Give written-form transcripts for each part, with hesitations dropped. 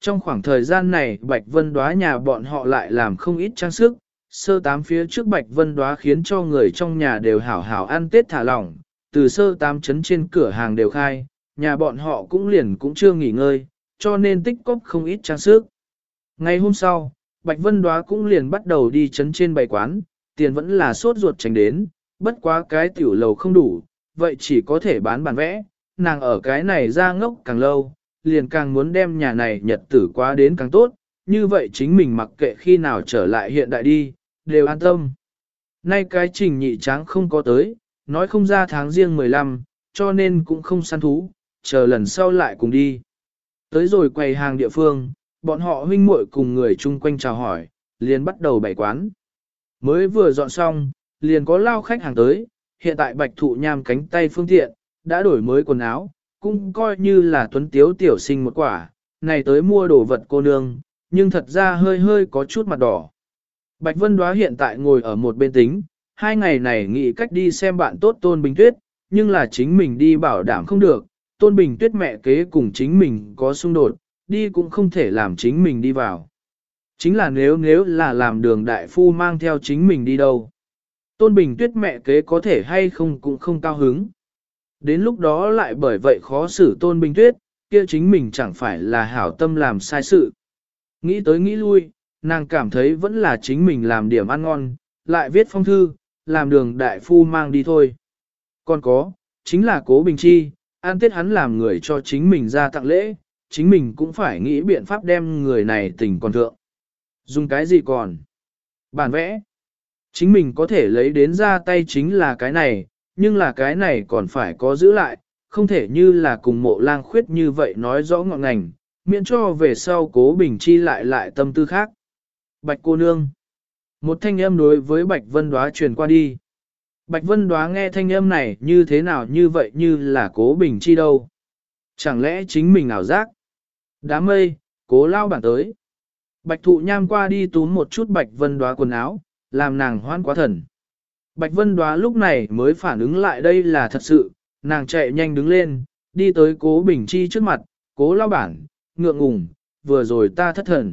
Trong khoảng thời gian này Bạch Vân Đóa nhà bọn họ lại làm không ít trang sức, sơ tám phía trước Bạch Vân Đóa khiến cho người trong nhà đều hảo hảo ăn Tết thả lỏng, từ sơ tám chấn trên cửa hàng đều khai, nhà bọn họ cũng liền cũng chưa nghỉ ngơi, cho nên tích cóp không ít trang sức. Ngày hôm sau, Bạch Vân Đóa cũng liền bắt đầu đi chấn trên bày quán, tiền vẫn là sốt ruột tránh đến, bất quá cái tiểu lầu không đủ, vậy chỉ có thể bán bản vẽ, nàng ở cái này ra ngốc càng lâu, liền càng muốn đem nhà này nhật tử quá đến càng tốt, như vậy chính mình mặc kệ khi nào trở lại hiện đại đi, đều an tâm. Nay cái Trình Nhị Tráng không có tới, nói không ra tháng riêng 15, cho nên cũng không săn thú, chờ lần sau lại cùng đi. Tới rồi quầy hàng địa phương, bọn họ huynh muội cùng người chung quanh chào hỏi, liền bắt đầu bày quán. Mới vừa dọn xong, liền có lao khách hàng tới, hiện tại Bạch Thụ Nham cánh tay phương tiện, đã đổi mới quần áo, cũng coi như là tuấn tiếu tiểu sinh một quả, này tới mua đồ vật cô nương, nhưng thật ra hơi hơi có chút mặt đỏ. Bạch Vân Đóa hiện tại ngồi ở một bên tính, 2 ngày này nghĩ cách đi xem bạn tốt Tôn Bình Tuyết, nhưng là chính mình đi bảo đảm không được, Tôn Bình Tuyết mẹ kế cùng chính mình có xung đột, đi cũng không thể làm chính mình đi vào. Chính là nếu là làm Đường đại phu mang theo chính mình đi đâu. Tôn Bình Tuyết mẹ kế có thể hay không cũng không cao hứng. Đến lúc đó lại bởi vậy khó xử Tôn Bình Tuyết, kia chính mình chẳng phải là hảo tâm làm sai sự. Nghĩ tới nghĩ lui, nàng cảm thấy vẫn là chính mình làm điểm ăn ngon, lại viết phong thư, làm Đường đại phu mang đi thôi. Còn có, chính là Cố Bình Chi, ăn Tết hắn làm người cho chính mình ra tặng lễ, chính mình cũng phải nghĩ biện pháp đem người này tình còn thượng. Dùng cái gì còn? Bản vẽ. Chính mình có thể lấy đến ra tay chính là cái này, nhưng là cái này còn phải có giữ lại, không thể như là cùng Mộ Lang Khuyết như vậy nói rõ ngọn ngành, miễn cho về sau Cố Bình Chi lại tâm tư khác. Bạch cô nương. Một thanh âm đối với Bạch Vân Đóa truyền qua đi. Bạch Vân Đóa nghe thanh âm này như thế nào như vậy như là Cố Bình Chi đâu. Chẳng lẽ chính mình ảo giác? Đám mây, Cố lao bản tới. Bạch Thụ Nham qua đi túm một chút Bạch Vân Đóa quần áo, làm nàng hoan quá thần. Bạch Vân Đóa lúc này mới phản ứng lại đây là thật sự, nàng chạy nhanh đứng lên, đi tới Cố Bình Chi trước mặt, Cố lao bản, ngượng ngùng, vừa rồi ta thất thần.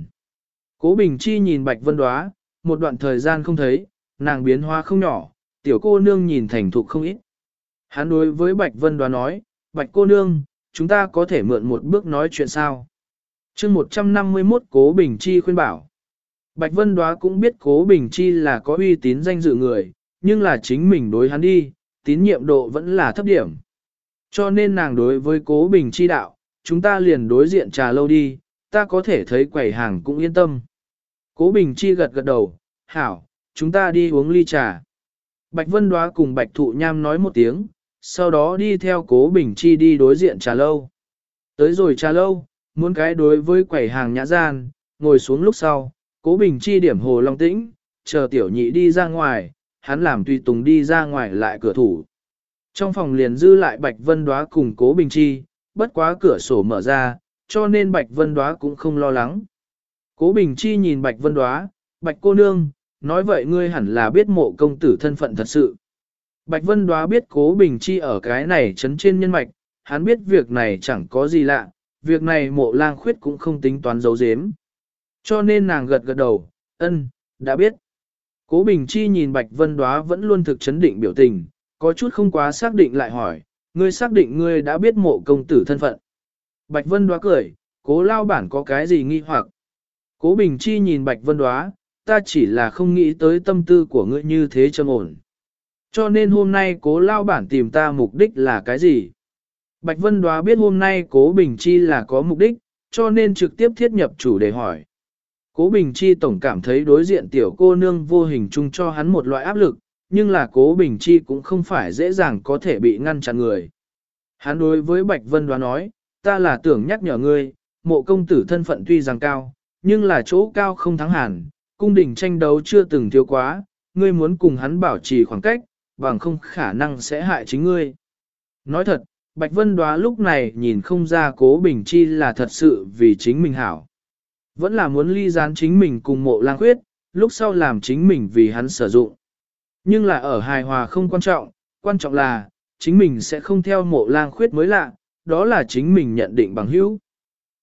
Cố Bình Chi nhìn Bạch Vân Đóa, một đoạn thời gian không thấy, nàng biến hóa không nhỏ, tiểu cô nương nhìn thành thục không ít. Hắn đối với Bạch Vân Đóa nói, Bạch cô nương, chúng ta có thể mượn một bước nói chuyện sao? Chương 151 Cố Bình Chi khuyên bảo. Bạch Vân Đóa cũng biết Cố Bình Chi là có uy tín danh dự người, nhưng là chính mình đối hắn đi, tín nhiệm độ vẫn là thấp điểm. Cho nên nàng đối với Cố Bình Chi đạo, chúng ta liền đối diện trà lâu đi, ta có thể thấy quầy hàng cũng yên tâm. Cố Bình Chi gật gật đầu, hảo, chúng ta đi uống ly trà. Bạch Vân Đóa cùng Bạch Thụ Nham nói một tiếng, sau đó đi theo Cố Bình Chi đi đối diện trà lâu. Tới rồi trà lâu, muốn cái đối với quầy hàng nhã gian, ngồi xuống lúc sau, Cố Bình Chi điểm Hồ Long Tĩnh, chờ tiểu nhị đi ra ngoài, hắn làm tùy tùng đi ra ngoài lại cửa thủ. Trong phòng liền dư lại Bạch Vân Đóa cùng Cố Bình Chi, bất quá cửa sổ mở ra, cho nên Bạch Vân Đóa cũng không lo lắng. Cố Bình Chi nhìn Bạch Vân Đóa, Bạch cô nương, nói vậy ngươi hẳn là biết Mộ công tử thân phận thật sự. Bạch Vân Đóa biết Cố Bình Chi ở cái này chấn trên nhân mạch, hắn biết việc này chẳng có gì lạ, việc này Mộ Lang Khuyết cũng không tính toán giấu giếm. Cho nên nàng gật gật đầu, ân, đã biết. Cố Bình Chi nhìn Bạch Vân Đóa vẫn luôn thực chấn định biểu tình, có chút không quá xác định lại hỏi, ngươi xác định ngươi đã biết Mộ công tử thân phận. Bạch Vân Đóa cười, Cố lao bản có cái gì nghi hoặc. Cố Bình Chi nhìn Bạch Vân Đóa, ta chỉ là không nghĩ tới tâm tư của ngươi như thế trầm ổn. Cho nên hôm nay Cố lao bản tìm ta mục đích là cái gì? Bạch Vân Đóa biết hôm nay Cố Bình Chi là có mục đích, cho nên trực tiếp thiết nhập chủ đề hỏi. Cố Bình Chi tổng cảm thấy đối diện tiểu cô nương vô hình chung cho hắn một loại áp lực, nhưng là Cố Bình Chi cũng không phải dễ dàng có thể bị ngăn chặn người. Hắn đối với Bạch Vân Đóa nói, ta là tưởng nhắc nhở ngươi, Mộ công tử thân phận tuy rằng cao, nhưng là chỗ cao không thắng hẳn, cung đình tranh đấu chưa từng thiếu quá, ngươi muốn cùng hắn bảo trì khoảng cách, bằng không khả năng sẽ hại chính ngươi. Nói thật, Bạch Vân Đóa lúc này nhìn không ra Cố Bình Chi là thật sự vì chính mình hảo. Vẫn là muốn ly gián chính mình cùng Mộ Lang Khuyết, lúc sau làm chính mình vì hắn sử dụng. Nhưng là ở hài hòa không quan trọng là, chính mình sẽ không theo Mộ Lang Khuyết mới lạ, đó là chính mình nhận định bằng hữu.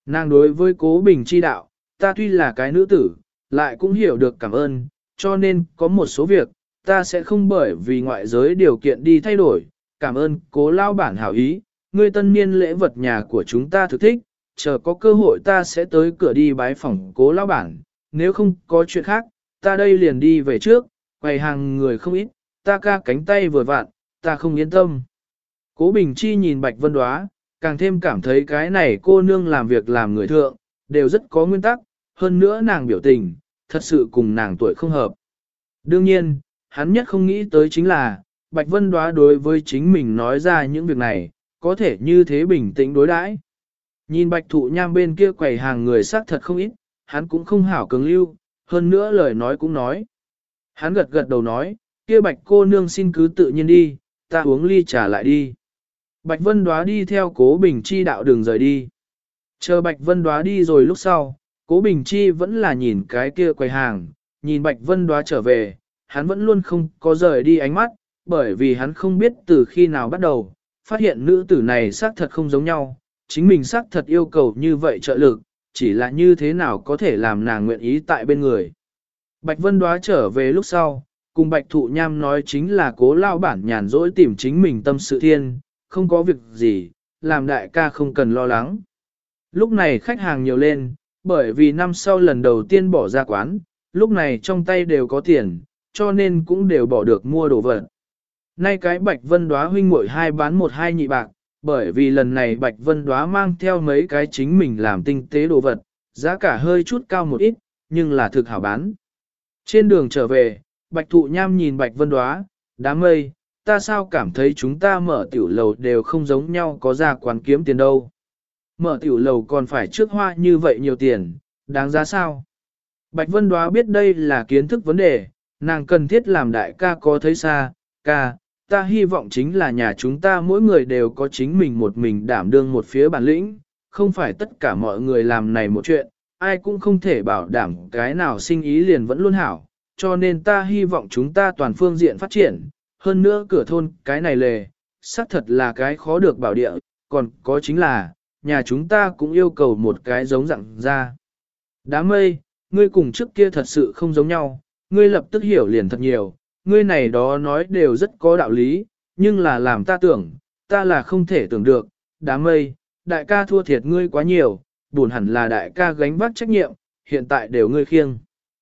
Nàng đối với Cố Bình chi đạo, ta tuy là cái nữ tử, lại cũng hiểu được cảm ơn, cho nên có một số việc, ta sẽ không bởi vì ngoại giới điều kiện đi thay đổi. Cảm ơn Cố lao bản hảo ý, ngươi tân niên lễ vật nhà của chúng ta thực thích, chờ có cơ hội ta sẽ tới cửa đi bái phỏng Cố lao bản, nếu không có chuyện khác, ta đây liền đi về trước, quầy hàng người không ít, ta ca cánh tay vừa vặn, ta không yên tâm. Cố Bình Chi nhìn Bạch Vân Đóa, càng thêm cảm thấy cái này cô nương làm việc làm người thượng, đều rất có nguyên tắc, hơn nữa nàng biểu tình, thật sự cùng nàng tuổi không hợp. Đương nhiên, hắn nhất không nghĩ tới chính là, Bạch Vân Đóa đối với chính mình nói ra những việc này, có thể như thế bình tĩnh đối đãi. Nhìn Bạch Thụ Nham bên kia quầy hàng người xác thật không ít, hắn cũng không hảo cường lưu, hơn nữa lời nói cũng nói. Hắn gật gật đầu nói, kia Bạch cô nương xin cứ tự nhiên đi, ta uống ly trà lại đi. Bạch Vân Đóa đi theo Cố Bình Chi đạo đường rời đi. Chờ Bạch Vân Đóa đi rồi lúc sau, Cố Bình Chi vẫn là nhìn cái kia quầy hàng, nhìn Bạch Vân Đóa trở về, hắn vẫn luôn không có rời đi ánh mắt, bởi vì hắn không biết từ khi nào bắt đầu, phát hiện nữ tử này xác thật không giống nhau, chính mình xác thật yêu cầu như vậy trợ lực, chỉ là như thế nào có thể làm nàng nguyện ý tại bên người. Bạch Vân Đóa trở về lúc sau, cùng Bạch Thụ Nham nói chính là Cố lao bản nhàn rỗi tìm chính mình tâm sự thiên, không có việc gì, làm đại ca không cần lo lắng. Lúc này khách hàng nhiều lên, bởi vì năm sau lần đầu tiên bỏ ra quán, lúc này trong tay đều có tiền, cho nên cũng đều bỏ được mua đồ vật. Nay cái Bạch Vân Đóa huynh muội hai bán một hai nhị bạc, bởi vì lần này Bạch Vân Đóa mang theo mấy cái chính mình làm tinh tế đồ vật, giá cả hơi chút cao một ít, nhưng là thực hảo bán. Trên đường trở về, Bạch Thụ Nham nhìn Bạch Vân Đóa, đám mây, ta sao cảm thấy chúng ta mở tiểu lầu đều không giống nhau có ra quán kiếm tiền đâu. Mở tiểu lầu còn phải trước hoa như vậy nhiều tiền, đáng giá sao? Bạch Vân Đóa biết đây là kiến thức vấn đề, nàng cần thiết làm đại ca có thấy xa, ca, ta hy vọng chính là nhà chúng ta mỗi người đều có chính mình một mình đảm đương một phía bản lĩnh, không phải tất cả mọi người làm này một chuyện, ai cũng không thể bảo đảm cái nào sinh ý liền vẫn luôn hảo, cho nên ta hy vọng chúng ta toàn phương diện phát triển, hơn nữa cửa thôn cái này lề, xác thật là cái khó được bảo địa, còn có chính là, nhà chúng ta cũng yêu cầu một cái giống dạng ra. Đám mây, ngươi cùng trước kia thật sự không giống nhau, ngươi lập tức hiểu liền thật nhiều, ngươi này đó nói đều rất có đạo lý, nhưng là làm ta tưởng, ta là không thể tưởng được, đám mây, đại ca thua thiệt ngươi quá nhiều, buồn hẳn là đại ca gánh vác trách nhiệm, hiện tại đều ngươi khiêng.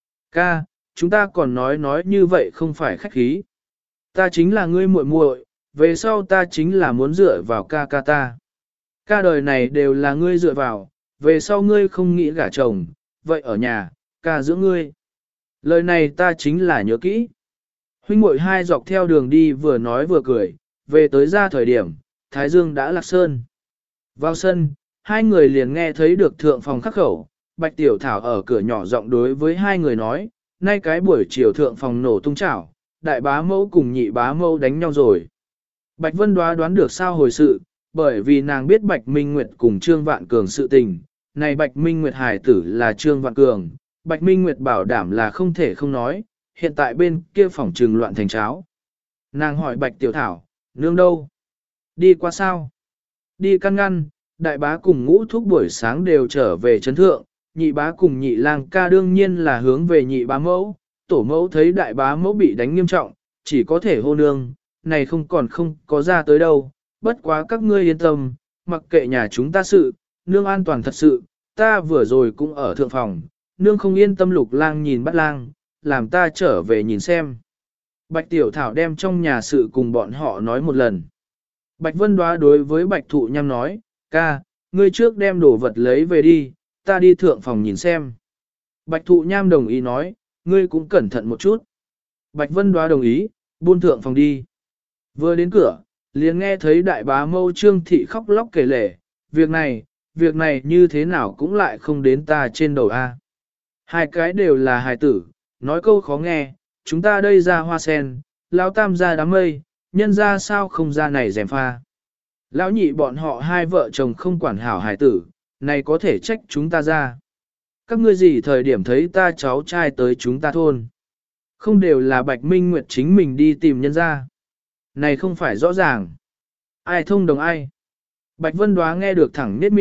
Ca, chúng ta còn nói như vậy không phải khách khí. Ta chính là ngươi muội muội, về sau ta chính là muốn dựa vào ca ca ta. Ca đời này đều là ngươi dựa vào, về sau ngươi không nghĩ gả chồng, vậy ở nhà, ca giữ ngươi. Lời này ta chính là nhớ kỹ. Huynh muội hai dọc theo đường đi vừa nói vừa cười, về tới ra thời điểm, Thái Dương đã lạc sơn. Vào sân, hai người liền nghe thấy được thượng phòng khắc khẩu, Bạch Tiểu Thảo ở cửa nhỏ giọng đối với hai người nói, nay cái buổi chiều thượng phòng nổ tung chảo, đại bá mẫu cùng nhị bá mẫu đánh nhau rồi. Bạch Vân đoán được sao hồi sự, bởi vì nàng biết Bạch Minh Nguyệt cùng Trương Vạn Cường sự tình, này Bạch Minh Nguyệt hài tử là Trương Vạn Cường, Bạch Minh Nguyệt bảo đảm là không thể không nói, hiện tại bên kia phòng trừng loạn thành cháo. Nàng hỏi Bạch Tiểu Thảo, nương đâu? Đi qua sao? Đi căn ngăn, đại bá cùng ngũ thúc buổi sáng đều trở về trấn thượng, nhị bá cùng nhị lang ca đương nhiên là hướng về nhị bá mẫu, tổ mẫu thấy đại bá mẫu bị đánh nghiêm trọng, chỉ có thể hô nương, này không có ra tới đâu, bất quá các ngươi yên tâm, mặc kệ nhà chúng ta sự, nương an toàn thật sự, ta vừa rồi cũng ở thượng phòng, nương không yên tâm Lục Lang nhìn Bắt Lang, làm ta trở về nhìn xem. Bạch Tiểu Thảo đem trong nhà sự cùng bọn họ nói một lần. Bạch Vân Đoá đối với Bạch Thụ Nham nói, ca, ngươi trước đem đồ vật lấy về đi, ta đi thượng phòng nhìn xem. Bạch Thụ Nham đồng ý nói, ngươi cũng cẩn thận một chút. Bạch Vân Đoá đồng ý, buôn thượng phòng đi. Vừa đến cửa, liền nghe thấy đại bá mâu Trương Thị khóc lóc kể lể, việc này như thế nào cũng lại không đến ta trên đầu a. Hai cái đều là hài tử, nói câu khó nghe, chúng ta đây ra hoa sen, lão tam ra đám mây, nhân ra sao không ra này rèm pha. Lão nhị bọn họ hai vợ chồng không quản hảo hài tử, này có thể trách chúng ta ra. Các ngươi gì thời điểm thấy ta cháu trai tới chúng ta thôn. Không đều là Bạch Minh Nguyệt chính mình đi tìm nhân ra. Này không phải rõ ràng. Ai thông đồng ai. Bạch Vân Đoá nghe được thẳng nết miệng,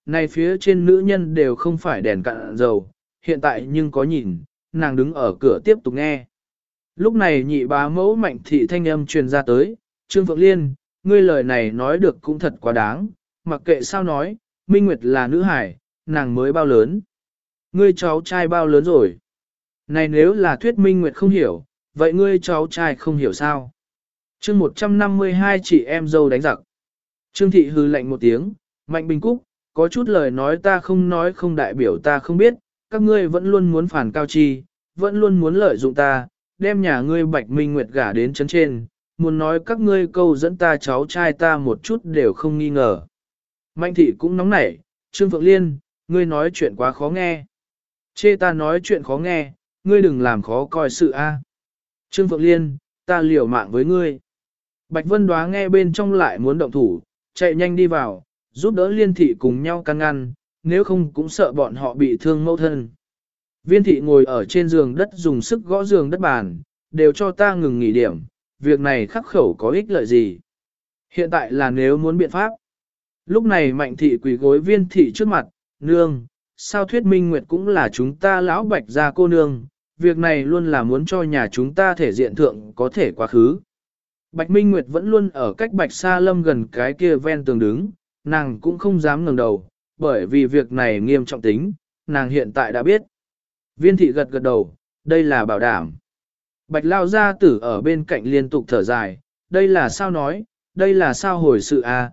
này phía trên nữ nhân đều không phải đèn cạn dầu, hiện tại nhưng có nhìn, nàng đứng ở cửa tiếp tục nghe. Lúc này nhị bá mẫu Mạnh thị thanh âm truyền ra tới, Trương Phượng Liên, ngươi lời này nói được cũng thật quá đáng, mặc kệ sao nói, Minh Nguyệt là nữ hải, nàng mới bao lớn. Ngươi cháu trai bao lớn rồi? Này nếu là thuyết Minh Nguyệt không hiểu, vậy ngươi cháu trai không hiểu sao? Chương 152 chị em dâu đánh giặc. Trương thị hừ lạnh một tiếng, Mạnh Bình Cúc, có chút lời nói không đại biểu ta không biết, các ngươi vẫn luôn muốn phản cao chi, vẫn luôn muốn lợi dụng ta, đem nhà ngươi Bạch Minh Nguyệt gả đến chấn trên, muốn nói các ngươi câu dẫn ta cháu trai ta một chút đều không nghi ngờ. Mạnh thị cũng nóng nảy, Trương Phượng Liên, ngươi nói chuyện quá khó nghe. Chê ta nói chuyện khó nghe, ngươi đừng làm khó coi sự a. Trương Phượng Liên, ta liều mạng với ngươi. Bạch Vân Đoá nghe bên trong lại muốn động thủ, chạy nhanh đi vào, giúp đỡ Liên thị cùng nhau can ngăn, nếu không cũng sợ bọn họ bị thương mẫu thân. Viên thị ngồi ở trên giường đất dùng sức gõ giường đất bàn, đều cho ta ngừng nghỉ điểm, việc này khắc khẩu có ích lợi gì. Hiện tại là nếu muốn biện pháp. Lúc này Mạnh thị quỳ gối Viên thị trước mặt, nương, sao thuyết Minh Nguyệt cũng là chúng ta lão Bạch gia cô nương, việc này luôn là muốn cho nhà chúng ta thể diện thượng có thể quá khứ. Bạch Minh Nguyệt vẫn luôn ở cách Bạch Sa Lâm gần cái kia ven tường đứng, nàng cũng không dám ngẩng đầu, bởi vì việc này nghiêm trọng tính, nàng hiện tại đã biết. Viên thị gật gật đầu, đây là bảo đảm. Bạch Lao gia tử ở bên cạnh liên tục thở dài, đây là sao nói, đây là sao hồi sự à,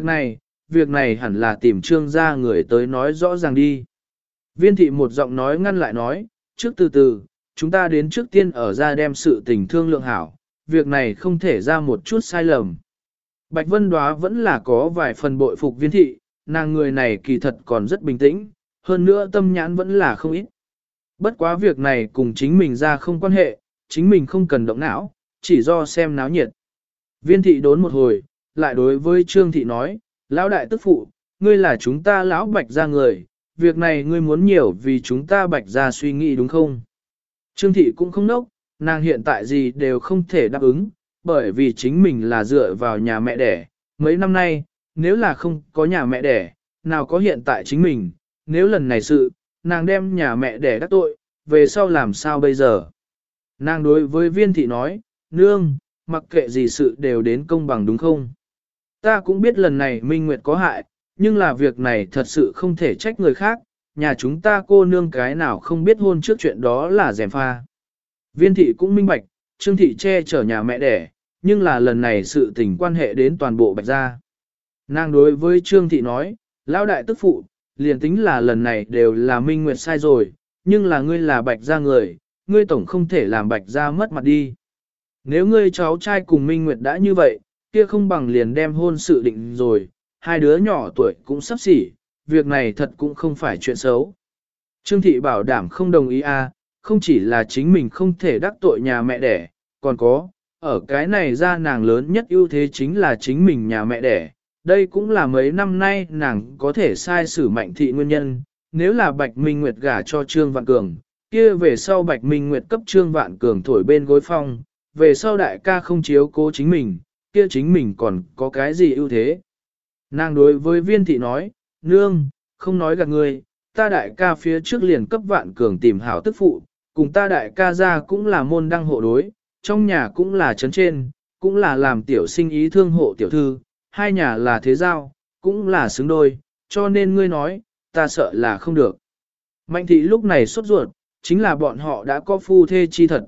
việc này hẳn là tìm Trương gia người tới nói rõ ràng đi. Viên thị một giọng nói ngăn lại nói, trước từ từ, chúng ta đến trước tiên ở ra đem sự tình thương lượng hảo, việc này không thể ra một chút sai lầm. Bạch Vân Đoá vẫn là có vài phần bội phục Viên thị, nàng người này kỳ thật còn rất bình tĩnh, hơn nữa tâm nhãn vẫn là không ít. Bất quá việc này cùng chính mình ra không quan hệ, chính mình không cần động não, chỉ do xem náo nhiệt. Viên thị đốn một hồi, lại đối với Trương thị nói, lão đại tức phụ, ngươi là chúng ta lão Bạch gia người, việc này ngươi muốn nhiều vì chúng ta Bạch gia suy nghĩ đúng không? Trương thị cũng không nốc, nàng hiện tại gì đều không thể đáp ứng, bởi vì chính mình là dựa vào nhà mẹ đẻ. Mấy năm nay, nếu là không có nhà mẹ đẻ, nào có hiện tại chính mình, nếu lần này sự, nàng đem nhà mẹ đẻ đắc tội, về sau làm sao bây giờ? Nàng đối với Viên thị nói, nương, mặc kệ gì sự đều đến công bằng đúng không? Ta cũng biết lần này Minh Nguyệt có hại, nhưng là việc này thật sự không thể trách người khác, nhà chúng ta cô nương cái nào không biết hôn trước chuyện đó là gièm pha. Viên thị cũng minh bạch, Trương thị che chở nhà mẹ đẻ, nhưng là lần này sự tình quan hệ đến toàn bộ Bạch gia. Nàng đối với Trương thị nói, lão đại tức phụ, liền tính là lần này đều là Minh Nguyệt sai rồi, nhưng là ngươi là Bạch gia người, ngươi tổng không thể làm Bạch gia mất mặt đi. Nếu ngươi cháu trai cùng Minh Nguyệt đã như vậy, kia không bằng liền đem hôn sự định rồi, hai đứa nhỏ tuổi cũng sắp xỉ, việc này thật cũng không phải chuyện xấu. Trương thị bảo đảm không đồng ý không chỉ là chính mình không thể đắc tội nhà mẹ đẻ, còn có, ở cái này ra nàng lớn nhất ưu thế chính là chính mình nhà mẹ đẻ. Đây cũng là mấy năm nay nàng có thể sai xử Mạnh thị nguyên nhân, nếu là Bạch Minh Nguyệt gả cho Trương Vạn Cường, kia về sau Bạch Minh Nguyệt cấp Trương Vạn Cường thổi bên gối phong, về sau đại ca không chiếu cố chính mình, kia chính mình còn có cái gì ưu thế. Nàng đối với Viên thị nói, nương, không nói gạt người, ta đại ca phía trước liền cấp Vạn Cường tìm hảo tức phụ, cùng ta đại ca ra cũng là môn đăng hộ đối, trong nhà cũng là trấn trên, cũng là làm tiểu sinh ý thương hộ tiểu thư, hai nhà là thế giao, cũng là xứng đôi, cho nên ngươi nói, ta sợ là không được. Mạnh thị lúc này sốt ruột, chính là bọn họ đã có phu thê chi thật,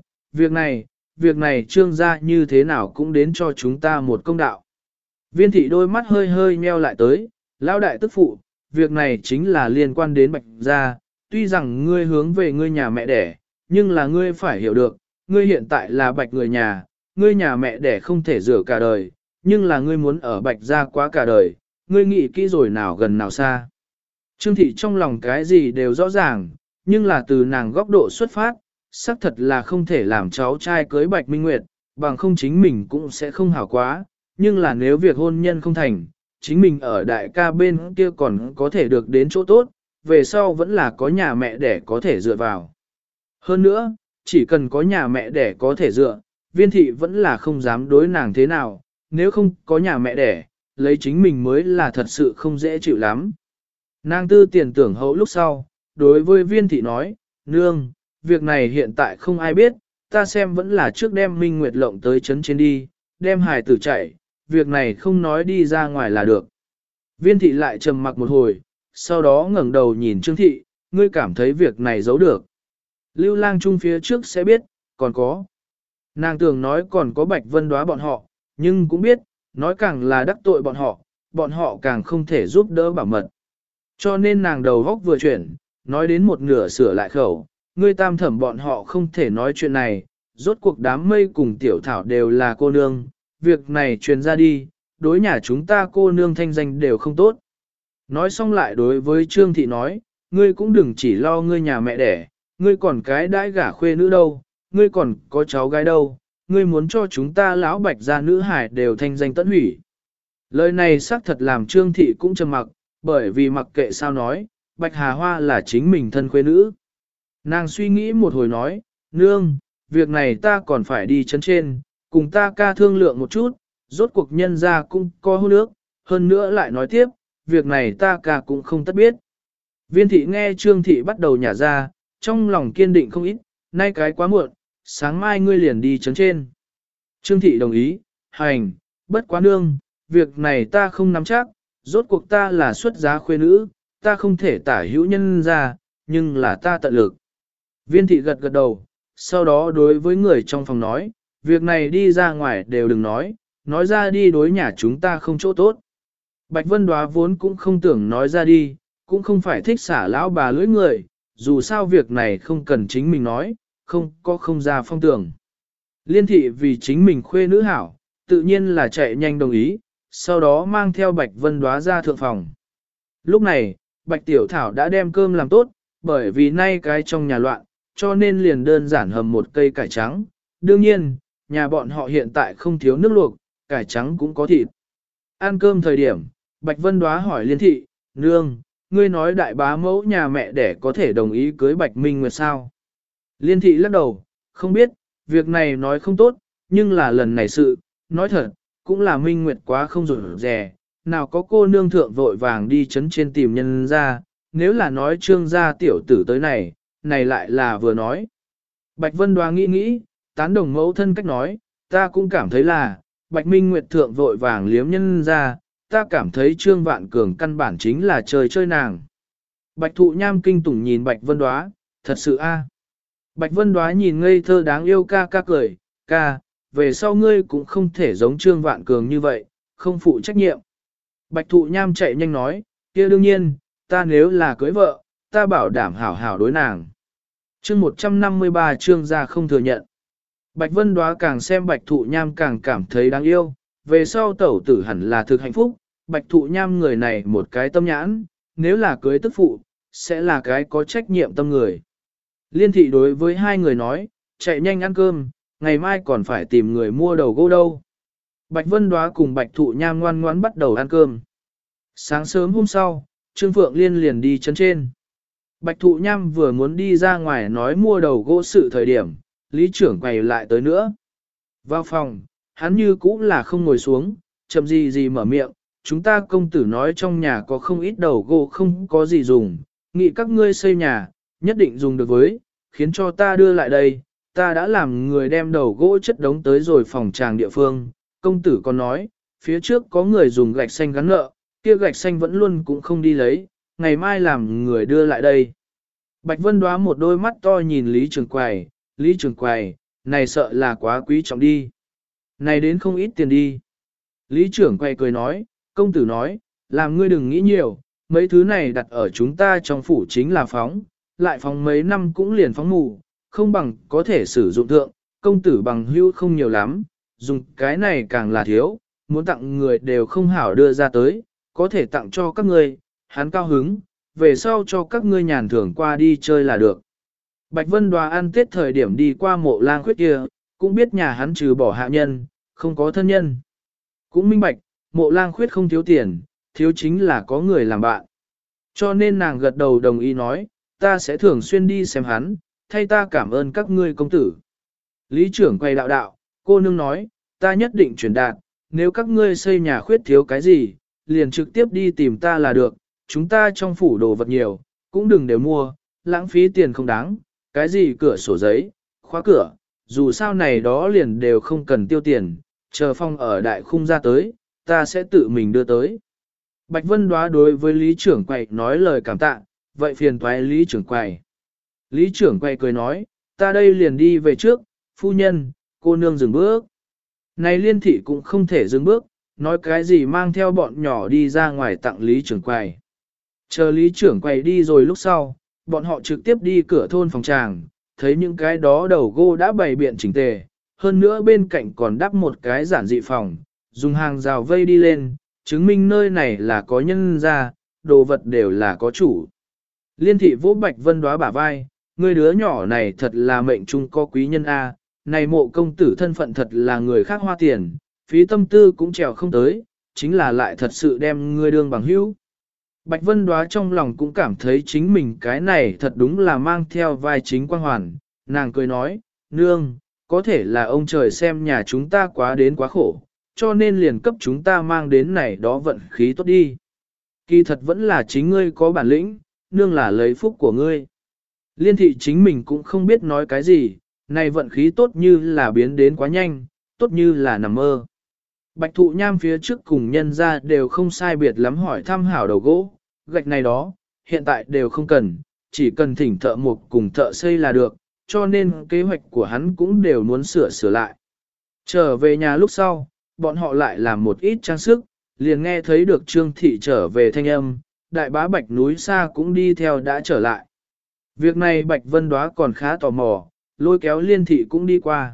việc này Trương gia như thế nào cũng đến cho chúng ta một công đạo. Viên thị đôi mắt hơi hơi nheo lại tới, lão đại tức phụ, việc này chính là liên quan đến Bạch gia, tuy rằng ngươi hướng về ngươi nhà mẹ đẻ, nhưng là ngươi phải hiểu được, ngươi hiện tại là Bạch người nhà, ngươi nhà mẹ đẻ không thể rửa cả đời, nhưng là ngươi muốn ở Bạch gia quá cả đời, ngươi nghĩ kỹ rồi nào gần nào xa. Trương thị trong lòng cái gì đều rõ ràng, nhưng là từ nàng góc độ xuất phát, xác thật là không thể làm cháu trai cưới Bạch Minh Nguyệt, bằng không chính mình cũng sẽ không hảo quá, nhưng là nếu việc hôn nhân không thành, chính mình ở đại ca bên kia còn có thể được đến chỗ tốt, về sau vẫn là có nhà mẹ đẻ có thể dựa vào. Hơn nữa, chỉ cần có nhà mẹ đẻ có thể dựa, Viên thị vẫn là không dám đối nàng thế nào, nếu không có nhà mẹ đẻ, lấy chính mình mới là thật sự không dễ chịu lắm. Nàng tư tiền tưởng hậu lúc sau, đối với viên thị nói, nương, việc này hiện tại không ai biết, ta xem vẫn là trước đem Minh Nguyệt lộng tới chấn trên đi, đem hài tử chạy, việc này không nói đi ra ngoài là được. Viên thị lại trầm mặc một hồi, sau đó ngẩng đầu nhìn Trương thị, ngươi cảm thấy việc này giấu được. Lưu Lang Trung phía trước sẽ biết, còn có. Nàng tưởng nói còn có Bạch Vân Đóa bọn họ, nhưng cũng biết, nói càng là đắc tội bọn họ càng không thể giúp đỡ bảo mật. Cho nên nàng đầu góc vừa chuyển, nói đến một nửa sửa lại khẩu, ngươi tam thẩm bọn họ không thể nói chuyện này, rốt cuộc đám mây cùng tiểu thảo đều là cô nương, việc này truyền ra đi, đối nhà chúng ta cô nương thanh danh đều không tốt. Nói xong lại đối với Trương Thị nói, ngươi cũng đừng chỉ lo ngươi nhà mẹ đẻ, ngươi còn cái đãi gả khuê nữ đâu, ngươi còn có cháu gái đâu, ngươi muốn cho chúng ta lão Bạch gia nữ hải đều thanh danh tận hủy. Lời này xác thật làm Trương Thị cũng trầm mặc, bởi vì mặc kệ sao nói, Bạch Hà Hoa là chính mình thân khuê nữ. Nàng suy nghĩ một hồi nói, nương, việc này ta còn phải đi chấn trên, cùng ta ca thương lượng một chút, rốt cuộc nhân ra cũng có hôn nước, hơn nữa lại nói tiếp, việc này ta ca cũng không tất biết. Viên thị nghe Trương Thị bắt đầu nhả ra, trong lòng kiên định không ít, nay cái quá muộn, sáng mai ngươi liền đi chấn trên. Trương Thị đồng ý, hành, bất quá nương, việc này ta không nắm chắc, rốt cuộc ta là xuất giá khuê nữ, ta không thể tả hữu nhân ra, nhưng là ta tận lực. Viên thị gật gật đầu, sau đó đối với người trong phòng nói, việc này đi ra ngoài đều đừng nói ra đi đối nhà chúng ta không chỗ tốt. Bạch Vân Đóa vốn cũng không tưởng nói ra đi, cũng không phải thích xả lão bà lưỡi người, dù sao việc này không cần chính mình nói, không ra phong tưởng. Liên thị vì chính mình khuê nữ hảo, tự nhiên là chạy nhanh đồng ý, sau đó mang theo Bạch Vân Đóa ra thượng phòng. Lúc này, Bạch Tiểu Thảo đã đem cơm làm tốt, bởi vì nay cái trong nhà loạn, cho nên liền đơn giản hầm một cây cải trắng. Đương nhiên, nhà bọn họ hiện tại không thiếu nước luộc, cải trắng cũng có thịt. Ăn cơm thời điểm, Bạch Vân Đóa hỏi Liên thị, nương, ngươi nói đại bá mẫu nhà mẹ đẻ có thể đồng ý cưới Bạch Minh Nguyệt sao? Liên thị lắc đầu, không biết, việc này nói không tốt, nhưng là lần này sự, nói thật, cũng là Minh Nguyệt quá không rủi rè, nào có cô nương thượng vội vàng đi chấn trên tìm nhân ra, nếu là nói Trương gia tiểu tử tới này lại là vừa nói. Bạch Vân Đoá nghĩ, tán đồng mẫu thân cách nói, ta cũng cảm thấy là, Bạch Minh Nguyệt thượng vội vàng liếm nhân ra, ta cảm thấy Trương Vạn Cường căn bản chính là chơi nàng. Bạch Thụ Nham kinh tủng nhìn Bạch Vân Đoá, thật sự a. Bạch Vân Đoá nhìn ngây thơ đáng yêu ca cười, ca, về sau ngươi cũng không thể giống Trương Vạn Cường như vậy, không phụ trách nhiệm. Bạch Thụ Nham chạy nhanh nói, kia đương nhiên, ta nếu là cưới vợ, ta bảo đảm hảo hảo đối nàng. Chương 153 Trương gia không thừa nhận. Bạch Vân Đoá càng xem Bạch Thụ Nham càng cảm thấy đáng yêu, về sau tẩu tử hẳn là thực hạnh phúc, Bạch Thụ Nham người này một cái tâm nhãn, nếu là cưới tức phụ, sẽ là cái có trách nhiệm tâm người. Liên thị đối với hai người nói, chạy nhanh ăn cơm, ngày mai còn phải tìm người mua đầu gỗ đâu. Bạch Vân Đoá cùng Bạch Thụ Nham ngoan ngoãn bắt đầu ăn cơm. Sáng sớm hôm sau, Trương Phượng Liên liền đi chân trên. Bạch Thụ Nham vừa muốn đi ra ngoài nói mua đầu gỗ sự thời điểm, lý trưởng quay lại tới nữa. Vào phòng, hắn như cũ là không ngồi xuống, chậm gì mở miệng, chúng ta công tử nói trong nhà có không ít đầu gỗ không có gì dùng, nghĩ các ngươi xây nhà, nhất định dùng được với, khiến cho ta đưa lại đây, ta đã làm người đem đầu gỗ chất đống tới rồi phòng tràng địa phương, công tử còn nói, phía trước có người dùng gạch xanh gắn nợ, kia gạch xanh vẫn luôn cũng không đi lấy, ngày mai làm người đưa lại đây. Bạch Vân Đoá một đôi mắt to nhìn Lý Trường Quầy, này sợ là quá quý trọng đi. Này đến không ít tiền đi. Lý Trưởng Quầy cười nói, công tử nói, làm ngươi đừng nghĩ nhiều, mấy thứ này đặt ở chúng ta trong phủ chính là phóng, lại phóng mấy năm cũng liền phóng mù, không bằng có thể sử dụng thượng, công tử bằng hữu không nhiều lắm, dùng cái này càng là thiếu, muốn tặng người đều không hảo đưa ra tới, có thể tặng cho các ngươi, hắn cao hứng, về sau cho các ngươi nhàn thưởng qua đi chơi là được. Bạch Vân Đoá ăn Tết thời điểm đi qua Mộ Lang Khuyết kia, cũng biết nhà hắn trừ bỏ hạ nhân, không có thân nhân. Cũng minh bạch, Mộ Lang Khuyết không thiếu tiền, thiếu chính là có người làm bạn. Cho nên nàng gật đầu đồng ý nói, ta sẽ thường xuyên đi xem hắn, thay ta cảm ơn các ngươi công tử. Lý trưởng quay đạo, cô nương nói, ta nhất định truyền đạt, nếu các ngươi xây nhà khuyết thiếu cái gì, liền trực tiếp đi tìm ta là được, chúng ta trong phủ đồ vật nhiều, cũng đừng đều mua, lãng phí tiền không đáng, cái gì cửa sổ giấy, khóa cửa, dù sao này đó liền đều không cần tiêu tiền, chờ phong ở đại khung ra tới, ta sẽ tự mình đưa tới. Bạch Vân Đóa đối với Lý trưởng quầy nói lời cảm tạ, vậy phiền toái Lý trưởng quầy. Lý trưởng quầy cười nói, ta đây liền đi về trước, phu nhân, cô nương dừng bước. Này liên thị cũng không thể dừng bước, nói cái gì mang theo bọn nhỏ đi ra ngoài tặng Lý trưởng quầy. Chờ Lý trưởng quầy đi rồi lúc sau, bọn họ trực tiếp đi cửa thôn phòng tràng, thấy những cái đó đầu gỗ đã bày biện chỉnh tề, hơn nữa bên cạnh còn đắp một cái giản dị phòng, dùng hàng rào vây đi lên, chứng minh nơi này là có nhân ra, đồ vật đều là có chủ. Liên thị vỗ Bạch Vân Đóa bả vai, người đứa nhỏ này thật là mệnh trung có quý nhân A, này mộ công tử thân phận thật là người khác hoa tiền, phí tâm tư cũng trèo không tới, chính là lại thật sự đem ngươi đương bằng hữu. Bạch Vân Đóa trong lòng cũng cảm thấy chính mình cái này thật đúng là mang theo vai chính quan hoàn, nàng cười nói, nương, có thể là ông trời xem nhà chúng ta quá đến quá khổ, cho nên liền cấp chúng ta mang đến này đó vận khí tốt đi. Kỳ thật vẫn là chính ngươi có bản lĩnh, nương là lấy phúc của ngươi. Liên thị chính mình cũng không biết nói cái gì, này vận khí tốt như là biến đến quá nhanh, tốt như là nằm mơ. Bạch thụ nham phía trước cùng nhân ra đều không sai biệt lắm hỏi thăm hảo đầu gỗ, gạch này đó, hiện tại đều không cần, chỉ cần thỉnh thợ mộc cùng thợ xây là được, cho nên kế hoạch của hắn cũng đều muốn sửa lại. Trở về nhà lúc sau, bọn họ lại làm một ít trang sức, liền nghe thấy được Trương Thị trở về thanh âm, đại bá Bạch núi xa cũng đi theo đã trở lại. Việc này Bạch Vân Đóa còn khá tò mò, lôi kéo Liên Thị cũng đi qua.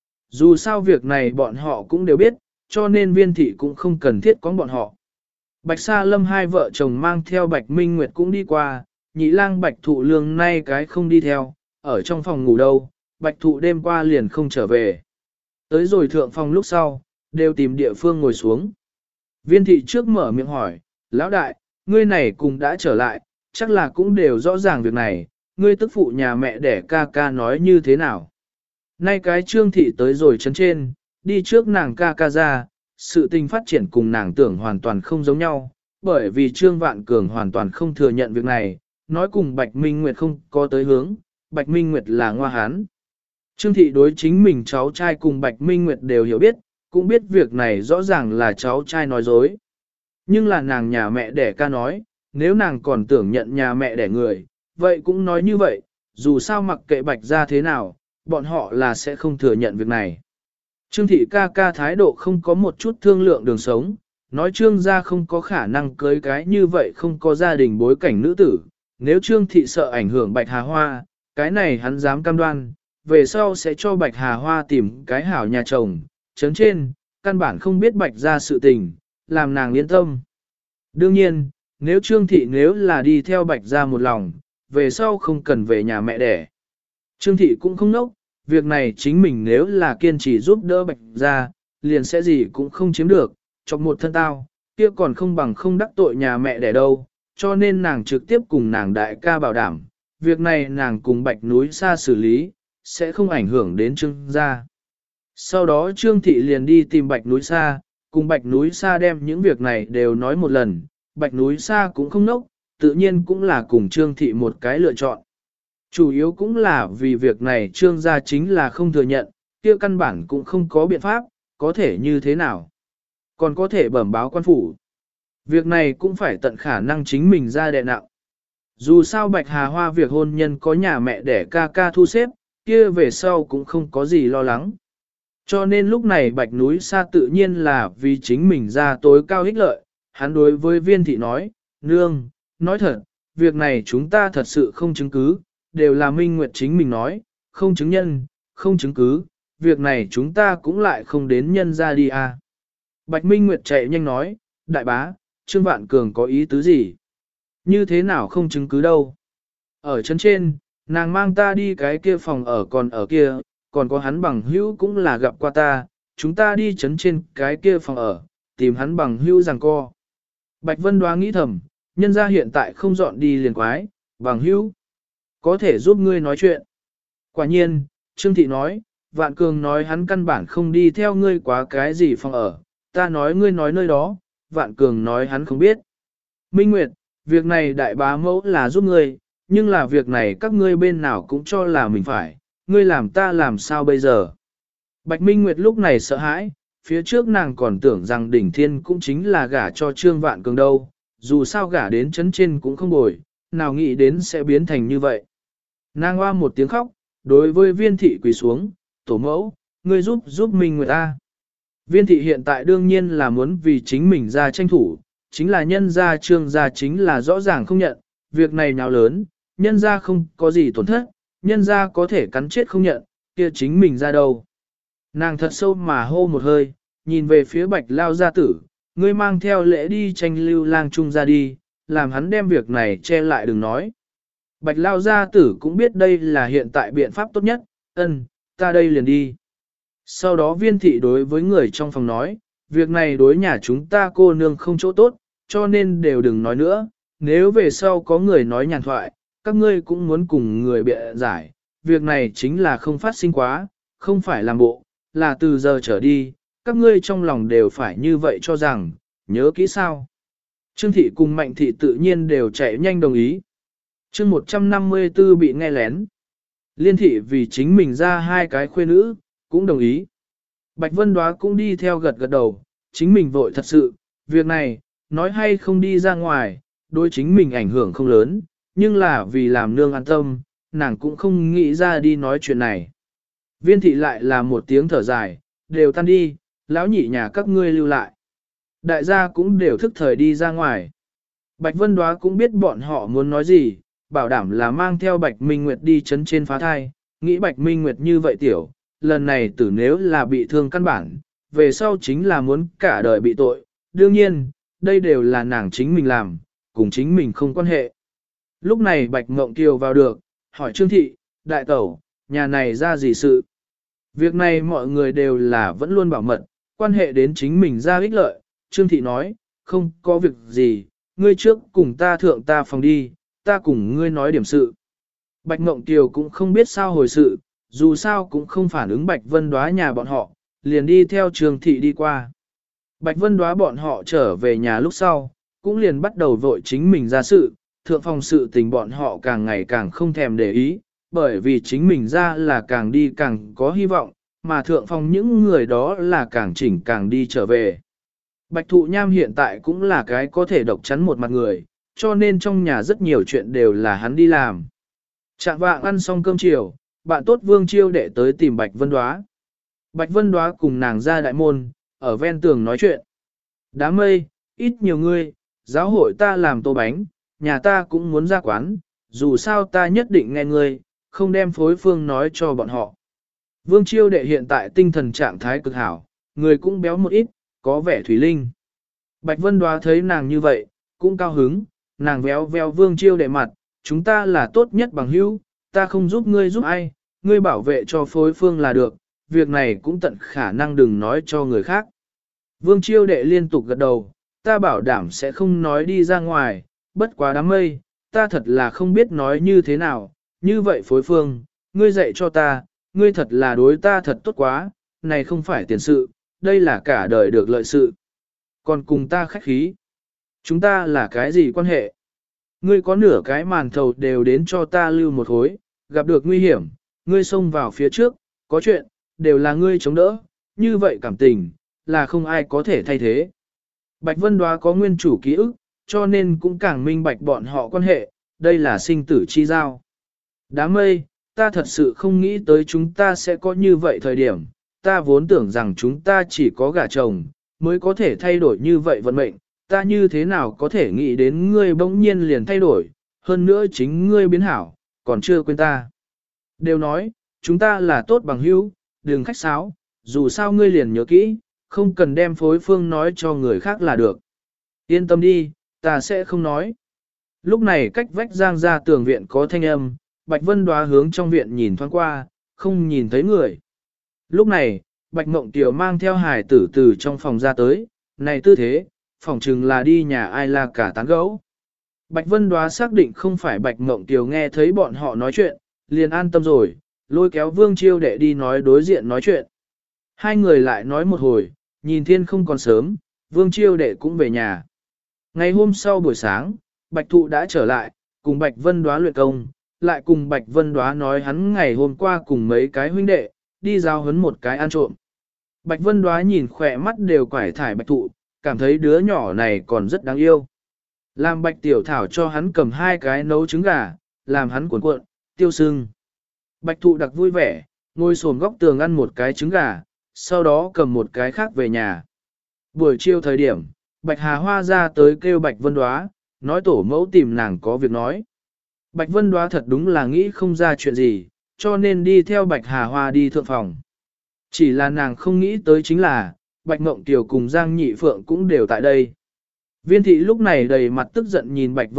Dù sao việc này bọn họ cũng đều biết, cho nên Viên Thị cũng không cần thiết có bọn họ. Bạch Sa Lâm hai vợ chồng mang theo Bạch Minh Nguyệt cũng đi qua, nhị lang Bạch Thụ Lương nay cái không đi theo, ở trong phòng ngủ đâu, Bạch Thụ đêm qua liền không trở về. Tới rồi thượng phòng lúc sau, đều tìm địa phương ngồi xuống. Viên Thị trước mở miệng hỏi, lão đại, ngươi này cùng đã trở lại, chắc là cũng đều rõ ràng việc này, ngươi tức phụ nhà mẹ đẻ ca ca nói như thế nào. Nay cái Trương Thị tới rồi chấn trên, đi trước nàng ca ca ra, sự tình phát triển cùng nàng tưởng hoàn toàn không giống nhau, bởi vì Trương Vạn Cường hoàn toàn không thừa nhận việc này, nói cùng Bạch Minh Nguyệt không có tới hướng, Bạch Minh Nguyệt là ngoa hán. Trương Thị đối chính mình cháu trai cùng Bạch Minh Nguyệt đều hiểu biết, cũng biết việc này rõ ràng là cháu trai nói dối. Nhưng là nàng nhà mẹ đẻ ca nói, nếu nàng còn tưởng nhận nhà mẹ đẻ người, vậy cũng nói như vậy, dù sao mặc kệ Bạch ra thế nào, bọn họ là sẽ không thừa nhận việc này. Trương Thị ca ca thái độ không có một chút thương lượng đường sống, nói Trương gia không có khả năng cưới cái như vậy không có gia đình bối cảnh nữ tử, nếu Trương Thị sợ ảnh hưởng Bạch Hà Hoa, cái này hắn dám cam đoan, về sau sẽ cho Bạch Hà Hoa tìm cái hảo nhà chồng, chấn trên, căn bản không biết Bạch ra sự tình, làm nàng yên tâm. Đương nhiên, nếu Trương Thị nếu là đi theo Bạch ra một lòng, về sau không cần về nhà mẹ đẻ. Trương Thị cũng không nốc, việc này chính mình nếu là kiên trì giúp đỡ Bạch ra, liền sẽ gì cũng không chiếm được, chọc một thân tao, kia còn không bằng không đắc tội nhà mẹ đẻ đâu, cho nên nàng trực tiếp cùng nàng đại ca bảo đảm, việc này nàng cùng Bạch núi xa xử lý, sẽ không ảnh hưởng đến Trương gia. Sau đó Trương Thị liền đi tìm Bạch núi xa, cùng Bạch núi xa đem những việc này đều nói một lần, Bạch núi xa cũng không nốc, tự nhiên cũng là cùng Trương Thị một cái lựa chọn. Chủ yếu cũng là vì việc này Trương gia chính là không thừa nhận, kia căn bản cũng không có biện pháp, có thể như thế nào. Còn có thể bẩm báo quan phủ. Việc này cũng phải tận khả năng chính mình ra đè nặng. Dù sao Bạch Hà Hoa việc hôn nhân có nhà mẹ để ca ca thu xếp, kia về sau cũng không có gì lo lắng. Cho nên lúc này Bạch núi xa tự nhiên là vì chính mình ra tối cao ích lợi, hắn đối với Viên Thị nói, nương, nói thật, việc này chúng ta thật sự không chứng cứ, đều là Minh Nguyệt chính mình nói, không chứng nhân, không chứng cứ, việc này chúng ta cũng lại không đến nhân ra đi à. Bạch Minh Nguyệt chạy nhanh nói, đại bá, Trương Vạn Cường có ý tứ gì? Như thế nào không chứng cứ đâu? Ở chân trên, nàng mang ta đi cái kia phòng ở còn ở kia, còn có hắn bằng hữu cũng là gặp qua ta, chúng ta đi chấn trên cái kia phòng ở, tìm hắn bằng hữu rằng co. Bạch Vân Đoá nghĩ thầm, nhân ra hiện tại không dọn đi liền quái, bằng hữu, có thể giúp ngươi nói chuyện. Quả nhiên, Trương Thị nói, Vạn Cường nói hắn căn bản không đi theo ngươi quá cái gì phòng ở, ta nói ngươi nói nơi đó, Vạn Cường nói hắn không biết. Minh Nguyệt, việc này đại bá mẫu là giúp ngươi, nhưng là việc này các ngươi bên nào cũng cho là mình phải, ngươi làm ta làm sao bây giờ. Bạch Minh Nguyệt lúc này sợ hãi, phía trước nàng còn tưởng rằng đỉnh thiên cũng chính là gả cho Trương Vạn Cường đâu, dù sao gả đến chấn trên cũng không bồi, nào nghĩ đến sẽ biến thành như vậy. Nàng hoa một tiếng khóc, đối với viên thị quỳ xuống, tổ mẫu, ngươi giúp Minh Nguyệt ta. Viên thị hiện tại đương nhiên là muốn vì chính mình ra tranh thủ, chính là nhân gia Trương gia chính là rõ ràng không nhận, việc này nào lớn, nhân gia không có gì tổn thất, nhân gia có thể cắn chết không nhận, kia chính mình ra đâu. Nàng thật sâu mà hô một hơi, nhìn về phía Bạch Lao gia tử, ngươi mang theo lễ đi tranh Lưu Lang Trung ra đi, làm hắn đem việc này che lại đừng nói. Bạch Lao gia tử cũng biết đây là hiện tại biện pháp tốt nhất, ta đây liền đi. Sau đó viên thị đối với người trong phòng nói, việc này đối nhà chúng ta cô nương không chỗ tốt, cho nên đều đừng nói nữa, nếu về sau có người nói nhàn thoại, các ngươi cũng muốn cùng người bịa giải, việc này chính là không phát sinh quá, không phải làm bộ, là từ giờ trở đi, các ngươi trong lòng đều phải như vậy cho rằng, nhớ kỹ sao. Trương thị cùng Mạnh thị tự nhiên đều chạy nhanh đồng ý. Chương 154 bị nghe lén. Liên thị vì chính mình ra hai cái khuê nữ, cũng đồng ý. Bạch Vân Đóa cũng đi theo gật gật đầu, chính mình vội thật sự, việc này, nói hay không đi ra ngoài, đối chính mình ảnh hưởng không lớn, nhưng là vì làm nương an tâm, nàng cũng không nghĩ ra đi nói chuyện này. Viên thị lại là một tiếng thở dài, đều tan đi, lão nhị nhà các ngươi lưu lại. Đại gia cũng đều thức thời đi ra ngoài. Bạch Vân Đóa cũng biết bọn họ muốn nói gì, bảo đảm là mang theo Bạch Minh Nguyệt đi chấn trên phá thai, nghĩ Bạch Minh Nguyệt như vậy tiểu, lần này tử nếu là bị thương căn bản, về sau chính là muốn cả đời bị tội, đương nhiên, đây đều là nàng chính mình làm, cùng chính mình không quan hệ. Lúc này Bạch Ngộng Kiều vào được, hỏi Trương Thị, đại tẩu, nhà này ra gì sự? Việc này mọi người đều là vẫn luôn bảo mật, quan hệ đến chính mình ra ích lợi. Trương Thị nói, không có việc gì, ngươi trước cùng ta thượng ta phòng đi, ta cùng ngươi nói điểm sự. Bạch Ngộng Kiều cũng không biết sao hồi sự, dù sao cũng không phản ứng Bạch Vân Đóa nhà bọn họ, liền đi theo Trương Thị đi qua. Bạch Vân Đóa bọn họ trở về nhà lúc sau, cũng liền bắt đầu vội chính mình ra sự, thượng phòng sự tình bọn họ càng ngày càng không thèm để ý, bởi vì chính mình ra là càng đi càng có hy vọng, mà thượng phòng những người đó là càng chỉnh càng đi trở về. Bạch Thụ Nham hiện tại cũng là cái có thể độc chắn một mặt người, cho nên trong nhà rất nhiều chuyện đều là hắn đi làm. Trạng vạng ăn xong cơm chiều, bạn tốt Vương Chiêu đệ tới tìm Bạch Vân Đóa. Bạch Vân Đóa cùng nàng ra đại môn, ở ven tường nói chuyện. Đám mây, ít nhiều ngươi, giáo hội ta làm tô bánh, nhà ta cũng muốn ra quán, dù sao ta nhất định nghe ngươi, không đem phối phương nói cho bọn họ. Vương Chiêu đệ hiện tại tinh thần trạng thái cực hảo, người cũng béo một ít, có vẻ thủy linh. Bạch Vân Đóa thấy nàng như vậy, cũng cao hứng, nàng véo véo Vương Chiêu đệ mặt, chúng ta là tốt nhất bằng hữu, ta không giúp ngươi giúp ai, ngươi bảo vệ cho phối phương là được, việc này cũng tận khả năng đừng nói cho người khác. Vương Chiêu đệ liên tục gật đầu, ta bảo đảm sẽ không nói đi ra ngoài, bất quá đám mây, ta thật là không biết nói như thế nào, như vậy phối phương, ngươi dạy cho ta, ngươi thật là đối ta thật tốt quá, này không phải tiền sự, đây là cả đời được lợi sự. Còn cùng ta khách khí, chúng ta là cái gì quan hệ? Ngươi có nửa cái màn thầu đều đến cho ta lưu một hối, gặp được nguy hiểm, ngươi xông vào phía trước, có chuyện, đều là ngươi chống đỡ, như vậy cảm tình, là không ai có thể thay thế. Bạch Vân Đóa có nguyên chủ ký ức, cho nên cũng càng minh bạch bọn họ quan hệ, đây là sinh tử chi giao. Đám mây, ta thật sự không nghĩ tới chúng ta sẽ có như vậy thời điểm, ta vốn tưởng rằng chúng ta chỉ có gả chồng, mới có thể thay đổi như vậy vận mệnh, ta như thế nào có thể nghĩ đến ngươi bỗng nhiên liền thay đổi, hơn nữa chính ngươi biến hảo, còn chưa quên ta. Đều nói, chúng ta là tốt bằng hữu, đừng khách sáo, dù sao ngươi liền nhớ kỹ, không cần đem phối phương nói cho người khác là được. Yên tâm đi, ta sẽ không nói. Lúc này cách vách giang ra tường viện có thanh âm, Bạch Vân Đóa hướng trong viện nhìn thoáng qua, không nhìn thấy người. Lúc này, Bạch Mộng Tiều mang theo hài tử từ trong phòng ra tới, này tư thế, phỏng chừng là đi nhà ai là cả tán gẫu. Bạch Vân Đóa xác định không phải Bạch Mộng Tiều nghe thấy bọn họ nói chuyện, liền an tâm rồi, lôi kéo Vương Chiêu đệ đi nói đối diện nói chuyện. Hai người lại nói một hồi, nhìn thiên không còn sớm, Vương Chiêu đệ cũng về nhà. Ngày hôm sau buổi sáng, Bạch Thụ đã trở lại, cùng Bạch Vân Đóa luyện công, lại cùng Bạch Vân Đóa nói hắn ngày hôm qua cùng mấy cái huynh đệ, đi giao huấn một cái ăn trộm. Bạch Vân Đóa nhìn khỏe mắt đều quải thải Bạch Thụ, cảm thấy đứa nhỏ này còn rất đáng yêu. Làm Bạch Tiểu Thảo cho hắn cầm 2 cái nấu trứng gà, làm hắn cuộn cuộn, tiêu sưng. Bạch Thụ đặc vui vẻ, ngồi xổm góc tường ăn một cái trứng gà, sau đó cầm một cái khác về nhà. Buổi chiều thời điểm, Bạch Hà Hoa ra tới kêu Bạch Vân Đóa, nói tổ mẫu tìm nàng có việc nói. Bạch Vân Đóa thật đúng là nghĩ không ra chuyện gì, cho nên đi theo Bạch Hà Hoa đi thượng phòng. Chỉ là nàng không nghĩ tới chính là, Bạch Mộng Kiều cùng Giang Nhị Phượng cũng đều tại đây. Viên thị lúc này đầy mặt tức giận nhìn Bạch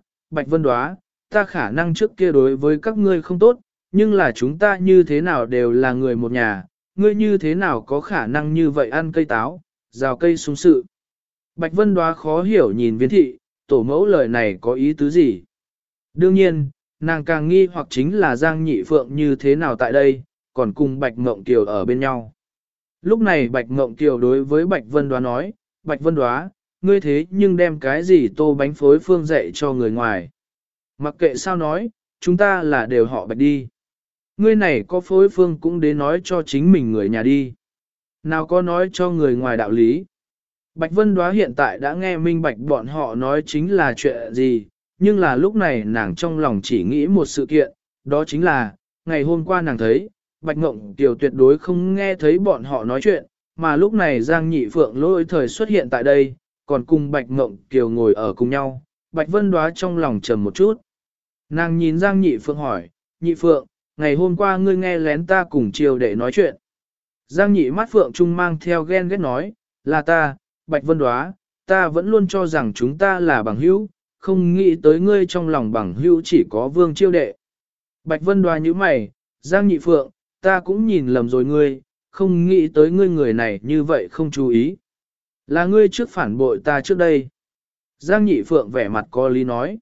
Vân Đóa, ta khả năng trước kia đối với các ngươi không tốt, nhưng là chúng ta như thế nào đều là người một nhà, ngươi như thế nào có khả năng như vậy ăn cây táo, rào cây súng sự. Bạch Vân Đóa khó hiểu nhìn viên thị, tổ mẫu lời này có ý tứ gì? Đương nhiên, nàng càng nghi hoặc chính là Giang Nhị Phượng như thế nào tại đây, còn cùng Bạch Mộng Kiều ở bên nhau. Lúc này Bạch Mộng Kiều đối với Bạch Vân Đóa nói, Bạch Vân Đóa, ngươi thế nhưng đem cái gì tô bánh phối phương dạy cho người ngoài. Mặc kệ sao nói, chúng ta là đều họ Bạch đi. Ngươi này có phối phương cũng đến nói cho chính mình người nhà đi. Nào có nói cho người ngoài đạo lý. Bạch Vân Đóa hiện tại đã nghe minh bạch bọn họ nói chính là chuyện gì, nhưng là lúc này nàng trong lòng chỉ nghĩ một sự kiện, đó chính là, ngày hôm qua nàng thấy, Bạch Ngộng Kiều tuyệt đối không nghe thấy bọn họ nói chuyện, mà lúc này Giang Nhị Phượng lỗi thời xuất hiện tại đây, còn cùng Bạch Ngộng Kiều ngồi ở cùng nhau, Bạch Vân Đóa trong lòng trầm một chút. Nàng nhìn Giang Nhị Phượng hỏi, Nhị Phượng, ngày hôm qua ngươi nghe lén ta cùng Triều Đệ nói chuyện. Giang Nhị mắt Phượng Trung mang theo ghen ghét nói, là ta, Bạch Vân Đóa, ta vẫn luôn cho rằng chúng ta là bằng hữu, không nghĩ tới ngươi trong lòng bằng hữu chỉ có Vương Chiêu Đệ. Bạch Vân Đóa như mày, Giang Nhị Phượng, ta cũng nhìn lầm rồi ngươi, không nghĩ tới ngươi người này như vậy không chú ý. Là ngươi trước phản bội ta trước đây. Giang Nhị Phượng vẻ mặt có lý nói.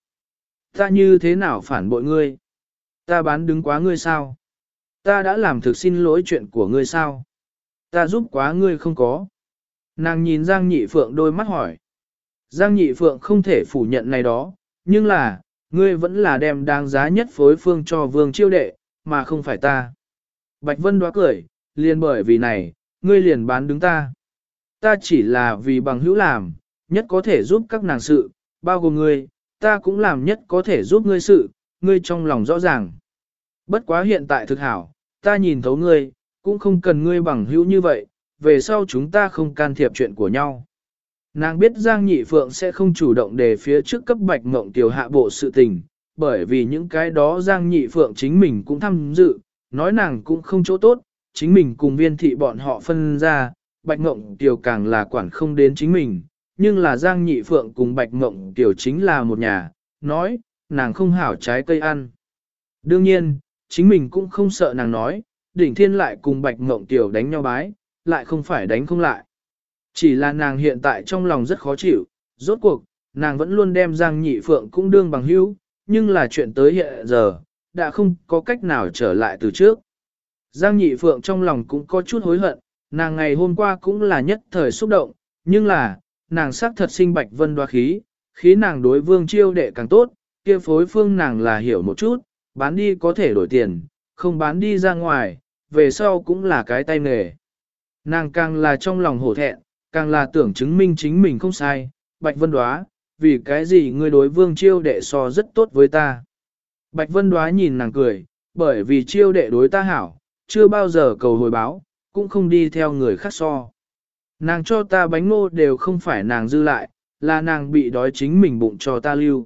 Ta như thế nào phản bội ngươi? Ta bán đứng quá ngươi sao? Ta đã làm thực xin lỗi chuyện của ngươi sao? Ta giúp quá ngươi không có. Nàng nhìn Giang Nhị Phượng đôi mắt hỏi. Giang Nhị Phượng không thể phủ nhận này đó, nhưng là, ngươi vẫn là đem đáng giá nhất phối phương cho Vương Chiêu Đệ, mà không phải ta. Bạch Vân Đóa cười, liền bởi vì này, ngươi liền bán đứng ta. Ta chỉ là vì bằng hữu làm, nhất có thể giúp các nàng sự, bao gồm ngươi, ta cũng làm nhất có thể giúp ngươi sự, ngươi trong lòng rõ ràng. Bất quá hiện tại thực hảo, ta nhìn thấu ngươi, cũng không cần ngươi bằng hữu như vậy, về sau chúng ta không can thiệp chuyện của nhau. Nàng biết Giang Nhị Phượng sẽ không chủ động đề phía trước cấp Bạch Mộng Kiều hạ bộ sự tình, bởi vì những cái đó Giang Nhị Phượng chính mình cũng tham dự, nói nàng cũng không chỗ tốt, chính mình cùng Viên thị bọn họ phân ra, Bạch Mộng Kiều càng là quản không đến chính mình, nhưng là Giang Nhị Phượng cùng Bạch Mộng Kiều chính là một nhà, nói, nàng không hảo trái cây ăn. Đương nhiên, chính mình cũng không sợ nàng nói, Đỉnh Thiên lại cùng Bạch Mộng Kiều đánh nhau bái, lại không phải đánh không lại. Chỉ là nàng hiện tại trong lòng rất khó chịu, rốt cuộc, nàng vẫn luôn đem Giang Nhị Phượng cũng đương bằng hữu, nhưng là chuyện tới hiện giờ, đã không có cách nào trở lại từ trước. Giang Nhị Phượng trong lòng cũng có chút hối hận, nàng ngày hôm qua cũng là nhất thời xúc động, nhưng là, nàng xác thật sinh Bạch Vân Đóa khí, khí nàng đối Vương Chiêu Đệ càng tốt, kia phối phương nàng là hiểu một chút, bán đi có thể đổi tiền, không bán đi ra ngoài, về sau cũng là cái tay nghề. Nàng càng là trong lòng hổ thẹn, càng là tưởng chứng minh chính mình không sai, Bạch Vân Đóa, vì cái gì ngươi đối Vương Chiêu Đệ so rất tốt với ta. Bạch Vân Đóa nhìn nàng cười, bởi vì Chiêu Đệ đối ta hảo, chưa bao giờ cầu hồi báo, cũng không đi theo người khác so. Nàng cho ta bánh ngô đều không phải nàng dư lại, là nàng bị đói chính mình bụng cho ta lưu.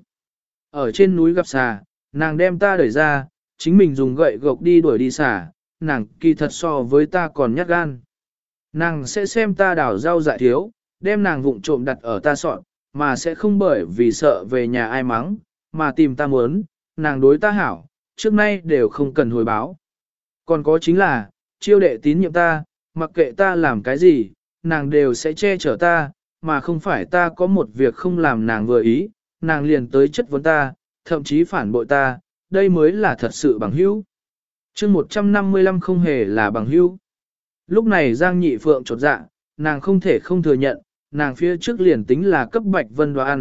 Ở trên núi gặp xà, nàng đem ta đẩy ra, chính mình dùng gậy gộc đi đuổi đi xà, nàng kỳ thật so với ta còn nhát gan. Nàng sẽ xem ta đào rau dại thiếu, đem nàng vụng trộm đặt ở ta sọt, mà sẽ không bởi vì sợ về nhà ai mắng, mà tìm ta muốn, nàng đối ta hảo, trước nay đều không cần hồi báo. Còn có chính là, Chiêu Đệ tín nhiệm ta, mặc kệ ta làm cái gì, nàng đều sẽ che chở ta, mà không phải ta có một việc không làm nàng vừa ý, nàng liền tới chất vấn ta, thậm chí phản bội ta, đây mới là thật sự bằng hữu. Chương 155 không hề là bằng hữu. Lúc này Giang Nhị Phượng chột dạ, nàng không thể không thừa nhận, nàng phía trước liền tính là cấp Bạch Vân Đóa ăn,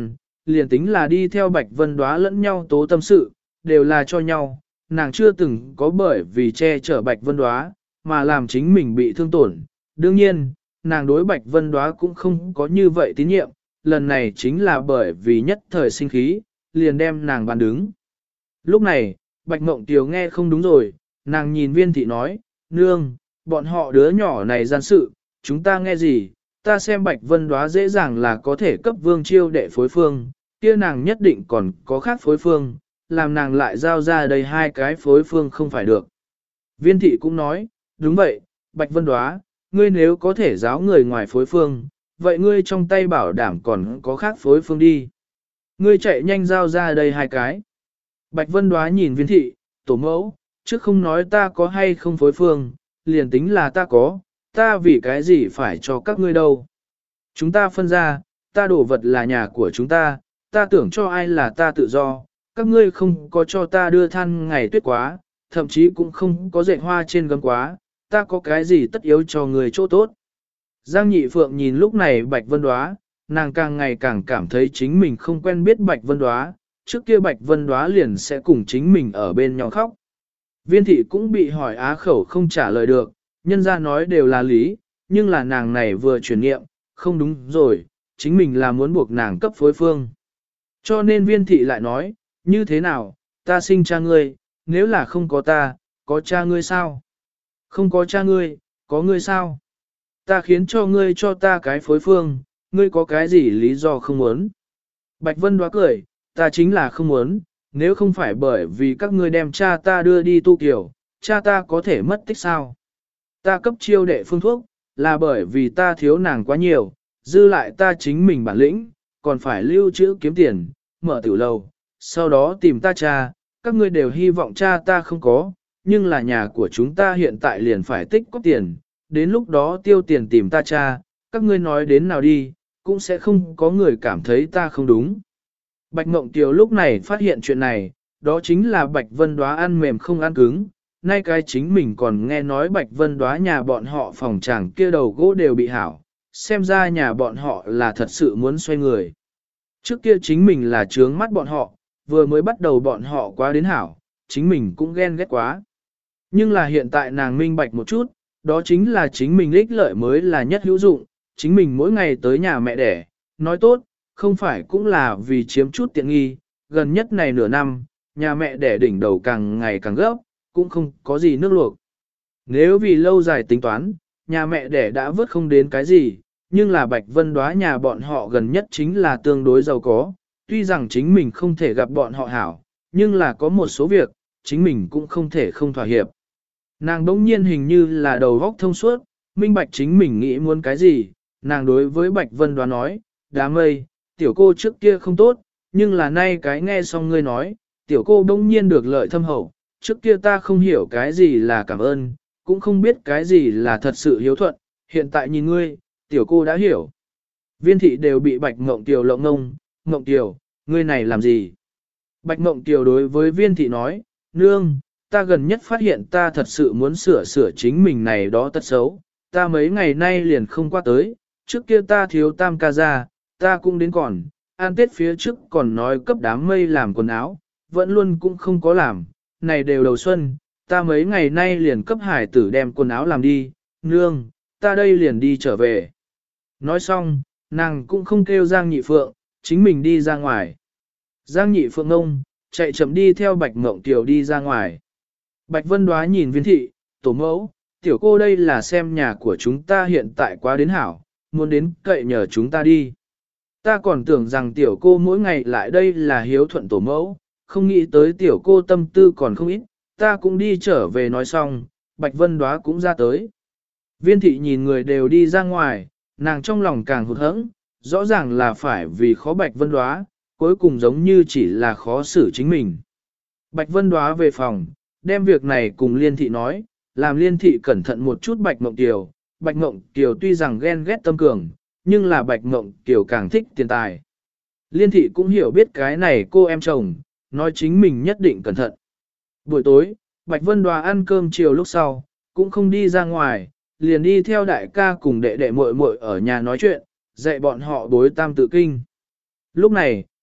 liền tính là đi theo Bạch Vân Đóa lẫn nhau tố tâm sự, đều là cho nhau, nàng chưa từng có bởi vì che chở Bạch Vân Đóa, mà làm chính mình bị thương tổn. Đương nhiên, nàng đối Bạch Vân Đóa cũng không có như vậy tín nhiệm, lần này chính là bởi vì nhất thời sinh khí, liền đem nàng bàn đứng. Lúc này, Bạch Mộng Tiều nghe không đúng rồi, nàng nhìn Viên thị nói, nương, bọn họ đứa nhỏ này gian sự, chúng ta nghe gì, ta xem Bạch Vân Đóa dễ dàng là có thể cấp Vương Chiêu đệ phối phương, kia nàng nhất định còn có khác phối phương, làm nàng lại giao ra đây hai cái phối phương không phải được. Viên thị cũng nói, đúng vậy, Bạch Vân Đóa, ngươi nếu có thể giáo người ngoài phối phương, vậy ngươi trong tay bảo đảm còn có khác phối phương đi. Ngươi chạy nhanh giao ra đây hai cái. Bạch Vân Đóa nhìn Viên thị, tổ mẫu, chứ không nói ta có hay không phối phương, liền tính là ta có, ta vì cái gì phải cho các ngươi đâu. Chúng ta phân ra, ta đổ vật là nhà của chúng ta tưởng cho ai là ta tự do, các ngươi không có cho ta đưa than ngày tuyết quá, thậm chí cũng không có dệt hoa trên gấm quá, ta có cái gì tất yếu cho người chỗ tốt. Giang Nhị Phượng nhìn lúc này Bạch Vân Đóa, nàng càng ngày càng cảm thấy chính mình không quen biết Bạch Vân Đóa, trước kia Bạch Vân Đóa liền sẽ cùng chính mình ở bên nhau khóc. Viên thị cũng bị hỏi á khẩu không trả lời được, nhân ra nói đều là lý, nhưng là nàng này vừa chuyển nghiệm, không đúng rồi, chính mình là muốn buộc nàng cấp phối phương. Cho nên Viên thị lại nói, như thế nào, ta sinh cha ngươi, nếu là không có ta, có cha ngươi sao? Không có cha ngươi, có ngươi sao? Ta khiến cho ngươi cho ta cái phối phương, ngươi có cái gì lý do không muốn? Bạch Vân Đóa cười, ta chính là không muốn, nếu không phải bởi vì các ngươi đem cha ta đưa đi tu kiểu, cha ta có thể mất tích sao? Ta cấp chiêu đệ phương thuốc, là bởi vì ta thiếu nàng quá nhiều, dư lại ta chính mình bản lĩnh, còn phải lưu trữ kiếm tiền, mở tiểu lầu, sau đó tìm ta cha, các ngươi đều hy vọng cha ta không có, nhưng là nhà của chúng ta hiện tại liền phải tích có tiền, đến lúc đó tiêu tiền tìm ta cha, các ngươi nói đến nào đi, cũng sẽ không có người cảm thấy ta không đúng. Bạch Mộng Tiều lúc này phát hiện chuyện này, đó chính là Bạch Vân Đóa ăn mềm không ăn cứng, nay cái chính mình còn nghe nói Bạch Vân Đóa nhà bọn họ phòng tràng kia đầu gỗ đều bị hảo, xem ra nhà bọn họ là thật sự muốn xoay người. Trước kia chính mình là trướng mắt bọn họ, vừa mới bắt đầu bọn họ quá đến hảo, chính mình cũng ghen ghét quá. Nhưng là hiện tại nàng minh bạch một chút, đó chính là chính mình ích lợi mới là nhất hữu dụng, chính mình mỗi ngày tới nhà mẹ đẻ, nói tốt, không phải cũng là vì chiếm chút tiện nghi, gần nhất này nửa năm, nhà mẹ đẻ đỉnh đầu càng ngày càng gấp, cũng không có gì nước luộc. Nếu vì lâu dài tính toán, nhà mẹ đẻ đã vớt không đến cái gì, nhưng là Bạch Vân Đóa nhà bọn họ gần nhất chính là tương đối giàu có, tuy rằng chính mình không thể gặp bọn họ hảo, nhưng là có một số việc, chính mình cũng không thể không thỏa hiệp. Nàng đống nhiên hình như là đầu óc thông suốt, minh bạch chính mình nghĩ muốn cái gì, nàng đối với Bạch Vân Đóa nói, đám mây, tiểu cô trước kia không tốt, nhưng là nay cái nghe xong ngươi nói, tiểu cô đống nhiên được lợi thâm hậu, trước kia ta không hiểu cái gì là cảm ơn, cũng không biết cái gì là thật sự hiếu thuận, hiện tại nhìn ngươi, tiểu cô đã hiểu. Viên thị đều bị Bạch Mộng Tiều lộng ngông, Mộng Tiều, ngươi này làm gì? Bạch Mộng Tiều đối với Viên thị nói, nương, ta gần nhất phát hiện ta thật sự muốn sửa chính mình này đó tật xấu, ta mấy ngày nay liền không qua tới, trước kia ta thiếu tam ca ra, ta cũng đến còn, an tết phía trước còn nói cấp đám mây làm quần áo, vẫn luôn cũng không có làm, này đều đầu xuân, ta mấy ngày nay liền cấp hải tử đem quần áo làm đi, nương, ta đây liền đi trở về. Nói xong, nàng cũng không kêu Giang Nhị Phượng, chính mình đi ra ngoài. Giang Nhị Phượng ông, chạy chậm đi theo Bạch Mộng Tiều đi ra ngoài. Bạch Vân Đóa nhìn Viên thị, tổ mẫu, tiểu cô đây là xem nhà của chúng ta hiện tại quá đến hảo, muốn đến cậy nhờ chúng ta đi. Ta còn tưởng rằng tiểu cô mỗi ngày lại đây là hiếu thuận tổ mẫu, không nghĩ tới tiểu cô tâm tư còn không ít, ta cũng đi trở về nói xong, Bạch Vân Đóa cũng ra tới. Viên thị nhìn người đều đi ra ngoài, nàng trong lòng càng hụt hẫng, rõ ràng là phải vì khó Bạch Vân Đóa, cuối cùng giống như chỉ là khó xử chính mình. Bạch Vân Đóa về phòng, đem việc này cùng Liên thị nói, làm Liên thị cẩn thận một chút Bạch Mộng Tiều. Bạch Mộng Tiều tuy rằng ghen ghét tâm cường, nhưng là Bạch Mộng Tiều càng thích tiền tài. Liên thị cũng hiểu biết cái này cô em chồng, nói chính mình nhất định cẩn thận. Buổi tối, Bạch Vân Đóa ăn cơm chiều lúc sau, cũng không đi ra ngoài, liền đi theo đại ca cùng đệ đệ muội muội ở nhà nói chuyện, dạy bọn họ đối tam tự kinh. Lúc này,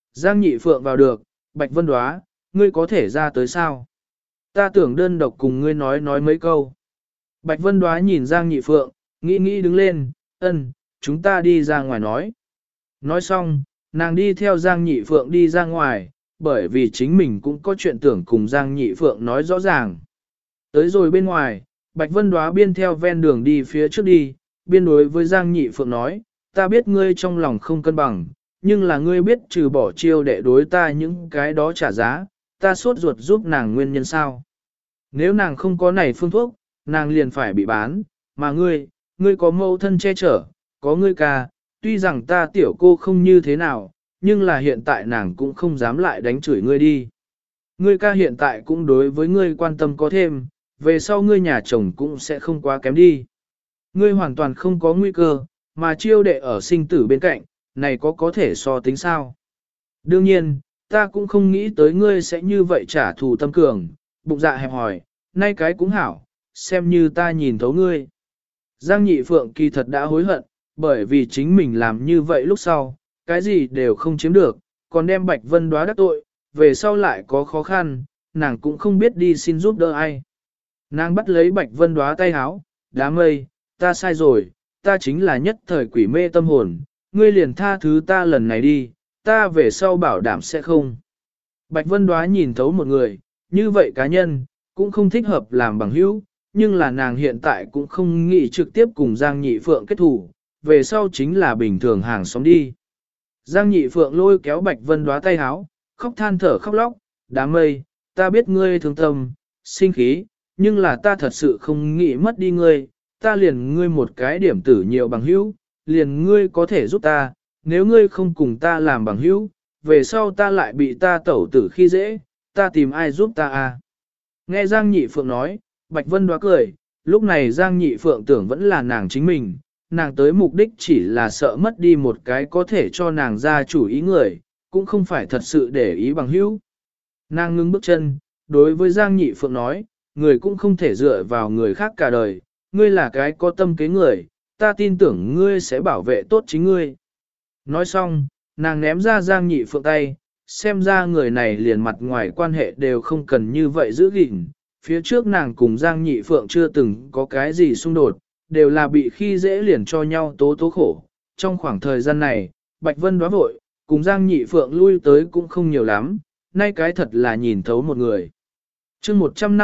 Giang Nhị Phượng vào được, Bạch Vân Đóa, ngươi có thể ra tới sao? Ta tưởng đơn độc cùng ngươi nói mấy câu. Bạch Vân Đóa nhìn Giang Nhị Phượng, nghĩ đứng lên, chúng ta đi ra ngoài nói. Nói xong, nàng đi theo Giang Nhị Phượng đi ra ngoài, bởi vì chính mình cũng có chuyện tưởng cùng Giang Nhị Phượng nói rõ ràng. Tới rồi bên ngoài, Bạch Vân Đóa biên theo ven đường đi phía trước đi, biên đối với Giang Nhị Phượng nói, ta biết ngươi trong lòng không cân bằng, nhưng là ngươi biết trừ bỏ chiêu đệ đối ta những cái đó trả giá, ta sốt ruột giúp nàng nguyên nhân sao. Nếu nàng không có này phương thuốc, nàng liền phải bị bán, mà ngươi có mâu thân che chở, có ngươi ca, tuy rằng ta tiểu cô không như thế nào, nhưng là hiện tại nàng cũng không dám lại đánh chửi ngươi đi. Ngươi ca hiện tại cũng đối với ngươi quan tâm có thêm, về sau ngươi nhà chồng cũng sẽ không quá kém đi. Ngươi hoàn toàn không có nguy cơ, mà chiêu đệ ở sinh tử bên cạnh, này có thể so tính sao. Đương nhiên, ta cũng không nghĩ tới ngươi sẽ như vậy trả thù tâm cường, bụng dạ hẹp hòi, nay cái cũng hảo, xem như ta nhìn thấu ngươi. Giang Nhị Phượng kỳ thật đã hối hận, bởi vì chính mình làm như vậy lúc sau, cái gì đều không chiếm được, còn đem Bạch Vân Đóa đắc tội, về sau lại có khó khăn, nàng cũng không biết đi xin giúp đỡ ai. Nàng bắt lấy Bạch Vân Đóa tay háo, đám mây, ta sai rồi, ta chính là nhất thời quỷ mê tâm hồn, ngươi liền tha thứ ta lần này đi, ta về sau bảo đảm sẽ không. Bạch Vân Đóa nhìn thấu một người, như vậy cá nhân, cũng không thích hợp làm bằng hữu, nhưng là nàng hiện tại cũng không nghĩ trực tiếp cùng Giang Nhị Phượng kết thủ, về sau chính là bình thường hàng xóm đi. Giang Nhị Phượng lôi kéo Bạch Vân Đóa tay háo, khóc than thở khóc lóc, đám mây, ta biết ngươi thương tâm, sinh khí, nhưng là ta thật sự không nghĩ mất đi ngươi, ta liền ngươi một cái điểm tử nhiều bằng hữu, liền ngươi có thể giúp ta, nếu ngươi không cùng ta làm bằng hữu, về sau ta lại bị ta tẩu tử khi dễ, ta tìm ai giúp ta à. Nghe Giang Nhị Phượng nói, Bạch Vân Đóa cười, lúc này Giang Nhị Phượng tưởng vẫn là nàng chính mình, nàng tới mục đích chỉ là sợ mất đi một cái có thể cho nàng ra chủ ý người, cũng không phải thật sự để ý bằng hữu. Nàng ngưng bước chân, đối với Giang Nhị Phượng nói, người cũng không thể dựa vào người khác cả đời, ngươi là cái có tâm kế người, ta tin tưởng ngươi sẽ bảo vệ tốt chính ngươi. Nói xong, nàng ném ra Giang Nhị Phượng tay, xem ra người này liền mặt ngoài quan hệ đều không cần như vậy giữ gìn. Phía trước nàng cùng Giang Nhị Phượng chưa từng có cái gì xung đột, đều là bị khi dễ liền cho nhau tố khổ. Trong khoảng thời gian này, Bạch Vân Đóa vội, cùng Giang Nhị Phượng lui tới cũng không nhiều lắm, nay cái thật là nhìn thấu một người. Chương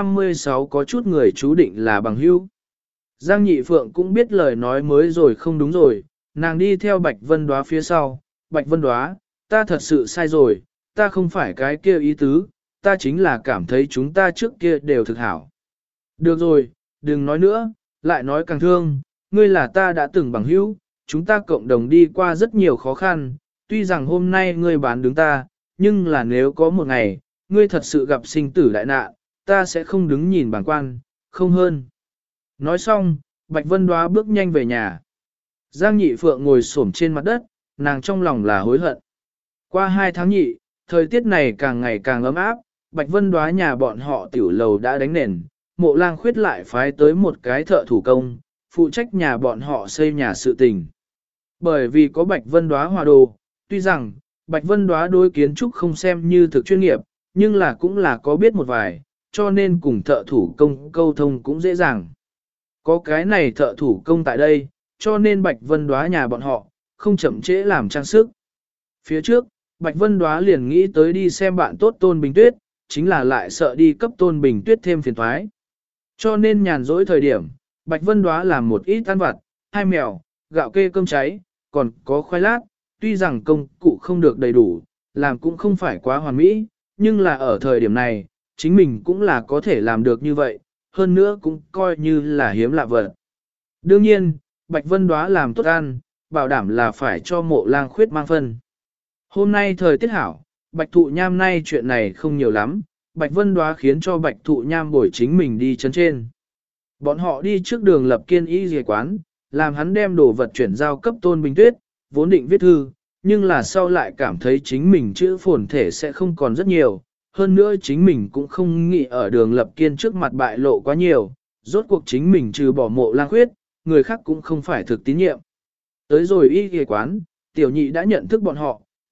156 có chút người chú định là bằng hữu. Giang Nhị Phượng cũng biết lời nói mới rồi không đúng rồi, nàng đi theo Bạch Vân Đóa phía sau, Bạch Vân Đóa, ta thật sự sai rồi, ta không phải cái kia ý tứ, ta chính là cảm thấy chúng ta trước kia đều thực hảo. Được rồi, đừng nói nữa, lại nói càng thương, ngươi là ta đã từng bằng hữu, chúng ta cộng đồng đi qua rất nhiều khó khăn, tuy rằng hôm nay ngươi bán đứng ta, nhưng là nếu có một ngày, ngươi thật sự gặp sinh tử đại nạn, ta sẽ không đứng nhìn bàng quan, không hơn. Nói xong, Bạch Vân Đóa bước nhanh về nhà. Giang Nhị Phượng ngồi xổm trên mặt đất, nàng trong lòng là hối hận. Qua 2 tháng nhị, thời tiết này càng ngày càng ấm áp, Bạch Vân Đóa nhà bọn họ tiểu lầu đã đánh nền, Mộ Lang Khuyết lại phái tới một cái thợ thủ công, phụ trách nhà bọn họ xây nhà sự tình. Bởi vì có Bạch Vân Đóa hòa đồ, tuy rằng Bạch Vân Đóa đối kiến trúc không xem như thực chuyên nghiệp, nhưng là cũng là có biết một vài, cho nên cùng thợ thủ công câu thông cũng dễ dàng. Có cái này thợ thủ công tại đây, cho nên Bạch Vân Đóa nhà bọn họ, không chậm trễ làm trang sức. Phía trước, Bạch Vân Đóa liền nghĩ tới đi xem bạn tốt Tôn Bình Tuyết, chính là lại sợ đi cấp Tôn Bình Tuyết thêm phiền toái. Cho nên nhàn rỗi thời điểm, Bạch Vân Đóa làm một ít ăn vặt, 2 mèo, gạo kê cơm cháy, còn có khoai lát, tuy rằng công cụ không được đầy đủ, làm cũng không phải quá hoàn mỹ, nhưng là ở thời điểm này, chính mình cũng là có thể làm được như vậy, hơn nữa cũng coi như là hiếm lạ vật. Đương nhiên, Bạch Vân Đóa làm tốt ăn, bảo đảm là phải cho Mộ Lang Khuyết mang phân. Hôm nay thời tiết hảo, Bạch Thụ Nham nay chuyện này không nhiều lắm, Bạch Vân Đóa khiến cho Bạch Thụ Nham bồi chính mình đi chân trên. Bọn họ đi trước đường Lập Kiên y dề quán, làm hắn đem đồ vật chuyển giao cấp Tôn Bình Tuyết, vốn định viết thư, nhưng là sau lại cảm thấy chính mình chữ phồn thể sẽ không còn rất nhiều, hơn nữa chính mình cũng không nghĩ ở đường Lập Kiên trước mặt bại lộ quá nhiều, rốt cuộc chính mình trừ bỏ Mộ Lang Khuyết, người khác cũng không phải thực tín nhiệm. Tới rồi y ghề quán, tiểu nhị đã nhận thức bọn họ,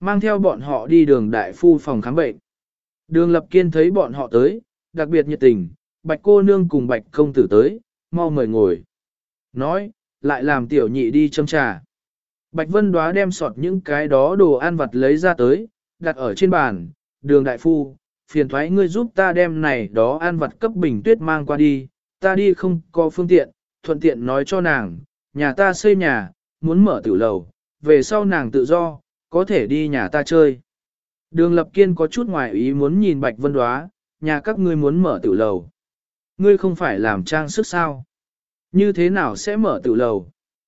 mang theo bọn họ đi đường đại phu phòng khám bệnh. Đường Lập Kiên thấy bọn họ tới, đặc biệt nhiệt tình, Bạch cô nương cùng Bạch công tử tới, mau mời ngồi. Nói, lại làm tiểu nhị đi châm trà. Bạch Vân Đóa đem sọt những cái đó đồ ăn vặt lấy ra tới, đặt ở trên bàn, đường đại phu, phiền thoái ngươi giúp ta đem này đó ăn vặt cấp Bình Tuyết mang qua đi, ta đi không có phương tiện, thuận tiện nói cho nàng, nhà ta xây nhà, muốn mở tiểu lầu, về sau nàng tự do, có thể đi nhà ta chơi. Đường Lập Kiên có chút ngoài ý muốn nhìn Bạch Vân Đóa, nhà các ngươi muốn mở tiểu lầu. Ngươi không phải làm trang sức sao? Như thế nào sẽ mở tiểu lầu?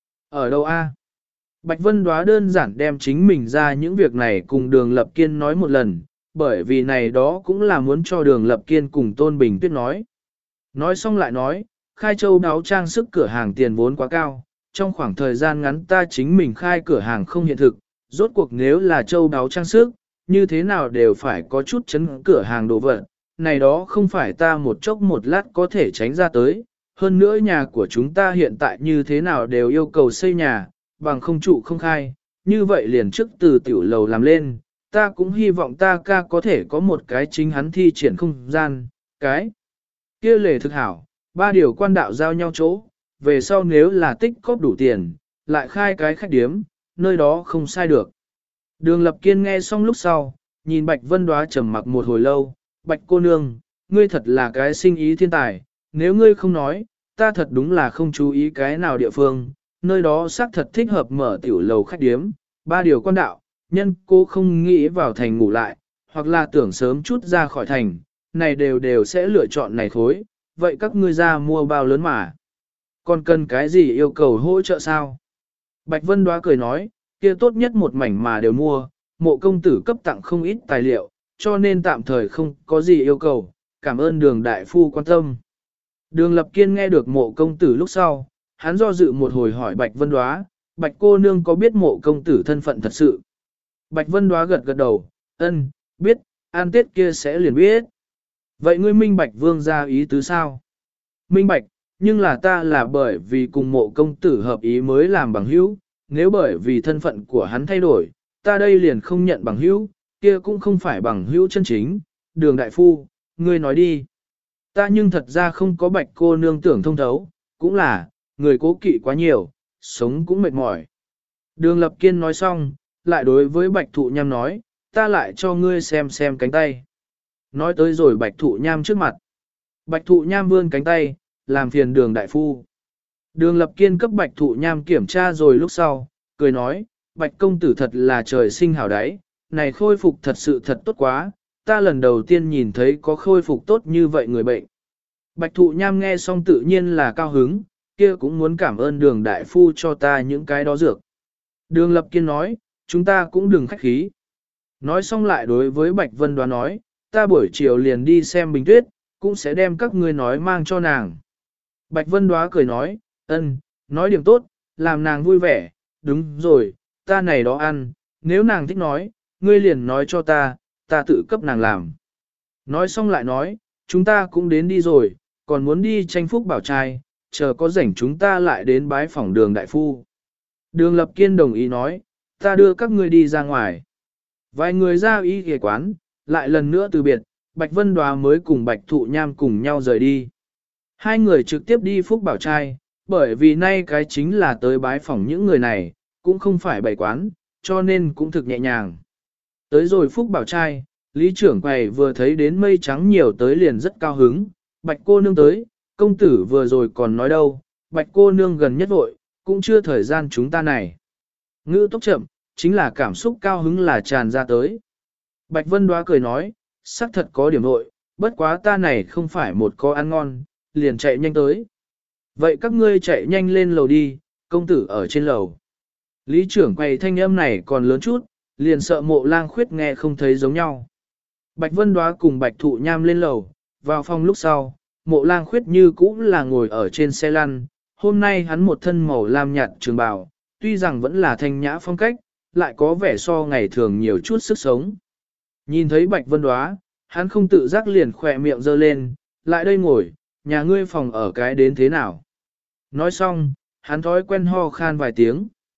Ở đâu a? Bạch Vân Đóa đơn giản đem chính mình ra những việc này cùng Đường Lập Kiên nói một lần, bởi vì này đó cũng là muốn cho Đường Lập Kiên cùng Tôn Bình Tuyết nói. Nói xong lại nói, khai châu đáo trang sức cửa hàng tiền vốn quá cao, trong khoảng thời gian ngắn ta chính mình khai cửa hàng không hiện thực, rốt cuộc nếu là châu đáo trang sức, như thế nào đều phải có chút chấn cửa hàng đồ vật, này đó không phải ta một chốc một lát có thể tránh ra tới, hơn nữa nhà của chúng ta hiện tại như thế nào đều yêu cầu xây nhà, bằng không trụ không khai, như vậy liền trước từ tiểu lầu làm lên, ta cũng hy vọng ta ca có thể có một cái chính hắn thi triển không gian, cái kia lề thực hảo, ba điều quan đạo giao nhau chỗ, về sau nếu là tích cóp đủ tiền, lại khai cái khách điếm, nơi đó không sai được. Đường Lập Kiên nghe xong lúc sau, nhìn Bạch Vân Đóa trầm mặc một hồi lâu, Bạch cô nương, ngươi thật là cái sinh ý thiên tài, nếu ngươi không nói, ta thật đúng là không chú ý cái nào địa phương, nơi đó xác thật thích hợp mở tiểu lầu khách điếm, ba điều quan đạo, nhân cô không nghĩ vào thành ngủ lại, hoặc là tưởng sớm chút ra khỏi thành, này đều sẽ lựa chọn này khối, vậy các ngươi ra mua bao lớn mà. Còn cần cái gì yêu cầu hỗ trợ sao? Bạch Vân Đóa cười nói, kia tốt nhất một mảnh mà đều mua, mộ công tử cấp tặng không ít tài liệu, cho nên tạm thời không có gì yêu cầu, cảm ơn đường đại phu quan tâm. Đường Lập Kiên nghe được mộ công tử lúc sau, hắn do dự một hồi hỏi Bạch Vân Đóa, Bạch cô nương có biết mộ công tử thân phận thật sự? Bạch Vân Đóa gật gật đầu, ân, biết, an tết kia sẽ liền biết. Vậy ngươi minh bạch vương gia ý tứ sao? Minh bạch, nhưng là ta là bởi vì cùng mộ công tử hợp ý mới làm bằng hữu, nếu bởi vì thân phận của hắn thay đổi, ta đây liền không nhận bằng hữu, kia cũng không phải bằng hữu chân chính. Đường đại phu, ngươi nói đi. Ta nhưng thật ra không có Bạch cô nương tưởng thông thấu, cũng là, người cố kỵ quá nhiều, sống cũng mệt mỏi. Đường Lập Kiên nói xong, lại đối với Bạch Thụ Nham nói, ta lại cho ngươi xem cánh tay. Nói tới rồi Bạch Thụ Nham trước mặt. Bạch Thụ Nham vươn cánh tay, làm phiền đường đại phu. Đường Lập Kiên cấp Bạch Thụ Nham kiểm tra rồi lúc sau, cười nói, Bạch công tử thật là trời sinh hảo đáy, này khôi phục thật sự thật tốt quá, ta lần đầu tiên nhìn thấy có khôi phục tốt như vậy người bệnh. Bạch Thụ Nham nghe xong tự nhiên là cao hứng, kia cũng muốn cảm ơn đường đại phu cho ta những cái đó dược. Đường Lập Kiên nói, chúng ta cũng đừng khách khí. Nói xong lại đối với Bạch Vân Đóa nói, ta buổi chiều liền đi xem Bình Tuyết, cũng sẽ đem các ngươi nói mang cho nàng. Bạch Vân Đóa cười nói, ân, nói điểm tốt, làm nàng vui vẻ, đúng rồi, ta này đó ăn, nếu nàng thích nói, ngươi liền nói cho ta tự cấp nàng làm. Nói xong lại nói, chúng ta cũng đến đi rồi, còn muốn đi tranh phúc bảo trai, chờ có rảnh chúng ta lại đến bái phỏng đường đại phu. Đường Lập Kiên đồng ý nói, ta đưa các ngươi đi ra ngoài. Vài người ra y ghề quán, lại lần nữa từ biệt, Bạch Vân Đóa mới cùng Bạch Thụ Nham cùng nhau rời đi. Hai người trực tiếp đi phúc bảo trai, bởi vì nay cái chính là tới bái phỏng những người này, cũng không phải bày quán, cho nên cũng thực nhẹ nhàng. Tới rồi phúc bảo trai, lý trưởng quầy vừa thấy đến mây trắng nhiều tới liền rất cao hứng, Bạch cô nương tới, công tử vừa rồi còn nói đâu, Bạch cô nương gần nhất vội, cũng chưa thời gian chúng ta này. Ngữ tốc chậm, chính là cảm xúc cao hứng là tràn ra tới. Bạch Vân Đóa cười nói, xác thật có điểm vội, bất quá ta này không phải một có ăn ngon, liền chạy nhanh tới. Vậy các ngươi chạy nhanh lên lầu đi, công tử ở trên lầu. Lý trưởng quầy thanh âm này còn lớn chút, liền sợ Mộ Lang Khuyết nghe không thấy giống nhau. Bạch Vân Đóa cùng Bạch Thụ Nham lên lầu, vào phòng lúc sau, Mộ Lang Khuyết như cũ là ngồi ở trên xe lăn, hôm nay hắn một thân màu lam nhạt trường bào, tuy rằng vẫn là thanh nhã phong cách, lại có vẻ so ngày thường nhiều chút sức sống. Nhìn thấy Bạch Vân Đóa, hắn không tự giác liền khỏe miệng giơ lên, lại đây ngồi, nhà ngươi phòng ở cái đến thế nào. Nói xong, hắn thói quen ho khan vài tiếng.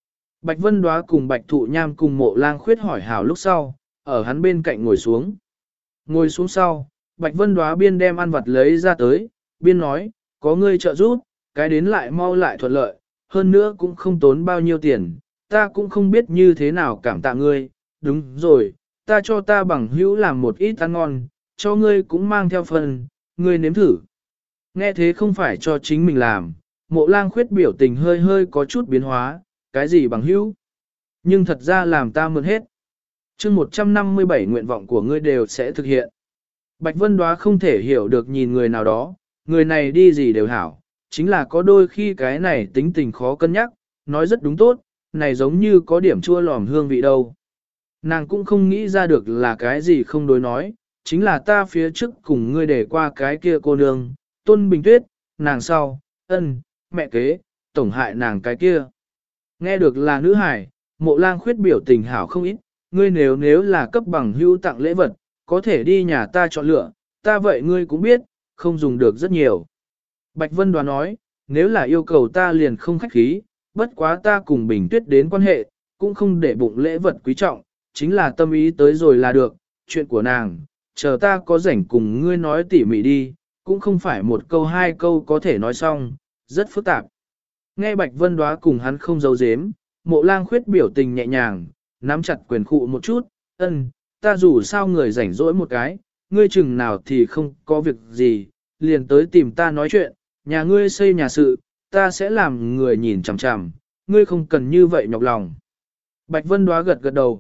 Bạch Vân Đóa cùng Bạch Thụ Nham cùng Mộ Lang Khuyết hỏi hảo lúc sau, ở hắn bên cạnh ngồi xuống. Ngồi xuống sau, Bạch Vân Đóa biên đem ăn vặt lấy ra tới, biên nói, có ngươi trợ giúp, cái đến lại mau lại thuận lợi, hơn nữa cũng không tốn bao nhiêu tiền, ta cũng không biết như thế nào cảm tạ ngươi, đúng rồi, ta cho ta bằng hữu làm một ít ăn ngon, cho ngươi cũng mang theo phần, ngươi nếm thử. Nghe thế không phải cho chính mình làm, Mộ Lang Khuyết biểu tình hơi hơi có chút biến hóa, cái gì bằng hữu? Nhưng thật ra làm ta mượn hết. Chương 157 nguyện vọng của ngươi đều sẽ thực hiện. Bạch Vân Đóa không thể hiểu được nhìn người nào đó, người này đi gì đều hảo, chính là có đôi khi cái này tính tình khó cân nhắc, nói rất đúng tốt, này giống như có điểm chua lòm hương vị đâu. Nàng cũng không nghĩ ra được là cái gì không đối nói, chính là ta phía trước cùng ngươi để qua cái kia cô nương, Tôn Bình Tuyết, nàng sau, mẹ kế, tổng hại nàng cái kia. Nghe được là nữ hải, Mộ Lang Khuyết biểu tình hảo không ít, ngươi nếu là cấp bằng hữu tặng lễ vật, có thể đi nhà ta chọn lựa, ta vậy ngươi cũng biết, không dùng được rất nhiều. Bạch Vân Đoán nói, nếu là yêu cầu ta liền không khách khí, bất quá ta cùng Bình Tuyết đến quan hệ, cũng không để bụng lễ vật quý trọng, chính là tâm ý tới rồi là được, chuyện của nàng, chờ ta có rảnh cùng ngươi nói tỉ mỉ đi, cũng không phải một câu hai câu có thể nói xong, rất phức tạp. Nghe Bạch Vân Đoá cùng hắn không giấu giếm, Mộ Lang Khuyết biểu tình nhẹ nhàng, nắm chặt quyền khụ một chút, ta dù sao người rảnh rỗi một cái, ngươi chừng nào thì không có việc gì, liền tới tìm ta nói chuyện, nhà ngươi xây nhà sự, ta sẽ làm người nhìn chằm chằm, ngươi không cần như vậy nhọc lòng. Bạch Vân Đoá gật gật đầu,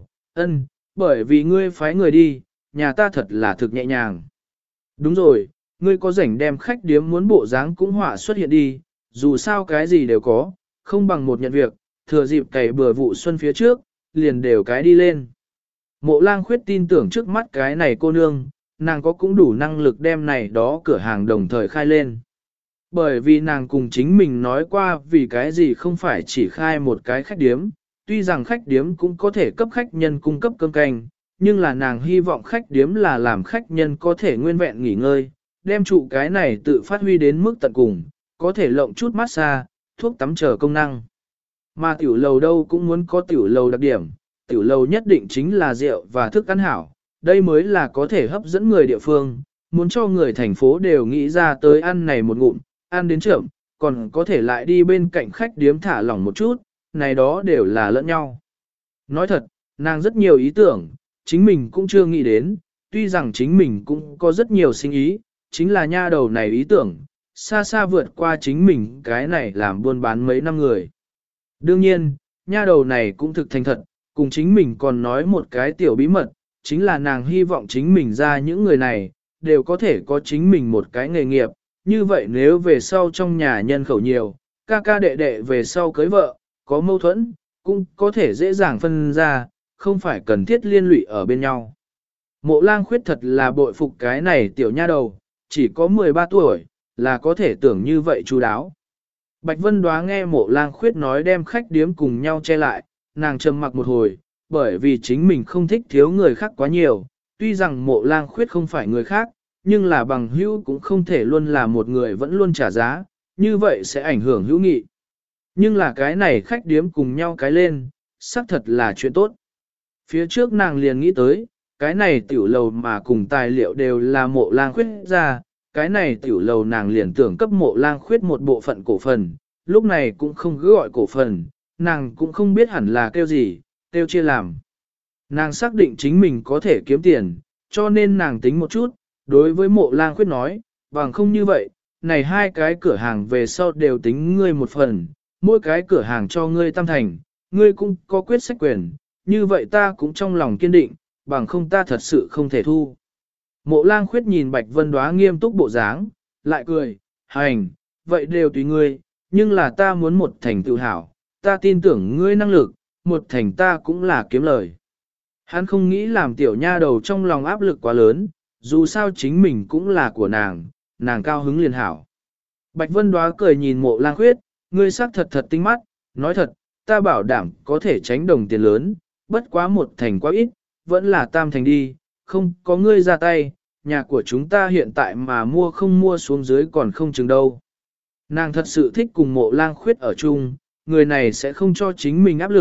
bởi vì ngươi phái người đi, nhà ta thật là thực nhẹ nhàng. Đúng rồi, ngươi có rảnh đem khách điếm muốn bộ dáng cũng họa xuất hiện đi, dù sao cái gì đều có, không bằng một nhận việc, thừa dịp cày bừa vụ xuân phía trước, liền đều cái đi lên. Mộ Lang Khuyết tin tưởng trước mắt cái này cô nương, nàng có cũng đủ năng lực đem này đó cửa hàng đồng thời khai lên. Bởi vì nàng cùng chính mình nói qua vì cái gì không phải chỉ khai một cái khách điếm, tuy rằng khách điếm cũng có thể cấp khách nhân cung cấp cơm canh, nhưng là nàng hy vọng khách điếm là làm khách nhân có thể nguyên vẹn nghỉ ngơi, đem trụ cái này tự phát huy đến mức tận cùng, có thể lộng chút massage, thuốc tắm chờ công năng. Mà tiểu lầu đâu cũng muốn có tiểu lầu đặc điểm, tiểu lầu nhất định chính là rượu và thức ăn hảo, đây mới là có thể hấp dẫn người địa phương, muốn cho người thành phố đều nghĩ ra tới ăn này một ngụm, ăn đến trưởng, còn có thể lại đi bên cạnh khách điếm thả lỏng một chút, này đó đều là lẫn nhau. Nói thật, nàng rất nhiều ý tưởng, chính mình cũng chưa nghĩ đến, tuy rằng chính mình cũng có rất nhiều sinh ý, chính là nha đầu này ý tưởng, xa xa vượt qua chính mình cái này làm buôn bán mấy năm người. Đương nhiên, nha đầu này cũng thực thành thật, cùng chính mình còn nói một cái tiểu bí mật, chính là nàng hy vọng chính mình ra những người này, đều có thể có chính mình một cái nghề nghiệp, như vậy nếu về sau trong nhà nhân khẩu nhiều, ca ca đệ đệ về sau cưới vợ, có mâu thuẫn, cũng có thể dễ dàng phân ra, không phải cần thiết liên lụy ở bên nhau. Mộ Lang Khuyết thật là bội phục cái này tiểu nha đầu, chỉ có 13 tuổi, là có thể tưởng như vậy chu đáo. Bạch Vân Đoá nghe Mộ Lang Khuyết nói đem khách điếm cùng nhau che lại, nàng trầm mặc một hồi, bởi vì chính mình không thích thiếu người khác quá nhiều, tuy rằng Mộ Lang Khuyết không phải người khác, nhưng là bằng hữu cũng không thể luôn là một người vẫn luôn trả giá, như vậy sẽ ảnh hưởng hữu nghị. Nhưng là cái này khách điếm cùng nhau cái lên, xác thật là chuyện tốt. Phía trước nàng liền nghĩ tới, cái này tiểu lầu mà cùng tài liệu đều là Mộ Lang Khuyết ra, cái này tiểu lầu nàng liền tưởng cấp Mộ Lang Khuyết một bộ phận cổ phần, lúc này cũng không cứ gọi cổ phần, nàng cũng không biết hẳn là kêu gì, kêu chia làm. Nàng xác định chính mình có thể kiếm tiền, cho nên nàng tính một chút, đối với Mộ Lang Khuyết nói, bằng không như vậy, này hai cái cửa hàng về sau đều tính ngươi một phần, mỗi cái cửa hàng cho ngươi tam thành, ngươi cũng có quyết sách quyền, như vậy ta cũng trong lòng kiên định, bằng không ta thật sự không thể thu. Mộ Lang Khuyết nhìn Bạch Vân Đoá nghiêm túc bộ dáng, lại cười, hành, vậy đều tùy ngươi, nhưng là ta muốn một thành tự hào, ta tin tưởng ngươi năng lực, một thành ta cũng là kiếm lời. Hắn không nghĩ làm tiểu nha đầu trong lòng áp lực quá lớn, dù sao chính mình cũng là của nàng cao hứng liền hảo. Bạch Vân Đoá cười nhìn Mộ Lang Khuyết, ngươi sắc thật thật tinh mắt, nói thật, ta bảo đảm có thể tránh đồng tiền lớn, bất quá một thành quá ít, vẫn là tam thành đi, không có ngươi ra tay, nhà của chúng ta hiện tại mà mua không mua xuống dưới còn không chừng đâu. Nàng thật sự thích cùng Mộ Lang Khuyết ở chung, người này sẽ không cho chính mình áp lực,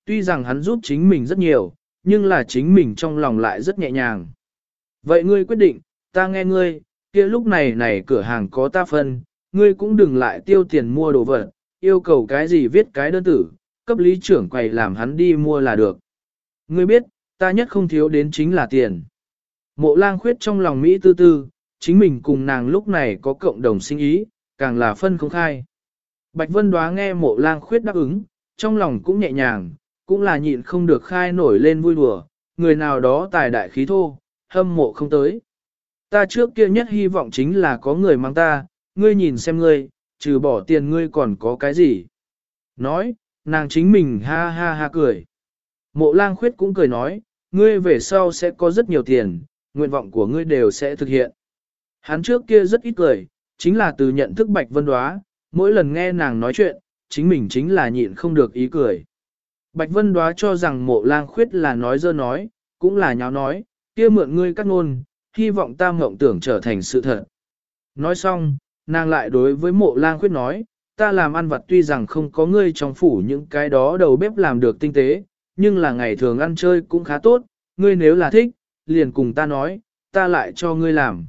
Tuy rằng hắn giúp chính mình rất nhiều, nhưng là chính mình trong lòng lại rất nhẹ nhàng. Vậy ngươi quyết định, ta nghe ngươi, kia lúc này cửa hàng có ta phân, ngươi cũng đừng lại tiêu tiền mua đồ vật, yêu cầu cái gì viết cái đơn tử, cấp lý trưởng quầy làm hắn đi mua là được. Ngươi biết, ta nhất không thiếu đến chính là tiền. Mộ Lang Khuyết trong lòng Mỹ tư tư, chính mình cùng nàng lúc này có cộng đồng sinh ý, càng là phân không khai. Bạch Vân Đoá nghe Mộ Lang Khuyết đáp ứng, trong lòng cũng nhẹ nhàng, cũng là nhịn không được khai nổi lên vui đùa, người nào đó tài đại khí thô, hâm mộ không tới. Ta trước kia nhất hy vọng chính là có người mang ta, ngươi nhìn xem ngươi, trừ bỏ tiền ngươi còn có cái gì. Nói, nàng chính mình ha ha ha cười. Mộ Lang Khuyết cũng cười nói, ngươi về sau sẽ có rất nhiều tiền, nguyện vọng của ngươi đều sẽ thực hiện. Hắn trước kia rất ít cười, chính là từ nhận thức Bạch Vân Đoá, mỗi lần nghe nàng nói chuyện, chính mình chính là nhịn không được ý cười. Bạch Vân Đoá cho rằng Mộ Lang Khuyết là nói dơ nói, cũng là nháo nói, kia mượn ngươi cắt ngôn, hy vọng ta mộng tưởng trở thành sự thật. Nói xong, nàng lại đối với Mộ Lang Khuyết nói, ta làm ăn vặt tuy rằng không có ngươi trong phủ những cái đó đầu bếp làm được tinh tế, nhưng là ngày thường ăn chơi cũng khá tốt, ngươi nếu là thích, liền cùng ta nói, ta lại cho ngươi làm.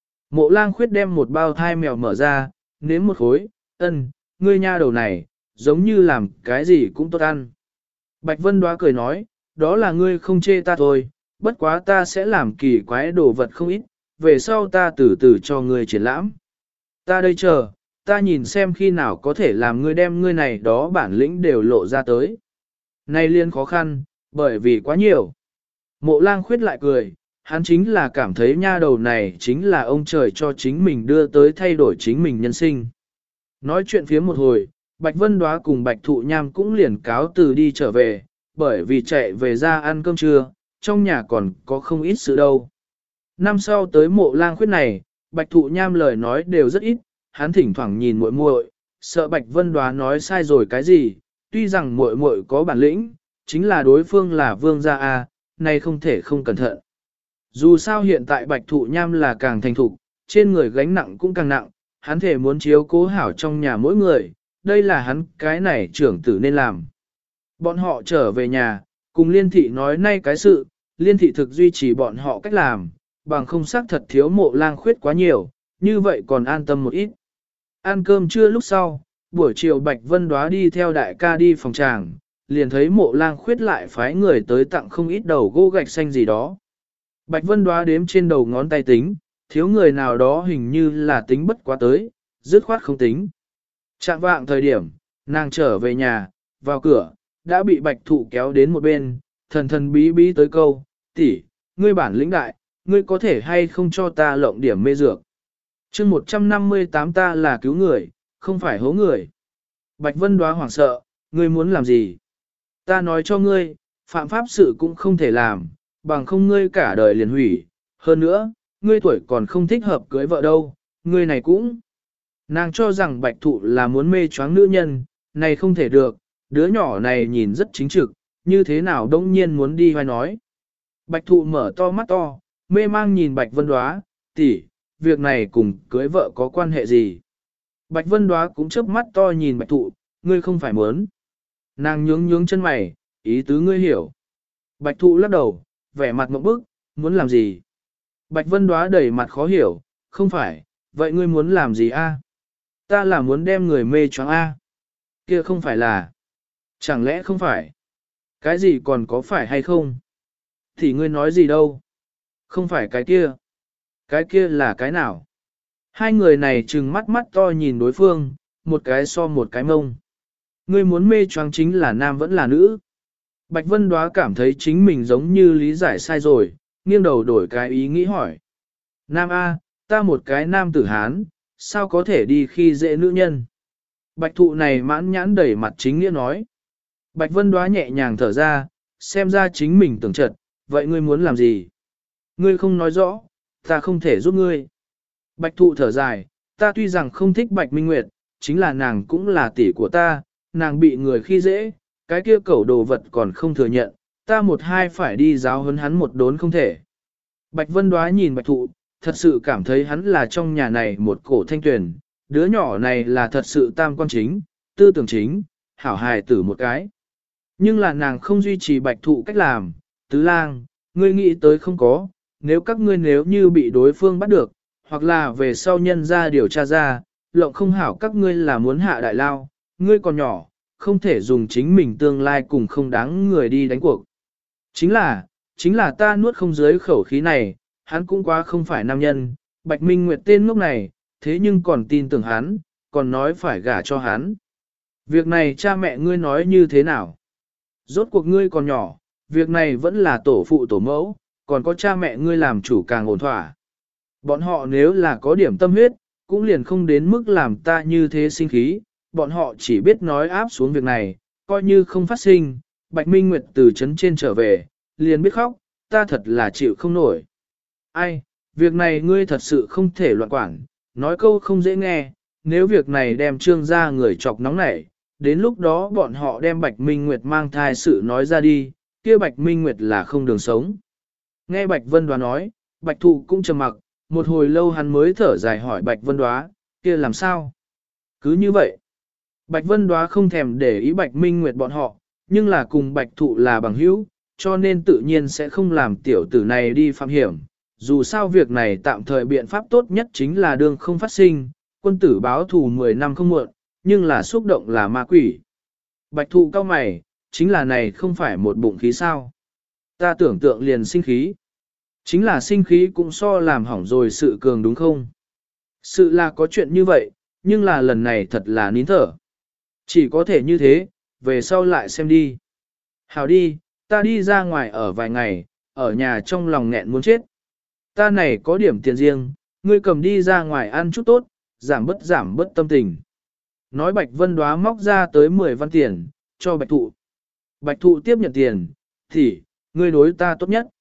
Mộ Lang Khuyết đem một bao thai mèo mở ra, nếm một khối, ngươi nha đầu này, giống như làm cái gì cũng tốt ăn. Bạch Vân Đoá cười nói, đó là ngươi không chê ta thôi, bất quá ta sẽ làm kỳ quái đồ vật không ít, về sau ta từ từ cho ngươi triển lãm. Ta đây chờ, ta nhìn xem khi nào có thể làm ngươi đem ngươi này đó bản lĩnh đều lộ ra tới. Nay liên khó khăn, bởi vì quá nhiều. Mộ Lang Khuyết lại cười, hắn chính là cảm thấy nha đầu này chính là ông trời cho chính mình đưa tới thay đổi chính mình nhân sinh. Nói chuyện phía một hồi, Bạch Vân Đoá cùng Bạch Thụ Nham cũng liền cáo từ đi trở về, bởi vì chạy về ra ăn cơm trưa, trong nhà còn có không ít sự đâu. Năm sau tới Mộ Lang Khuyết này, Bạch Thụ Nham lời nói đều rất ít, hắn thỉnh thoảng nhìn muội muội, sợ Bạch Vân Đoá nói sai rồi cái gì, tuy rằng muội muội có bản lĩnh, chính là đối phương là vương gia a, này không thể không cẩn thận. Dù sao hiện tại Bạch Thụ Nham là càng thành thục, trên người gánh nặng cũng càng nặng, hắn thể muốn chiếu cố hảo trong nhà mỗi người, đây là hắn cái này trưởng tử nên làm. Bọn họ trở về nhà, cùng Liên Thị nói nay cái sự, Liên Thị thực duy trì bọn họ cách làm, bằng không xác thật thiếu Mộ Lang Khuyết quá nhiều, như vậy còn an tâm một ít. Ăn cơm trưa lúc sau, buổi chiều Bạch Vân Đoá đi theo đại ca đi phòng tràng, liền thấy Mộ Lang Khuyết lại phái người tới tặng không ít đầu gỗ gạch xanh gì đó. Bạch Vân Đoá đếm trên đầu ngón tay tính, thiếu người nào đó hình như là tính bất quá tới, dứt khoát không tính. Trạng vạng thời điểm, nàng trở về nhà, vào cửa, đã bị Bạch Thụ kéo đến một bên, thần thần bí bí tới câu, tỷ, ngươi bản lĩnh đại, ngươi có thể hay không cho ta lộng điểm mê dược. chương 158 ta là cứu người, không phải hố người. Bạch Vân Đoá hoảng sợ, ngươi muốn làm gì? Ta nói cho ngươi, phạm pháp sự cũng không thể làm, bằng không ngươi cả đời liền hủy. Hơn nữa, ngươi tuổi còn không thích hợp cưới vợ đâu, ngươi này cũng. Nàng cho rằng Bạch Thụ là muốn mê choáng nữ nhân, này không thể được, đứa nhỏ này nhìn rất chính trực, như thế nào đông nhiên muốn đi vai nói. Bạch Thụ mở to mắt to, mê mang nhìn Bạch Vân Đoá, tỷ, việc này cùng cưới vợ có quan hệ gì? Bạch Vân Đoá cũng chớp mắt to nhìn Bạch Thụ, ngươi không phải muốn. Nàng nhướng nhướng chân mày, ý tứ ngươi hiểu. Bạch Thụ lắc đầu, vẻ mặt ngộp bức, muốn làm gì? Bạch Vân Đoá đầy mặt khó hiểu, không phải, vậy ngươi muốn làm gì a? Ta là muốn đem người mê choáng a. Kia không phải là. Chẳng lẽ không phải? Cái gì còn có phải hay không? Thì ngươi nói gì đâu? Không phải cái kia. Cái kia là cái nào? Hai người này trừng mắt mắt to nhìn đối phương, một cái so một cái mông. Ngươi muốn mê choáng chính là nam vẫn là nữ. Bạch Vân Đoá cảm thấy chính mình giống như lý giải sai rồi, nghiêng đầu đổi cái ý nghĩ hỏi. Nam A, ta một cái nam tử Hán, sao có thể đi khi dễ nữ nhân? Bạch Thụ này mãn nhãn đẩy mặt chính nghĩa nói. Bạch Vân Đoá nhẹ nhàng thở ra, xem ra chính mình tưởng trật, vậy ngươi muốn làm gì? Ngươi không nói rõ, ta không thể giúp ngươi. Bạch Thụ thở dài, ta tuy rằng không thích Bạch Minh Nguyệt, chính là nàng cũng là tỷ của ta, nàng bị người khi dễ, cái kia cẩu đồ vật còn không thừa nhận, ta một hai phải đi giáo huấn hắn một đốn không thể. Bạch Vân Đoá nhìn Bạch Thụ, thật sự cảm thấy hắn là trong nhà này một cổ thanh tuyển, đứa nhỏ này là thật sự tam quan chính, tư tưởng chính, hảo hài tử một cái. Nhưng là nàng không duy trì bạch thụ cách làm, tứ lang, ngươi nghĩ tới không có, nếu các ngươi nếu như bị đối phương bắt được, hoặc là về sau nhân ra điều tra ra, lộng không hảo các ngươi là muốn hạ đại lao, ngươi còn nhỏ, không thể dùng chính mình tương lai cùng không đáng người đi đánh cuộc. Chính là ta nuốt không dưới khẩu khí này, hắn cũng quá không phải nam nhân, Bạch Minh Nguyệt tên ngốc này, thế nhưng còn tin tưởng hắn, còn nói phải gả cho hắn. Việc này cha mẹ ngươi nói như thế nào? Rốt cuộc ngươi còn nhỏ, việc này vẫn là tổ phụ tổ mẫu, còn có cha mẹ ngươi làm chủ càng ổn thỏa. Bọn họ nếu là có điểm tâm huyết, cũng liền không đến mức làm ta như thế sinh khí, bọn họ chỉ biết nói áp xuống việc này, coi như không phát sinh, Bạch Minh Nguyệt từ trấn trên trở về, liền biết khóc, ta thật là chịu không nổi. Ai, việc này ngươi thật sự không thể loạn quản, nói câu không dễ nghe, nếu việc này đem trương ra người chọc nóng nảy, đến lúc đó bọn họ đem Bạch Minh Nguyệt mang thai sự nói ra đi, kia Bạch Minh Nguyệt là không đường sống. Nghe Bạch Vân Đoá nói, Bạch Thụ cũng trầm mặc, một hồi lâu hắn mới thở dài hỏi Bạch Vân Đoá, kia làm sao? Cứ như vậy, Bạch Vân Đoá không thèm để ý Bạch Minh Nguyệt bọn họ, nhưng là cùng Bạch Thụ là bằng hữu, cho nên tự nhiên sẽ không làm tiểu tử này đi phạm hiểm. Dù sao việc này tạm thời biện pháp tốt nhất chính là đương không phát sinh, quân tử báo thù 10 năm không muộn, nhưng là xúc động là ma quỷ. Bạch Thụ cao mày, chính là này không phải một bụng khí sao. Ta tưởng tượng liền sinh khí. Chính là sinh khí cũng so làm hỏng rồi sự cường đúng không? Sự là có chuyện như vậy, nhưng là lần này thật là nín thở. Chỉ có thể như thế, về sau lại xem đi. Hảo đi, ta đi ra ngoài ở vài ngày, ở nhà trong lòng nghẹn muốn chết. Ta này có điểm tiền riêng, ngươi cầm đi ra ngoài ăn chút tốt, giảm bớt tâm tình. Nói Bạch Vân Đoá móc ra tới 10 văn tiền, cho Bạch Thụ. Bạch Thụ tiếp nhận tiền, thì, ngươi đối ta tốt nhất.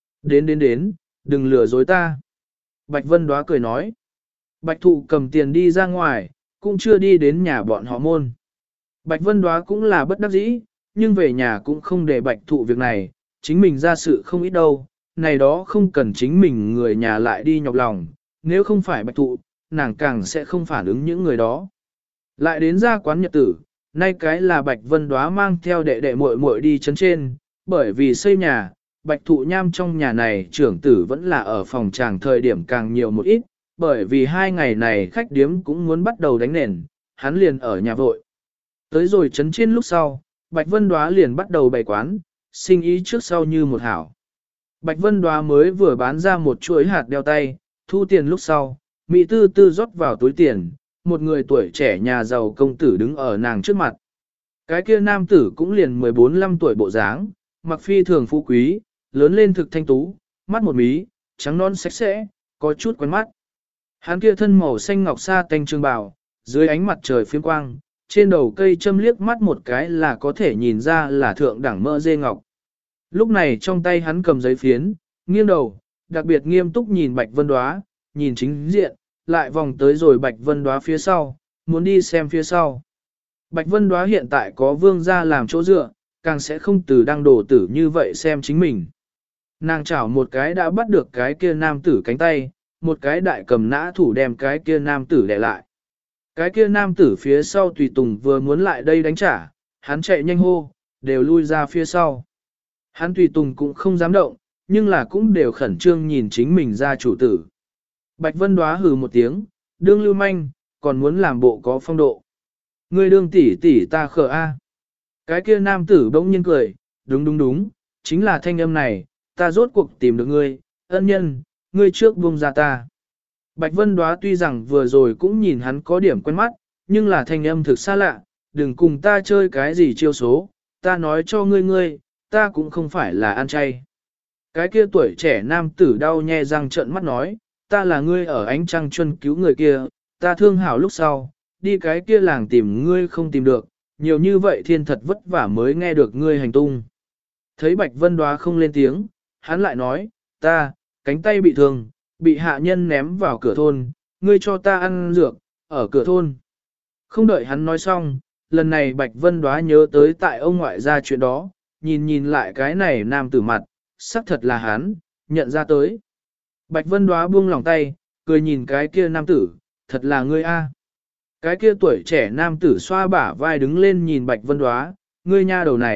Đến, đừng lừa dối ta. Bạch Vân Đoá cười nói. Bạch Thụ cầm tiền đi ra ngoài, cũng chưa đi đến nhà bọn họ môn. Bạch Vân Đoá cũng là bất đắc dĩ, nhưng về nhà cũng không để Bạch Thụ việc này, chính mình ra sự không ít đâu, này đó không cần chính mình người nhà lại đi nhọc lòng, nếu không phải Bạch Thụ, nàng càng sẽ không phản ứng những người đó. Lại đến ra quán nhật tử, nay cái là Bạch Vân Đoá mang theo đệ đệ muội muội đi chấn trên, bởi vì xây nhà, Bạch Thụ Nham trong nhà này trưởng tử vẫn là ở phòng tràng thời điểm càng nhiều một ít, bởi vì 2 ngày này khách điếm cũng muốn bắt đầu đánh nền, hắn liền ở nhà vội. Tới rồi chấn trên lúc sau, Bạch Vân Đoá liền bắt đầu bày quán, sinh ý trước sau như một hảo. Bạch Vân Đoá mới vừa bán ra một chuỗi hạt đeo tay, thu tiền lúc sau, Mỹ tư tư rót vào túi tiền, một người tuổi trẻ nhà giàu công tử đứng ở nàng trước mặt. Cái kia nam tử cũng liền 14-15 tuổi bộ dáng, mặc phi thường phú quý, lớn lên thực thanh tú, mắt một mí, trắng non sạch sẽ, có chút quen mắt. Hắn kia thân màu xanh ngọc sa tanh trường bào, dưới ánh mặt trời phiếm quang, trên đầu cây châm liếc mắt một cái là có thể nhìn ra là thượng đẳng mỡ dê ngọc. Lúc này trong tay hắn cầm giấy phiến, nghiêng đầu, đặc biệt nghiêm túc nhìn Bạch Vân Đoá, nhìn chính diện, lại vòng tới rồi Bạch Vân Đoá phía sau, muốn đi xem phía sau. Bạch Vân Đoá hiện tại có vương gia làm chỗ dựa, càng sẽ không từ đăng đổ tử như vậy xem chính mình. Nàng chảo một cái đã bắt được cái kia nam tử cánh tay, một cái đại cầm nã thủ đem cái kia nam tử đè lại. Cái kia nam tử phía sau tùy tùng vừa muốn lại đây đánh trả, hắn chạy nhanh hô, đều lui ra phía sau. Hắn tùy tùng cũng không dám động, nhưng là cũng đều khẩn trương nhìn chính mình ra chủ tử. Bạch Vân Đoá hừ một tiếng, đương lưu manh, còn muốn làm bộ có phong độ. Ngươi đương tỷ tỷ ta khờ a. Cái kia nam tử bỗng nhiên cười, đúng, chính là thanh âm này, ta rốt cuộc tìm được ngươi, ân nhân, ngươi trước buông ra ta. Bạch Vân Đoá tuy rằng vừa rồi cũng nhìn hắn có điểm quen mắt, nhưng là thanh âm thực xa lạ, đừng cùng ta chơi cái gì chiêu số, ta nói cho ngươi, ta cũng không phải là ăn chay. Cái kia tuổi trẻ nam tử đau nhe răng trợn mắt nói, ta là ngươi ở ánh trăng chuân cứu người kia, ta thương hảo lúc sau, đi cái kia làng tìm ngươi không tìm được, nhiều như vậy thiên thật vất vả mới nghe được ngươi hành tung. Thấy Bạch Vân Đoá không lên tiếng, hắn lại nói, ta, cánh tay bị thương, bị hạ nhân ném vào cửa thôn, ngươi cho ta ăn dược, ở cửa thôn. Không đợi hắn nói xong, lần này Bạch Vân Đoá nhớ tới tại ông ngoại ra chuyện đó, nhìn lại cái này nam tử mặt, xác thật là hắn, nhận ra tới. Bạch Vân Đoá buông lòng tay, cười nhìn cái kia nam tử, thật là ngươi a. Cái kia tuổi trẻ nam tử xoa bả vai đứng lên nhìn Bạch Vân Đoá, ngươi nha đầu này,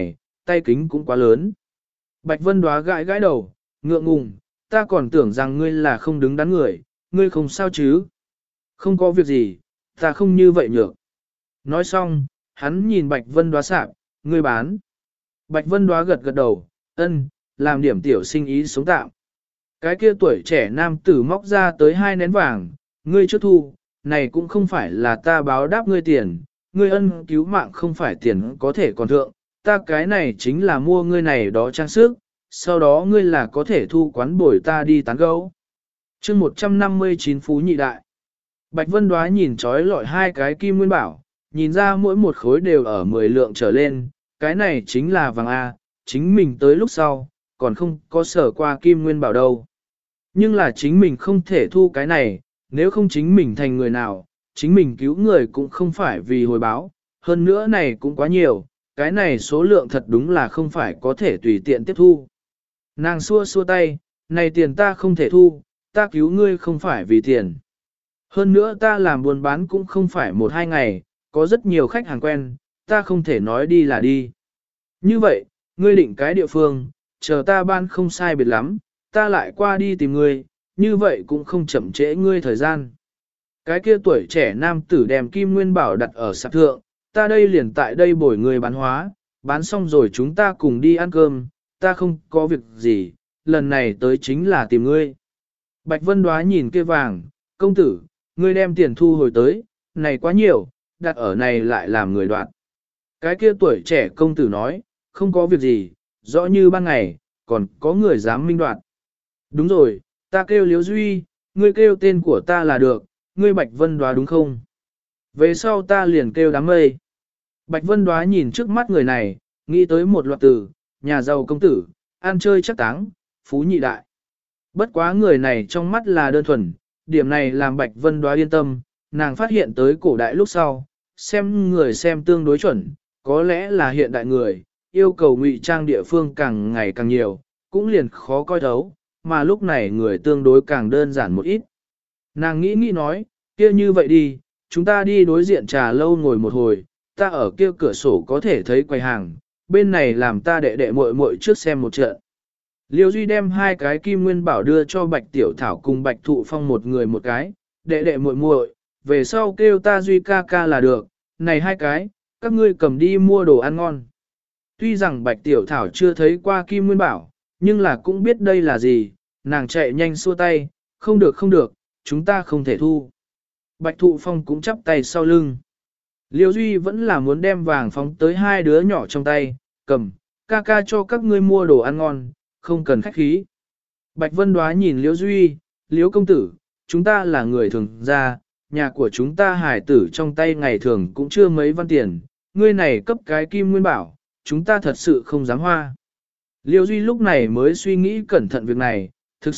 tay kính cũng quá lớn. Bạch Vân Đóa gãi gãi đầu, ngượng ngùng, ta còn tưởng rằng ngươi là không đứng đắn người, ngươi không sao chứ? Không có việc gì, ta không như vậy nhược. Nói xong, hắn nhìn Bạch Vân Đóa sạp, ngươi bán. Bạch Vân Đóa gật gật đầu, ân, làm điểm tiểu sinh ý sống tạm. Cái kia tuổi trẻ nam tử móc ra tới 2 nén vàng, ngươi trước thu, này cũng không phải là ta báo đáp ngươi tiền, ngươi ân cứu mạng không phải tiền có thể còn thượng, ta cái này chính là mua ngươi này đó trang sức, sau đó ngươi là có thể thu quán bồi ta đi tán gẫu. Chương 159 Phú Nhị Đại. Bạch Vân Đóa nhìn trói lọi 2 cái kim nguyên bảo, nhìn ra mỗi một khối đều ở 10 lượng trở lên, cái này chính là vàng A, chính mình tới lúc sau, còn không có sở qua kim nguyên bảo đâu. Nhưng là chính mình không thể thu cái này, nếu không chính mình thành người nào, chính mình cứu người cũng không phải vì hồi báo, hơn nữa này cũng quá nhiều, cái này số lượng thật đúng là không phải có thể tùy tiện tiếp thu. Nàng xua xua tay, này tiền ta không thể thu, ta cứu ngươi không phải vì tiền. Hơn nữa ta làm buôn bán cũng không phải 1-2 ngày, có rất nhiều khách hàng quen, ta không thể nói đi là đi. Như vậy, ngươi định cái địa phương, chờ ta ban không sai biệt lắm, ta lại qua đi tìm ngươi, như vậy cũng không chậm trễ ngươi thời gian. Cái kia tuổi trẻ nam tử đem kim nguyên bảo đặt ở sạp thượng, ta đây liền tại đây bồi người bán hóa, bán xong rồi chúng ta cùng đi ăn cơm, ta không có việc gì, lần này tới chính là tìm ngươi. Bạch Vân Đóa nhìn kia vàng, công tử, ngươi đem tiền thu hồi tới, này quá nhiều, đặt ở này lại làm người đoạn. Cái kia tuổi trẻ công tử nói, không có việc gì, rõ như ban ngày, còn có người dám minh đoạn. Đúng rồi, ta kêu Liễu Duy, ngươi kêu tên của ta là được, ngươi Bạch Vân Đóa đúng không? Về sau ta liền kêu đám mây. Bạch Vân Đóa nhìn trước mắt người này, nghĩ tới một loạt từ, nhà giàu công tử, ăn chơi chắc táng, phú nhị đại. Bất quá người này trong mắt là đơn thuần, điểm này làm Bạch Vân Đóa yên tâm, nàng phát hiện tới cổ đại lúc sau, xem người xem tương đối chuẩn, có lẽ là hiện đại người, yêu cầu ngụy trang địa phương càng ngày càng nhiều, cũng liền khó coi thấu, mà lúc này người tương đối càng đơn giản một ít. Nàng nghĩ nói, kia như vậy đi, chúng ta đi đối diện trà lâu ngồi một hồi, ta ở kia cửa sổ có thể thấy quầy hàng, bên này làm ta đệ đệ muội muội trước xem một trận. Liêu Duy đem 2 cái kim nguyên bảo đưa cho Bạch Tiểu Thảo cùng Bạch Thụ Phong một người một cái, đệ đệ muội muội, về sau kêu ta Duy ca ca là được, này 2 cái, các ngươi cầm đi mua đồ ăn ngon. Tuy rằng Bạch Tiểu Thảo chưa thấy qua kim nguyên bảo, nhưng là cũng biết đây là gì, nàng chạy nhanh xua tay, không được không được, chúng ta không thể thu. Bạch Thụ Phong cũng chắp tay sau lưng. Liêu Duy vẫn là muốn đem vàng phóng tới 2 đứa nhỏ trong tay, cầm, ca ca cho các ngươi mua đồ ăn ngon, không cần khách khí. Bạch Vân Đóa nhìn Liêu Duy, Liêu công tử, chúng ta là người thường gia, nhà của chúng ta hải tử trong tay ngày thường cũng chưa mấy văn tiền, ngươi này cấp cái kim nguyên bảo, chúng ta thật sự không dám hoa. Liêu Duy lúc này mới suy nghĩ cẩn thận việc này, thực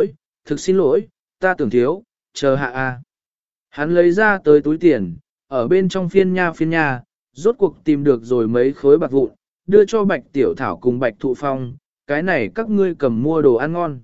xin lỗi, ta tưởng thiếu, chờ hạ a. Hắn lấy ra tới túi tiền, ở bên trong phiên nha, rốt cuộc tìm được rồi mấy khối bạc vụn, đưa cho Bạch Tiểu Thảo cùng Bạch Thụ Phong, cái này các ngươi cầm mua đồ ăn ngon.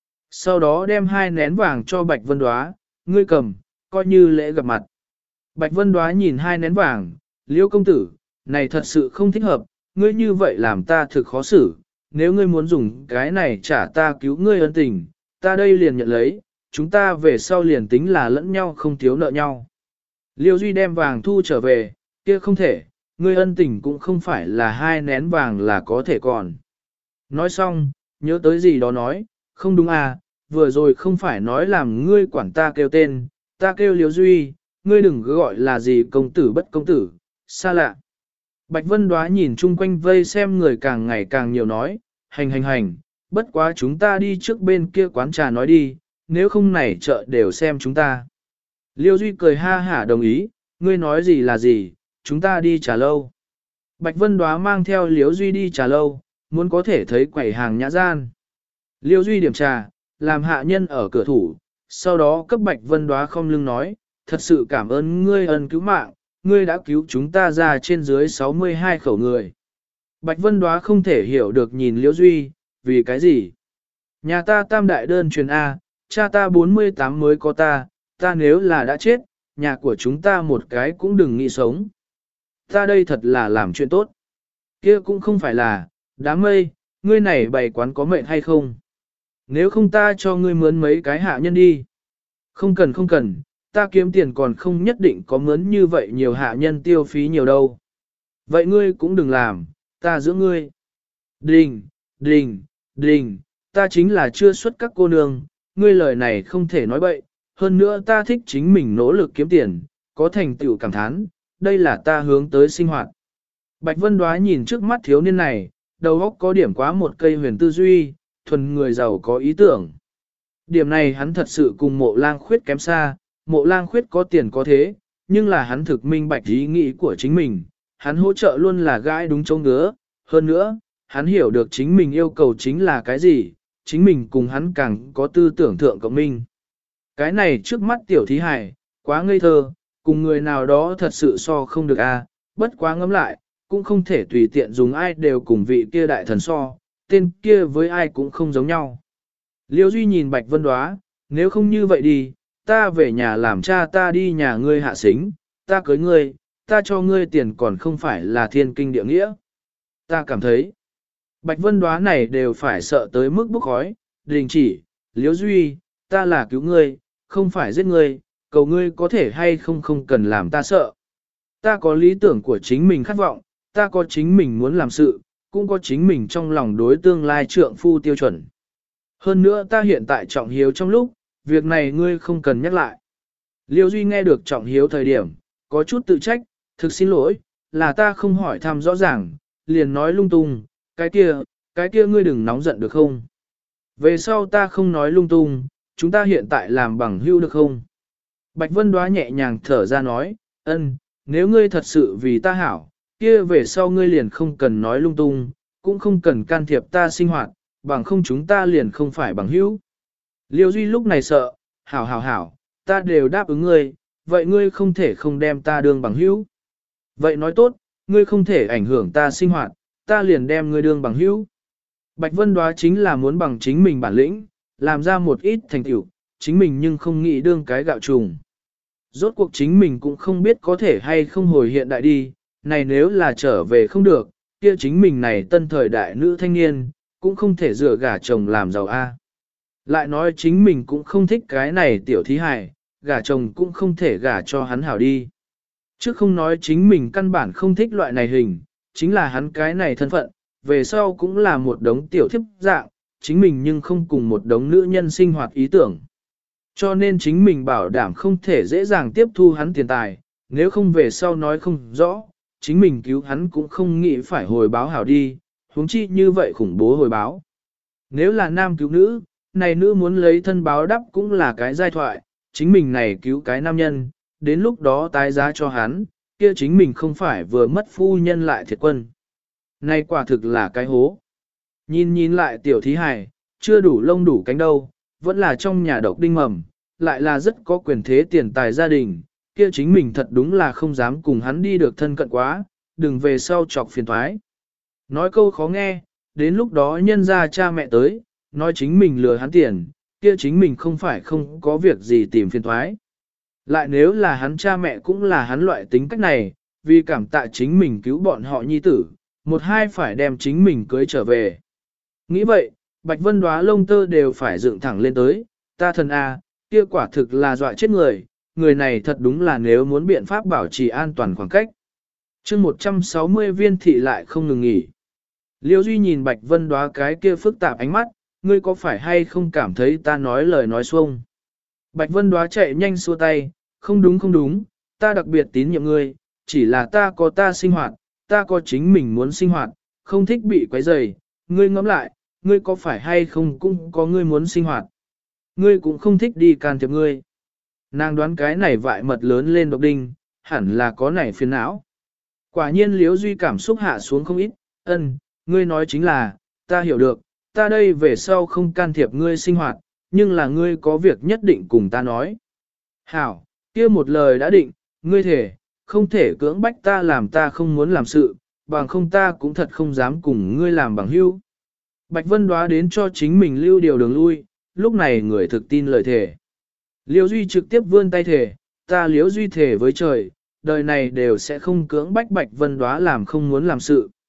Sau đó đem 2 nén vàng cho Bạch Vân Đóa, ngươi cầm, coi như lễ gặp mặt. Bạch Vân Đóa nhìn 2 nén vàng, Liêu công tử, này thật sự không thích hợp, ngươi như vậy làm ta thực khó xử, nếu ngươi muốn dùng cái này trả ta cứu ngươi ân tình, ta đây liền nhận lấy, chúng ta về sau liền tính là lẫn nhau không thiếu nợ nhau. Liêu Duy đem vàng thu trở về, kia không thể, ngươi ân tình cũng không phải là 2 nén vàng là có thể còn. Nói xong, nhớ tới gì đó nói, không đúng à, vừa rồi không phải nói làm ngươi quản ta kêu tên, ta kêu Liêu Duy, ngươi đừng gọi là gì công tử bất công tử, xa lạ. Bạch Vân Đóa nhìn chung quanh vây xem người càng ngày càng nhiều nói, hành, bất quá chúng ta đi trước bên kia quán trà nói đi, nếu không này chợ đều xem chúng ta. Liêu Duy cười ha hả đồng ý, ngươi nói gì là gì, chúng ta đi trà lâu. Bạch Vân Đóa mang theo Liêu Duy đi trà lâu, muốn có thể thấy quầy hàng nhã gian. Liêu Duy điểm trà, làm hạ nhân ở cửa thủ, sau đó cấp Bạch Vân Đóa không lưng nói, thật sự cảm ơn ngươi ân cứu mạng, ngươi đã cứu chúng ta ra trên dưới 62 khẩu người. Bạch Vân Đóa không thể hiểu được nhìn Liêu Duy, vì cái gì? Nhà ta tam đại đơn truyền A, cha ta 48 mới có ta nếu là đã chết, nhà của chúng ta một cái cũng đừng nghĩ sống. Ta đây thật là làm chuyện tốt. Kia cũng không phải là, Đám mây, ngươi này bày quán có mệnh hay không? Nếu không ta cho ngươi mướn mấy cái hạ nhân đi. Không cần không cần, ta kiếm tiền còn không nhất định có mướn như vậy nhiều hạ nhân tiêu phí nhiều đâu. Vậy ngươi cũng đừng làm, ta giữ ngươi. Đình, đình, đình, ta chính là chưa xuất các cô nương, ngươi lời này không thể nói bậy, hơn nữa ta thích chính mình nỗ lực kiếm tiền, có thành tựu cảm thán, đây là ta hướng tới sinh hoạt. Bạch Vân Đoá nhìn trước mắt thiếu niên này, đầu óc có điểm quá một cây huyền tư duy, thuần người giàu có ý tưởng. Điểm này hắn thật sự cùng mộ lang khuyết kém xa, mộ lang khuyết có tiền có thế, nhưng là hắn thực minh bạch ý nghĩ của chính mình, hắn hỗ trợ luôn là gãi đúng chỗ ngứa, hơn nữa, hắn hiểu được chính mình yêu cầu chính là cái gì, chính mình cùng hắn càng có tư tưởng thượng cộng minh. Cái này trước mắt tiểu thí hài, quá ngây thơ, cùng người nào đó thật sự so không được a, bất quá ngẫm lại, cũng không thể tùy tiện dùng ai đều cùng vị kia đại thần so, tên kia với ai cũng không giống nhau. Liêu Duy nhìn Bạch Vân Đoá, nếu không như vậy đi, ta về nhà làm cha ta đi nhà ngươi hạ xính, ta cưới ngươi, ta cho ngươi tiền còn không phải là thiên kinh địa nghĩa. Ta cảm thấy, Bạch Vân Đoá này đều phải sợ tới mức bốc khói, đình chỉ, Liêu Duy, ta là cứu ngươi, không phải giết ngươi, cầu ngươi có thể hay không không cần làm ta sợ. Ta có lý tưởng của chính mình khát vọng, ta có chính mình muốn làm sự, cũng có chính mình trong lòng đối tương lai trượng phu tiêu chuẩn. Hơn nữa ta hiện tại trọng hiếu trong lúc, việc này ngươi không cần nhắc lại. Liêu Duy nghe được trọng hiếu thời điểm, có chút tự trách, thực xin lỗi, là ta không hỏi thăm rõ ràng, liền nói lung tung, cái kia ngươi đừng nóng giận được không? Về sau ta không nói lung tung, chúng ta hiện tại làm bằng hữu được không? Bạch Vân Đoá nhẹ nhàng thở ra nói, ân, nếu ngươi thật sự vì ta hảo, kia về sau ngươi liền không cần nói lung tung, cũng không cần can thiệp ta sinh hoạt, bằng không chúng ta liền không phải bằng hữu. Liêu Duy lúc này sợ, hảo, ta đều đáp ứng ngươi, vậy ngươi không thể không đem ta đương bằng hữu. Vậy nói tốt, ngươi không thể ảnh hưởng ta sinh hoạt, ta liền đem ngươi đương bằng hữu. Bạch Vân Đoá chính là muốn bằng chính mình bản lĩnh, làm ra một ít thành tựu, chính mình nhưng không nghĩ đương cái gạo trùng. Rốt cuộc chính mình cũng không biết có thể hay không hồi hiện đại đi, này nếu là trở về không được, kia chính mình này tân thời đại nữ thanh niên, cũng không thể dựa gả chồng làm giàu A. Lại nói chính mình cũng không thích cái này tiểu thí hài, gả chồng cũng không thể gả cho hắn hảo đi. Chứ không nói chính mình căn bản không thích loại này hình, chính là hắn cái này thân phận, về sau cũng là một đống tiểu thiếp dạng, chính mình nhưng không cùng một đống nữ nhân sinh hoạt ý tưởng. Cho nên chính mình bảo đảm không thể dễ dàng tiếp thu hắn tiền tài, nếu không về sau nói không rõ, chính mình cứu hắn cũng không nghĩ phải hồi báo hảo đi, huống chi như vậy khủng bố hồi báo. Nếu là nam cứu nữ, này nữ muốn lấy thân báo đắp cũng là cái giai thoại, chính mình này cứu cái nam nhân, đến lúc đó tái giá cho hắn, kia chính mình không phải vừa mất phu nhân lại thiệt quân. Này quả thực là cái hố. Nhìn lại tiểu thí hài, chưa đủ lông đủ cánh đâu, vẫn là trong nhà độc đinh mầm, lại là rất có quyền thế tiền tài gia đình, kia chính mình thật đúng là không dám cùng hắn đi được thân cận quá, đừng về sau chọc phiền thoái. Nói câu khó nghe, đến lúc đó nhân ra cha mẹ tới, nói chính mình lừa hắn tiền, kia chính mình không phải không có việc gì tìm phiền thoái. Lại nếu là hắn cha mẹ cũng là hắn loại tính cách này, vì cảm tạ chính mình cứu bọn họ nhi tử, một hai phải đem chính mình cưới trở về. Nghĩ vậy, Bạch Vân Đoá lông tơ đều phải dựng thẳng lên tới, ta thần A, kia quả thực là dọa chết người, người này thật đúng là nếu muốn biện pháp bảo trì an toàn khoảng cách. chương 160 viên thị lại không ngừng nghỉ. Liêu Duy nhìn Bạch Vân Đoá cái kia phức tạp ánh mắt, ngươi có phải hay không cảm thấy ta nói lời nói xuông? Bạch Vân Đoá chạy nhanh xua tay, không đúng, ta đặc biệt tín nhiệm ngươi, chỉ là ta có ta sinh hoạt, ta có chính mình muốn sinh hoạt, không thích bị quấy rầy. Ngươi ngẫm lại, ngươi có phải hay không cũng có ngươi muốn sinh hoạt. Ngươi cũng không thích đi can thiệp ngươi. Nàng đoán cái này vại mật lớn lên độc đinh, hẳn là có nảy phiền não. Quả nhiên Liễu Duy cảm xúc hạ xuống không ít, ngươi nói chính là, ta hiểu được, ta đây về sau không can thiệp ngươi sinh hoạt, nhưng là ngươi có việc nhất định cùng ta nói. Hảo, kia một lời đã định, ngươi thể, không thể cưỡng bách ta làm ta không muốn làm sự, bằng không ta cũng thật không dám cùng ngươi làm bằng hữu. Bạch Vân Đoá đến cho chính mình lưu điều đường lui, lúc này người thực tin lời thể. Liễu Duy trực tiếp vươn tay thể, ta Liễu Duy thể với trời, đời này đều sẽ không cưỡng bách Bạch Vân Đoá làm không muốn làm sự.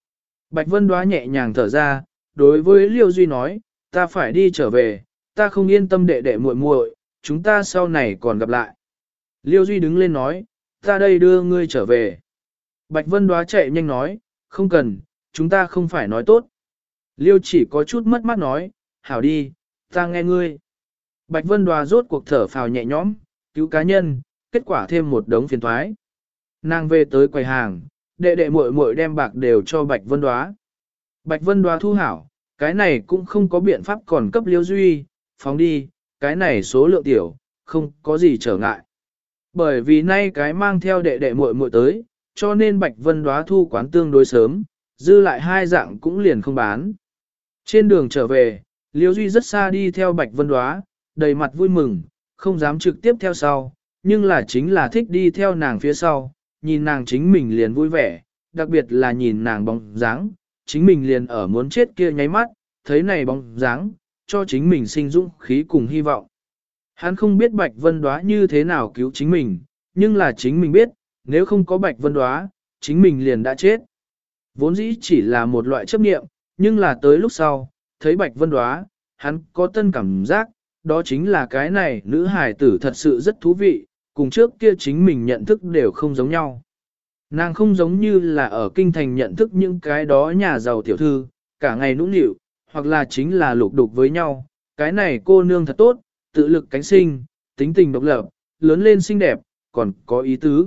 Bạch Vân Đóa nhẹ nhàng thở ra, đối với Liêu Duy nói, ta phải đi trở về, ta không yên tâm đệ đệ muội muội, chúng ta sau này còn gặp lại. Liêu Duy đứng lên nói, ta đây đưa ngươi trở về. Bạch Vân Đóa chạy nhanh nói, không cần, chúng ta không phải nói tốt. Liêu chỉ có chút mất mát nói, hảo đi, ta nghe ngươi. Bạch Vân Đóa rốt cuộc thở phào nhẹ nhõm, cứu cá nhân, kết quả thêm một đống phiền toái. Nàng về tới quầy hàng, đệ đệ muội muội đem bạc đều cho Bạch Vân Đóa. Bạch Vân Đóa thu hảo, cái này cũng không có biện pháp còn cấp Liêu Duy, phóng đi, cái này số lượng tiểu, không có gì trở ngại. Bởi vì nay cái mang theo đệ đệ muội muội tới, cho nên Bạch Vân Đóa thu quán tương đối sớm, dư lại hai dạng cũng liền không bán. Trên đường trở về, Liêu Duy rất xa đi theo Bạch Vân Đóa, đầy mặt vui mừng, không dám trực tiếp theo sau, nhưng là chính là thích đi theo nàng phía sau, nhìn nàng chính mình liền vui vẻ, đặc biệt là nhìn nàng bóng dáng, chính mình liền ở muốn chết kia nháy mắt, thấy này bóng dáng, cho chính mình sinh dũng khí cùng hy vọng. Hắn không biết Bạch Vân Đóa như thế nào cứu chính mình, nhưng là chính mình biết, nếu không có Bạch Vân Đóa, chính mình liền đã chết. Vốn dĩ chỉ là một loại chấp niệm, nhưng là tới lúc sau, thấy Bạch Vân Đóa, hắn có tân cảm giác, đó chính là cái này nữ hài tử thật sự rất thú vị, cùng trước kia chính mình nhận thức đều không giống nhau. Nàng không giống như là ở kinh thành nhận thức những cái đó nhà giàu tiểu thư, cả ngày nũng nịu, hoặc là chính là lục đục với nhau, cái này cô nương thật tốt, tự lực cánh sinh, tính tình độc lập, lớn lên xinh đẹp, còn có ý tứ.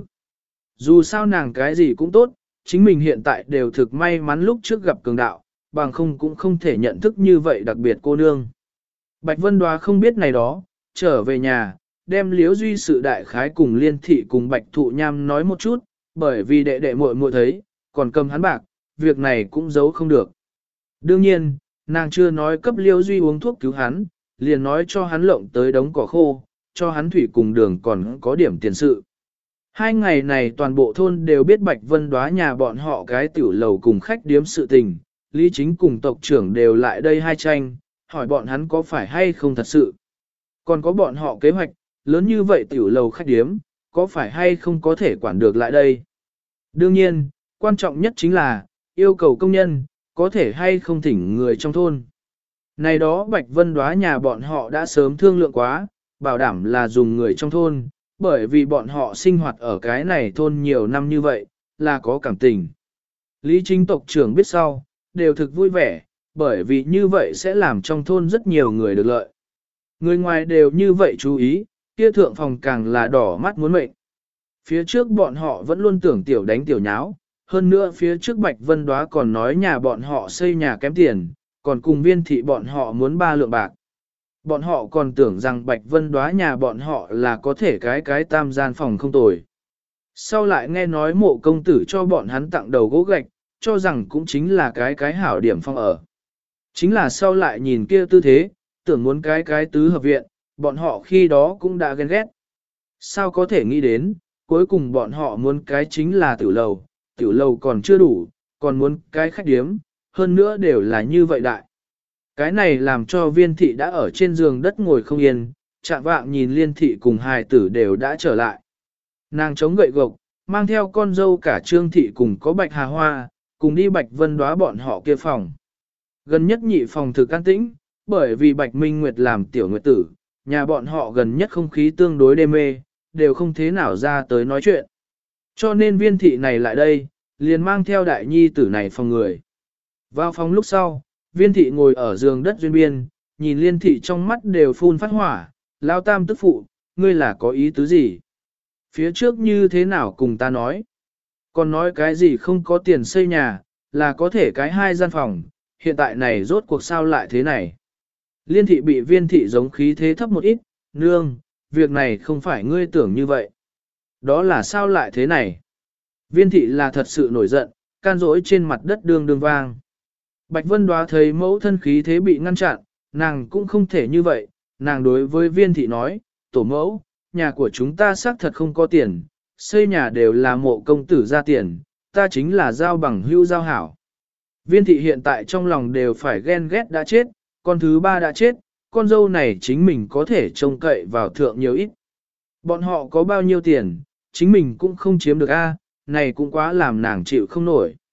Dù sao nàng cái gì cũng tốt, chính mình hiện tại đều thực may mắn lúc trước gặp cường đạo, bằng không cũng không thể nhận thức như vậy đặc biệt cô nương. Bạch Vân Đóa không biết này đó, trở về nhà, đem Liễu Duy sự đại khái cùng Liên Thị cùng Bạch Thụ Nham nói một chút, bởi vì đệ đệ muội muội thấy, còn cầm hắn bạc, việc này cũng giấu không được. Đương nhiên, nàng chưa nói cấp Liễu Duy uống thuốc cứu hắn, liền nói cho hắn lộng tới đống cỏ khô, cho hắn thủy cùng đường còn có điểm tiền sự. Hai ngày này toàn bộ thôn đều biết Bạch Vân Đóa nhà bọn họ cái tiểu lầu cùng khách điếm sự tình, Lý Chính cùng tộc trưởng đều lại đây hai tranh, hỏi bọn hắn có phải hay không thật sự. Còn có bọn họ kế hoạch, lớn như vậy tiểu lầu khách điếm, có phải hay không có thể quản được lại đây. Đương nhiên, quan trọng nhất chính là, yêu cầu công nhân, có thể hay không thỉnh người trong thôn. Này đó Bạch Vân Đóa nhà bọn họ đã sớm thương lượng quá, bảo đảm là dùng người trong thôn, bởi vì bọn họ sinh hoạt ở cái này thôn nhiều năm như vậy, là có cảm tình. Lý Chính tộc trưởng biết sau, đều thực vui vẻ, bởi vì như vậy sẽ làm trong thôn rất nhiều người được lợi. Người ngoài đều như vậy chú ý, kia thượng phòng càng là đỏ mắt muốn mệnh. Phía trước bọn họ vẫn luôn tưởng tiểu đánh tiểu nháo, hơn nữa phía trước Bạch Vân Đóa còn nói nhà bọn họ xây nhà kém tiền, còn cùng Viên Thị bọn họ muốn 3 lượng bạc. Bọn họ còn tưởng rằng Bạch Vân Đóa nhà bọn họ là có thể cái tam gian phòng không tồi. Sau lại nghe nói Mộ công tử cho bọn hắn tặng đầu gỗ gạch, cho rằng cũng chính là cái hảo điểm phong ở. Chính là sau lại nhìn kia tư thế, tưởng muốn cái tứ hợp viện, bọn họ khi đó cũng đã ghen ghét. Sao có thể nghĩ đến, cuối cùng bọn họ muốn cái chính là tiểu lầu còn chưa đủ, còn muốn cái khách điếm, hơn nữa đều là như vậy đại. Cái này làm cho Viên Thị đã ở trên giường đất ngồi không yên, chạm vạng nhìn Liên Thị cùng hài tử đều đã trở lại. Nàng chống gậy gộc, mang theo con dâu cả Trương Thị cùng có Bạch Hà Hoa, cùng đi Bạch Vân Đóa bọn họ kia phòng. Gần nhất nhị phòng thực an tĩnh, bởi vì Bạch Minh Nguyệt làm tiểu nguyệt tử, nhà bọn họ gần nhất không khí tương đối đê mê, đều không thế nào ra tới nói chuyện. Cho nên Viên Thị này lại đây, liền mang theo đại nhi tử này phòng người. Vào phòng lúc sau, Viên Thị ngồi ở giường đất duyên biên, nhìn Liên Thị trong mắt đều phun phát hỏa, lao tam tức phụ, ngươi là có ý tứ gì? Phía trước như thế nào cùng ta nói? Còn nói cái gì không có tiền xây nhà, là có thể cái 2 gian phòng, hiện tại này rốt cuộc sao lại thế này? Liên Thị bị Viên Thị giống khí thế thấp một ít, nương, việc này không phải ngươi tưởng như vậy. Đó là sao lại thế này? Viên Thị là thật sự nổi giận, can dỗi trên mặt đất đương đương vang. Bạch Vân Đóa thấy mẫu thân khí thế bị ngăn chặn, nàng cũng không thể như vậy, nàng đối với Viên Thị nói, tổ mẫu, nhà của chúng ta xác thật không có tiền, xây nhà đều là Mộ công tử ra tiền, ta chính là giao bằng hữu giao hảo. Viên Thị hiện tại trong lòng đều phải ghen ghét đã chết, con thứ 3 đã chết, con dâu này chính mình có thể trông cậy vào thượng nhiều ít. Bọn họ có bao nhiêu tiền, chính mình cũng không chiếm được a, này cũng quá làm nàng chịu không nổi.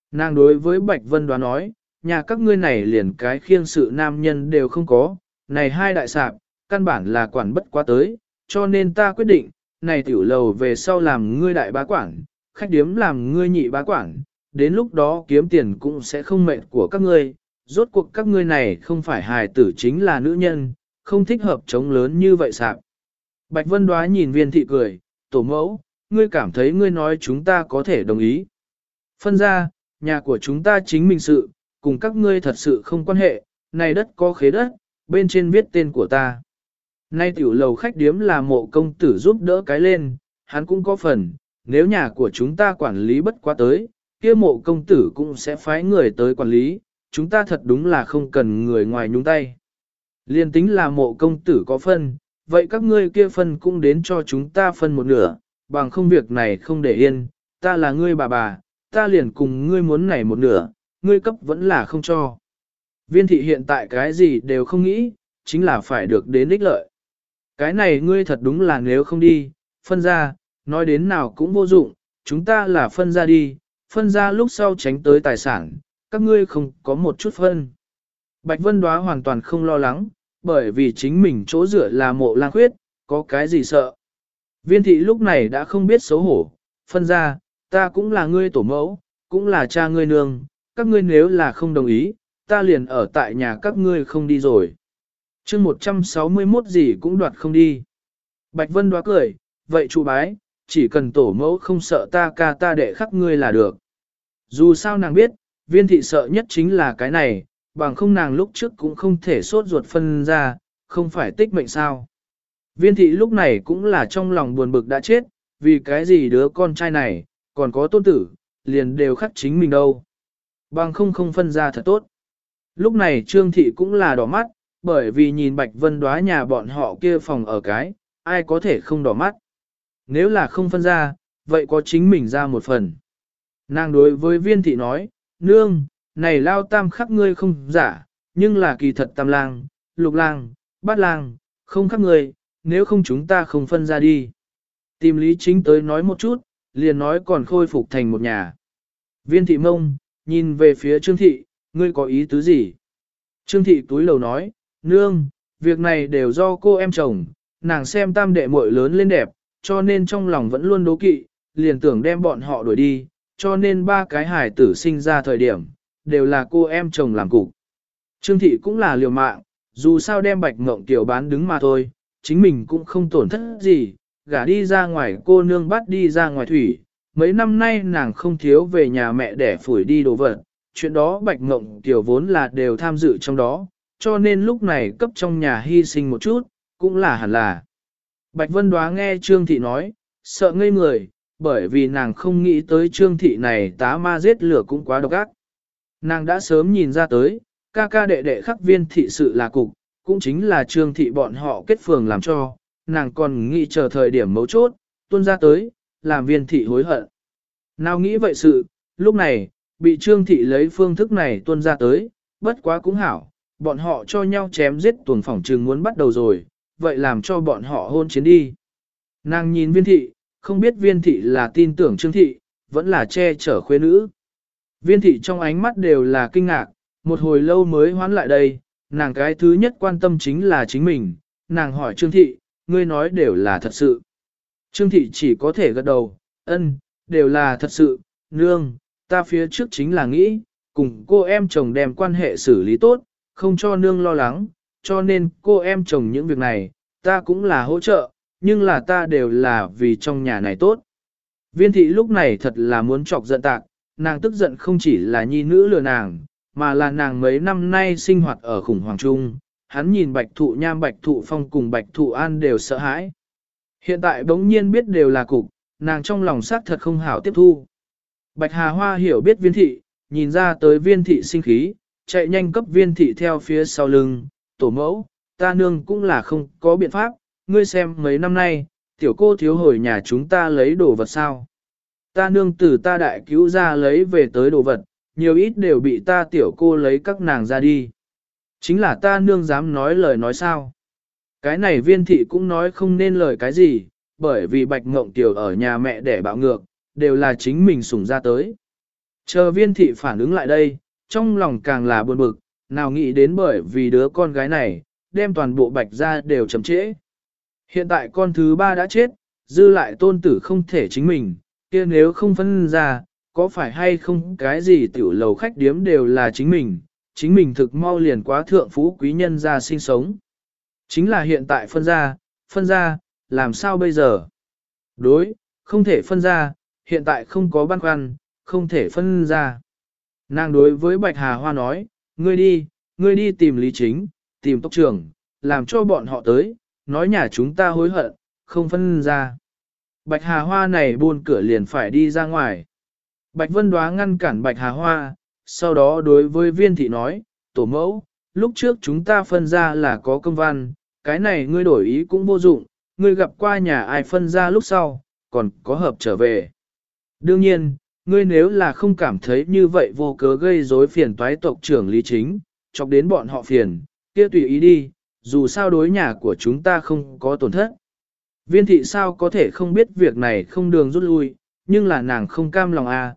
Nàng đối với Bạch Vân Đoá nói, nhà các ngươi này liền cái khiêng sự nam nhân đều không có, này hai đại sạp, căn bản là quản bất quá tới, cho nên ta quyết định, này tiểu lầu về sau làm ngươi đại bá quản, khách điếm làm ngươi nhị bá quản, đến lúc đó kiếm tiền cũng sẽ không mệt của các ngươi, rốt cuộc các ngươi này không phải hài tử chính là nữ nhân, không thích hợp chống lớn như vậy sạp. Bạch Vân Đoá nhìn Viên thị cười, tổ mẫu, ngươi cảm thấy ngươi nói chúng ta có thể đồng ý. Phân ra, nhà của chúng ta chính mình sự, cùng các ngươi thật sự không quan hệ, này đất có khế đất, bên trên viết tên của ta. Nay tiểu lầu khách điếm là Mộ công tử giúp đỡ cái lên, hắn cũng có phần, nếu nhà của chúng ta quản lý bất quá tới, kia Mộ công tử cũng sẽ phái người tới quản lý, chúng ta thật đúng là không cần người ngoài nhúng tay. Liên tính là Mộ công tử có phân, vậy các ngươi kia phân cũng đến cho chúng ta phân một nửa, bằng không việc này không để yên, ta là ngươi bà, ta liền cùng ngươi muốn này một nửa, ngươi cấp vẫn là không cho. Viên thị hiện tại cái gì đều không nghĩ, chính là phải được đến ích lợi. Cái này ngươi thật đúng là nếu không đi, phân ra, nói đến nào cũng vô dụng, chúng ta là phân ra đi, phân ra lúc sau tránh tới tài sản, các ngươi không có một chút phân. Bạch Vân Đoá hoàn toàn không lo lắng, bởi vì chính mình chỗ dựa là Mộ Lang Khuyết, có cái gì sợ. Viên thị lúc này đã không biết xấu hổ, phân ra, ta cũng là ngươi tổ mẫu, cũng là cha ngươi nương, các ngươi nếu là không đồng ý, ta liền ở tại nhà các ngươi không đi rồi. chương 161 gì cũng đoạt không đi. Bạch Vân Đoá cười, vậy chủ bái, chỉ cần tổ mẫu không sợ ta ca ta đệ khắc ngươi là được. Dù sao nàng biết, Viên thị sợ nhất chính là cái này, bằng không nàng lúc trước cũng không thể sốt ruột phân ra, không phải tích mệnh sao. Viên thị lúc này cũng là trong lòng buồn bực đã chết, vì cái gì đứa con trai này, còn có tôn tử, liền đều khắc chính mình đâu. Bằng không phân ra thật tốt. Lúc này Trương thị cũng là đỏ mắt, bởi vì nhìn Bạch Vân Đoá nhà bọn họ kia phòng ở cái, ai có thể không đỏ mắt. Nếu là không phân ra, vậy có chính mình ra một phần. Nàng đối với Viên thị nói, nương, này lao tam khắc ngươi không giả, nhưng là kỳ thật tam lang, lục lang, bát lang, không khắc ngươi, nếu không chúng ta không phân ra đi. Tìm Lý Chính tới nói một chút, liền nói còn khôi phục thành một nhà. Viên thị mông, nhìn về phía Trương thị, ngươi có ý tứ gì? Trương thị túi lầu nói, nương, việc này đều do cô em chồng, nàng xem tam đệ muội lớn lên đẹp, cho nên trong lòng vẫn luôn đố kỵ, liền tưởng đem bọn họ đuổi đi, cho nên ba cái hải tử sinh ra thời điểm, đều là cô em chồng làm cục. Trương thị cũng là liều mạng, dù sao đem Bạch Ngộng Tiểu bán đứng mà thôi, chính mình cũng không tổn thất gì, gả đi ra ngoài cô nương bắt đi ra ngoài thủy. Mấy năm nay nàng không thiếu về nhà mẹ để phủi đi đồ vật, chuyện đó Bạch Ngộng Tiểu vốn là đều tham dự trong đó, cho nên lúc này cấp trong nhà hy sinh một chút, cũng là hẳn là. Bạch Vân Đoá nghe Trương thị nói, sợ ngây người, bởi vì nàng không nghĩ tới Trương thị này tá ma giết lửa cũng quá độc ác. Nàng đã sớm nhìn ra tới, ca ca đệ đệ khắc Viên thị sự là cục, cũng chính là Trương thị bọn họ kết phường làm cho, nàng còn nghĩ chờ thời điểm mấu chốt, tuôn ra tới, làm Viên thị hối hận. Nào nghĩ vậy sự, lúc này, bị Trương thị lấy phương thức này tuôn ra tới, bất quá cũng hảo, bọn họ cho nhau chém giết tuần phỏng trừng muốn bắt đầu rồi, vậy làm cho bọn họ hôn chiến đi. Nàng nhìn Viên thị, không biết Viên thị là tin tưởng Trương thị, vẫn là che chở khuê nữ. Viên thị trong ánh mắt đều là kinh ngạc, một hồi lâu mới hoán lại đây, nàng cái thứ nhất quan tâm chính là chính mình, nàng hỏi Trương thị, ngươi nói đều là thật sự. Trương thị chỉ có thể gật đầu, ân, đều là thật sự, nương, ta phía trước chính là nghĩ, cùng cô em chồng đem quan hệ xử lý tốt, không cho nương lo lắng, cho nên cô em chồng những việc này, ta cũng là hỗ trợ, nhưng là ta đều là vì trong nhà này tốt. Viên thị lúc này thật là muốn chọc giận tạc, nàng tức giận không chỉ là nhi nữ lừa nàng, mà là nàng mấy năm nay sinh hoạt ở khủng hoảng chung, hắn nhìn Bạch Thụ Nham Bạch Thụ Phong cùng Bạch Thụ An đều sợ hãi. Hiện tại bỗng nhiên biết đều là cục, nàng trong lòng xác thật không hảo tiếp thu. Bạch Hà Hoa hiểu biết Viên thị, nhìn ra tới Viên thị sinh khí, chạy nhanh cấp Viên thị theo phía sau lưng, tổ mẫu, ta nương cũng là không có biện pháp, ngươi xem mấy năm nay, tiểu cô thiếu hồi nhà chúng ta lấy đồ vật sao. Ta nương từ ta đại cứu ra lấy về tới đồ vật, nhiều ít đều bị ta tiểu cô lấy các nàng ra đi. Chính là ta nương dám nói lời nói sao. Cái này Viên thị cũng nói không nên lời cái gì, bởi vì Bạch Ngộng Tiểu ở nhà mẹ để bạo ngược, đều là chính mình sủng ra tới. Chờ viên thị phản ứng lại đây, trong lòng càng là buồn bực, nào nghĩ đến bởi vì đứa con gái này, đem toàn bộ bạch ra đều chậm trễ. Hiện tại con thứ ba đã chết, dư lại tôn tử không thể chính mình, kia nếu không phân ra, có phải hay không cái gì tiểu lầu khách điếm đều là chính mình thực mau liền quá thượng phú quý nhân ra sinh sống. Chính là hiện tại phân ra, làm sao bây giờ? Đối, không thể phân ra, hiện tại không có băn khoăn, không thể phân ra. Nàng đối với Bạch Hà Hoa nói, ngươi đi tìm Lý Chính, tìm tốc trưởng, làm cho bọn họ tới, nói nhà chúng ta hối hận, không phân ra. Bạch Hà Hoa này buôn cửa liền phải đi ra ngoài. Bạch Vân Đoá ngăn cản Bạch Hà Hoa, sau đó đối với viên thị nói, tổ mẫu, lúc trước chúng ta phân ra là có công văn, cái này ngươi đổi ý cũng vô dụng, ngươi gặp qua nhà ai phân ra lúc sau, còn có hợp trở về. Đương nhiên, ngươi nếu là không cảm thấy như vậy vô cớ gây rối phiền toái tộc trưởng Lý Chính, chọc đến bọn họ phiền, kia tùy ý đi, dù sao đối nhà của chúng ta không có tổn thất. Viên thị sao có thể không biết việc này không đường rút lui, nhưng là nàng không cam lòng à,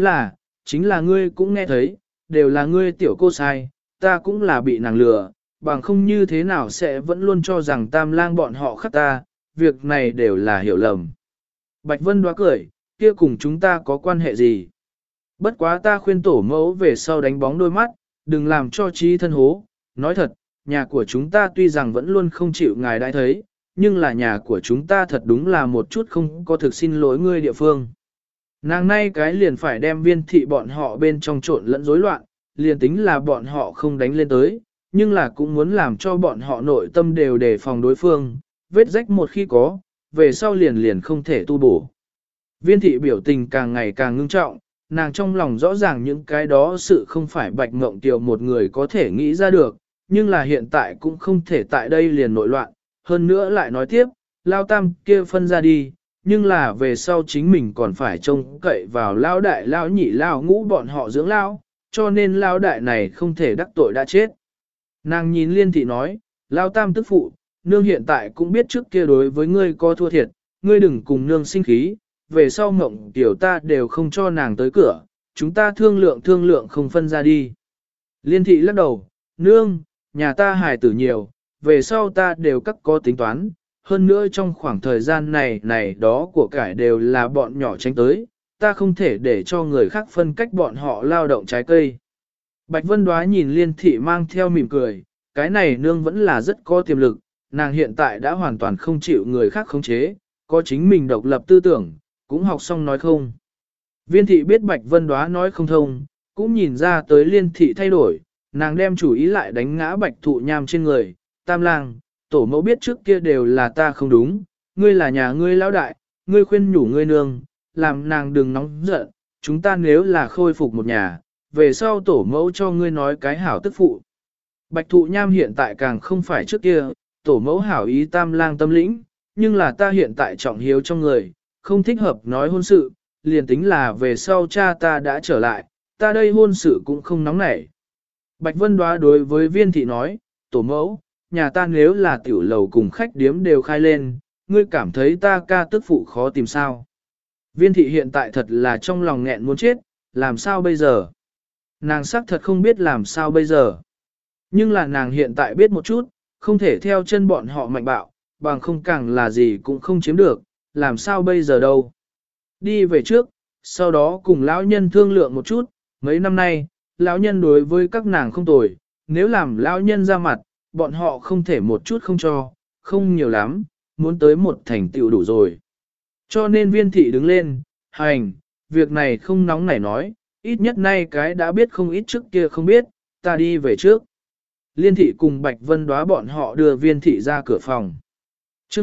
chính là ngươi cũng nghe thấy, đều là ngươi tiểu cô sai, ta cũng là bị nàng lừa, bằng không như thế nào sẽ vẫn luôn cho rằng tam lang bọn họ khắc ta, việc này đều là hiểu lầm. Bạch Vân đoá cười, kia cùng chúng ta có quan hệ gì? Bất quá ta khuyên tổ mẫu về sau đánh bóng đôi mắt, đừng làm cho trí thân hố, nói thật, nhà của chúng ta tuy rằng vẫn luôn không chịu ngài đã thấy, nhưng là nhà của chúng ta thật đúng là một chút không có thực xin lỗi ngươi địa phương. Nàng nay cái liền phải đem viên thị bọn họ bên trong trộn lẫn rối loạn, liền tính là bọn họ không đánh lên tới, nhưng là cũng muốn làm cho bọn họ nội tâm đều đề phòng đối phương, vết rách một khi có, về sau liền không thể tu bổ. Viên thị biểu tình càng ngày càng ngưng trọng, nàng trong lòng rõ ràng những cái đó sự không phải Bạch Ngộng Tiều một người có thể nghĩ ra được, nhưng là hiện tại cũng không thể tại đây liền nội loạn, hơn nữa lại nói tiếp, lao tam kia phân ra đi, nhưng là về sau chính mình còn phải trông cậy vào lao đại lao nhị lao ngũ bọn họ dưỡng lao, cho nên lao đại này không thể đắc tội đã chết. Nàng nhìn Liên thị nói, lao tam tức phụ, nương hiện tại cũng biết trước kia đối với ngươi có thua thiệt, ngươi đừng cùng nương sinh khí, về sau Ngộng Tiểu ta đều không cho nàng tới cửa, chúng ta thương lượng không phân ra đi. Liên thị lắc đầu, nương, nhà ta hài tử nhiều, về sau ta đều cắt có tính toán, hơn nữa trong khoảng thời gian này đó của cải đều là bọn nhỏ tránh tới, ta không thể để cho người khác phân cách bọn họ lao động trái cây. Bạch Vân Đoá nhìn Liên thị mang theo mỉm cười, cái này nương vẫn là rất có tiềm lực, nàng hiện tại đã hoàn toàn không chịu người khác khống chế, có chính mình độc lập tư tưởng, cũng học xong nói không. Viên thị biết Bạch Vân Đoá nói không thông, cũng nhìn ra tới Liên thị thay đổi, nàng đem chủ ý lại đánh ngã Bạch Thụ Nham trên người, tam lang, tổ mẫu biết trước kia đều là ta không đúng, ngươi là nhà ngươi lão đại, ngươi khuyên nhủ ngươi nương, làm nàng đừng nóng giận, chúng ta nếu là khôi phục một nhà, về sau tổ mẫu cho ngươi nói cái hảo tức phụ. Bạch Thụ Nham hiện tại càng không phải trước kia, tổ mẫu hảo ý tam lang tâm lĩnh, nhưng là ta hiện tại trọng hiếu trong người, không thích hợp nói hôn sự, liền tính là về sau cha ta đã trở lại, ta đây hôn sự cũng không nóng nảy. Bạch Vân Đoá đối với viên thị nói, tổ mẫu, nhà ta nếu là tiểu lầu cùng khách điếm đều khai lên, ngươi cảm thấy ta ca tức phụ khó tìm sao. Viên thị hiện tại thật là trong lòng nghẹn muốn chết, làm sao bây giờ? Nàng xác thật không biết làm sao bây giờ. Nhưng là nàng hiện tại biết một chút, không thể theo chân bọn họ mạnh bạo, bằng không càng là gì cũng không chiếm được, làm sao bây giờ đâu. Đi về trước, sau đó cùng lão nhân thương lượng một chút, mấy năm nay, lão nhân đối với các nàng không tồi, nếu làm lão nhân ra mặt, bọn họ không thể một chút không cho, không nhiều lắm, muốn tới một thành tựu đủ rồi. Cho nên viên thị đứng lên, hành, việc này không nóng nảy nói, ít nhất nay cái đã biết không ít trước kia không biết, ta đi về trước. Liên thị cùng Bạch Vân Đoá bọn họ đưa viên thị ra cửa phòng. chương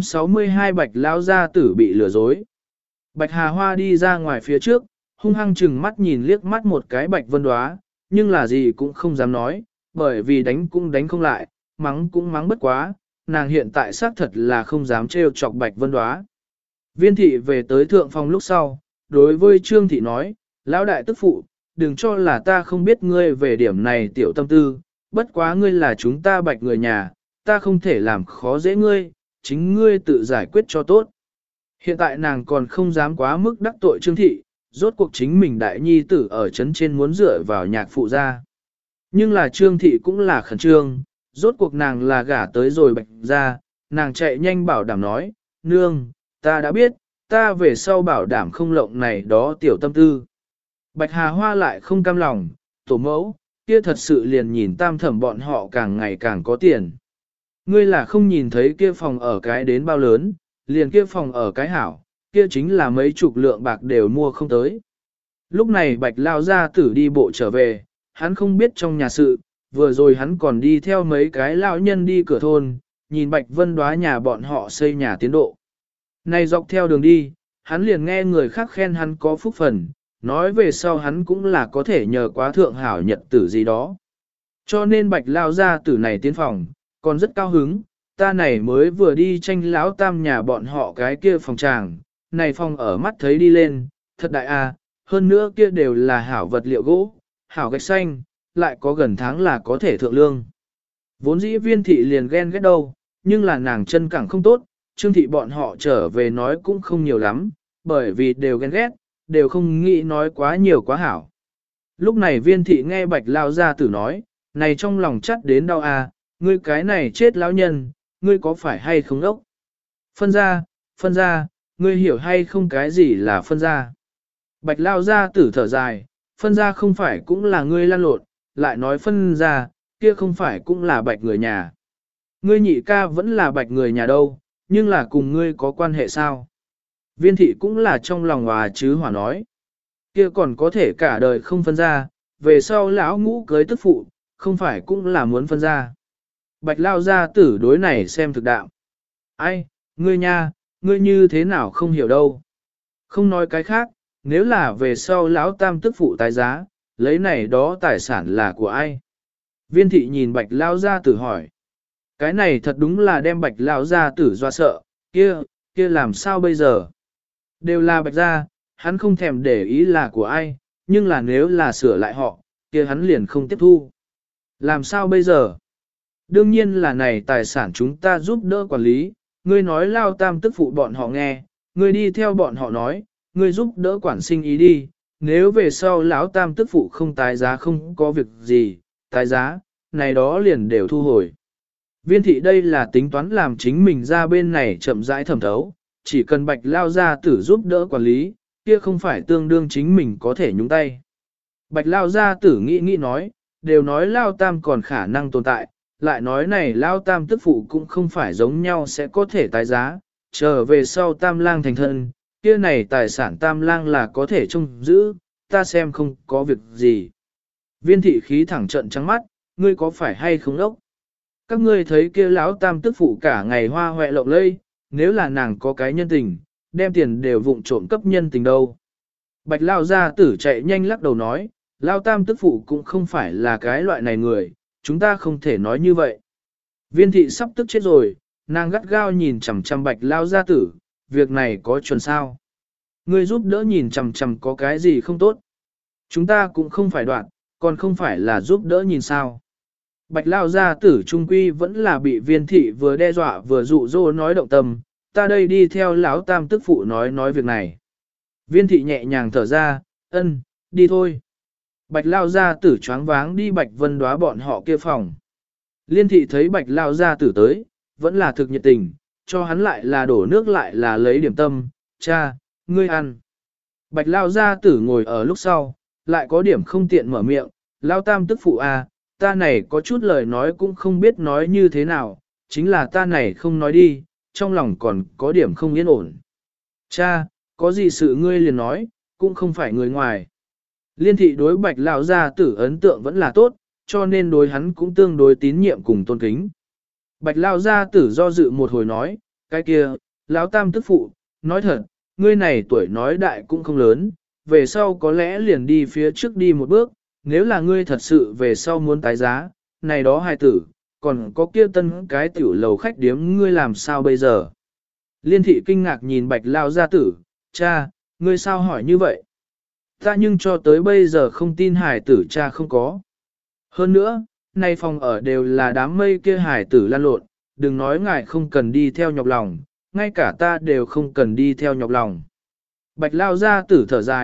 162 Bạch Lão gia tử bị lừa dối. Bạch Hà Hoa đi ra ngoài phía trước, hung hăng chừng mắt nhìn liếc mắt một cái Bạch Vân Đoá, nhưng là gì cũng không dám nói, bởi vì đánh cũng đánh không lại, mắng cũng mắng bất quá, nàng hiện tại xác thật là không dám trêu chọc Bạch Vân Đoá. Viên thị về tới thượng phòng lúc sau, đối với Trương thị nói, lão đại tức phụ, đừng cho là ta không biết ngươi về điểm này tiểu tâm tư, bất quá ngươi là chúng ta Bạch người nhà, ta không thể làm khó dễ ngươi, chính ngươi tự giải quyết cho tốt. Hiện tại nàng còn không dám quá mức đắc tội Trương thị, rốt cuộc chính mình đại nhi tử ở trấn trên muốn dựa vào nhạc phụ ra. Nhưng là Trương Thị cũng là khẩn trương, rốt cuộc nàng là gả tới rồi Bạch ra, nàng chạy nhanh bảo đảm nói, nương, ta đã biết, ta về sau bảo đảm không lộng này đó tiểu tâm tư. Bạch Hà Hoa lại không cam lòng, tổ mẫu, kia thật sự liền nhìn tam thẩm bọn họ càng ngày càng có tiền. Ngươi là không nhìn thấy kia phòng ở cái đến bao lớn, liền kia phòng ở cái hảo, kia chính là mấy chục lượng bạc đều mua không tới. Lúc này Bạch lao gia tử đi bộ trở về, hắn không biết trong nhà sự, vừa rồi hắn còn đi theo mấy cái lão nhân đi cửa thôn, nhìn Bạch Vân Đóa nhà bọn họ xây nhà tiến độ. Này dọc theo đường đi, hắn liền nghe người khác khen hắn có phúc phần, nói về sau hắn cũng là có thể nhờ quá thượng hảo nhật tử gì đó. Cho nên Bạch lao gia tử này tiến phòng, còn rất cao hứng, ta này mới vừa đi tranh lão tam nhà bọn họ cái kia phòng tràng, này phòng ở mắt thấy đi lên, thật đại a, hơn nữa kia đều là hảo vật liệu gỗ, hảo gạch xanh, lại có gần tháng là có thể thượng lương. Vốn dĩ Viên thị liền ghen ghét đâu, nhưng là nàng chân cẳng không tốt, Trương thị bọn họ trở về nói cũng không nhiều lắm, bởi vì đều ghen ghét, đều không nghĩ nói quá nhiều quá hảo. Lúc này Viên thị nghe Bạch lao gia tử nói, này trong lòng chắt đến đau a, ngươi cái này chết lão nhân, ngươi có phải hay không ốc? Phân ra, ngươi hiểu hay không cái gì là phân ra? Bạch lao gia tử thở dài, phân ra không phải cũng là ngươi lan lộn, lại nói phân ra, kia không phải cũng là Bạch người nhà. Ngươi nhị ca vẫn là Bạch người nhà đâu, nhưng là cùng ngươi có quan hệ sao? Viên thị cũng là trong lòng hòa chứ hỏa nói. Kia còn có thể cả đời không phân ra, về sau lão ngũ cưới tức phụ, không phải cũng là muốn phân ra. Bạch lao gia tử đối này xem thực đạo. Ai, ngươi nha, ngươi như thế nào không hiểu đâu. Không nói cái khác, nếu là về sau lão tam tức phụ tái giá, lấy này đó tài sản là của ai? Viên thị nhìn Bạch lao gia tử hỏi. Cái này thật đúng là đem Bạch lao gia tử doa sợ, kia làm sao bây giờ? Đều là Bạch gia, hắn không thèm để ý là của ai, nhưng là nếu là sửa lại họ, kia hắn liền không tiếp thu. Làm sao bây giờ? Đương nhiên là này tài sản chúng ta giúp đỡ quản lý, ngươi nói lao tam tức phụ bọn họ nghe, ngươi đi theo bọn họ nói, ngươi giúp đỡ quản sinh ý đi, nếu về sau lão tam tức phụ không tái giá không có việc gì, tái giá, này đó liền đều thu hồi. Viên thị đây là tính toán làm chính mình ra bên này chậm rãi thẩm thấu, chỉ cần Bạch lao gia tử giúp đỡ quản lý, kia không phải tương đương chính mình có thể nhúng tay. Bạch lao gia tử nghĩ nói, đều nói lao tam còn khả năng tồn tại, lại nói này lao tam tức phụ cũng không phải giống nhau sẽ có thể tái giá, trở về sau tam lang thành thân, kia này tài sản tam lang là có thể trông giữ, ta xem không có việc gì. Viên thị khí thẳng trận trắng mắt, ngươi có phải hay không ốc? Các ngươi thấy kia lão tam tức phụ cả ngày hoa hoẹ lộng lây, nếu là nàng có cái nhân tình, đem tiền đều vụng trộm cấp nhân tình đâu. Bạch lao gia tử chạy nhanh lắc đầu nói, lao tam tức phụ cũng không phải là cái loại này người, chúng ta không thể nói như vậy. Viên thị sắp tức chết rồi, nàng gắt gao nhìn chằm chằm Bạch lao gia tử, việc này có chuẩn sao? Ngươi giúp đỡ nhìn chằm chằm có cái gì không tốt? Chúng ta cũng không phải đoạn, còn không phải là giúp đỡ nhìn sao? Bạch lao gia tử trung quy vẫn là bị Viên thị vừa đe dọa vừa dụ dỗ nói động tâm, ta đây đi theo lão tam tức phụ nói việc này. Viên thị nhẹ nhàng thở ra, ân, đi thôi. Bạch lao gia tử choáng váng đi Bạch Vân Đóa bọn họ kia phòng. Liên thị thấy Bạch lao gia tử tới, vẫn là thực nhiệt tình, cho hắn lại là đổ nước lại là lấy điểm tâm, cha, ngươi ăn. Bạch lao gia tử ngồi ở lúc sau, lại có điểm không tiện mở miệng, lao tam tức phụ à, ta này có chút lời nói cũng không biết nói như thế nào, chính là ta này không nói đi, trong lòng còn có điểm không yên ổn. Cha, có gì sự ngươi liền nói, cũng không phải người ngoài. Liên thị đối Bạch lão gia tử ấn tượng vẫn là tốt, cho nên đối hắn cũng tương đối tín nhiệm cùng tôn kính. Bạch lão gia tử do dự một hồi nói, cái kia, lão tam tức phụ, nói thật, ngươi này tuổi nói đại cũng không lớn, về sau có lẽ liền đi phía trước đi một bước, nếu là ngươi thật sự về sau muốn tái giá, này đó hài tử, còn có kia tân cái tiểu lầu khách điếm ngươi làm sao bây giờ? Liên thị kinh ngạc nhìn Bạch lão gia tử, cha, ngươi sao hỏi như vậy? Ta nhưng cho tới bây giờ không tin hải tử cha không có. Hơn nữa, nay phòng ở đều là đám mây kia hải tử lan lộn, đừng nói ngài không cần đi theo nhọc lòng, ngay cả ta đều không cần đi theo nhọc lòng. Bạch lao gia tử thở dài,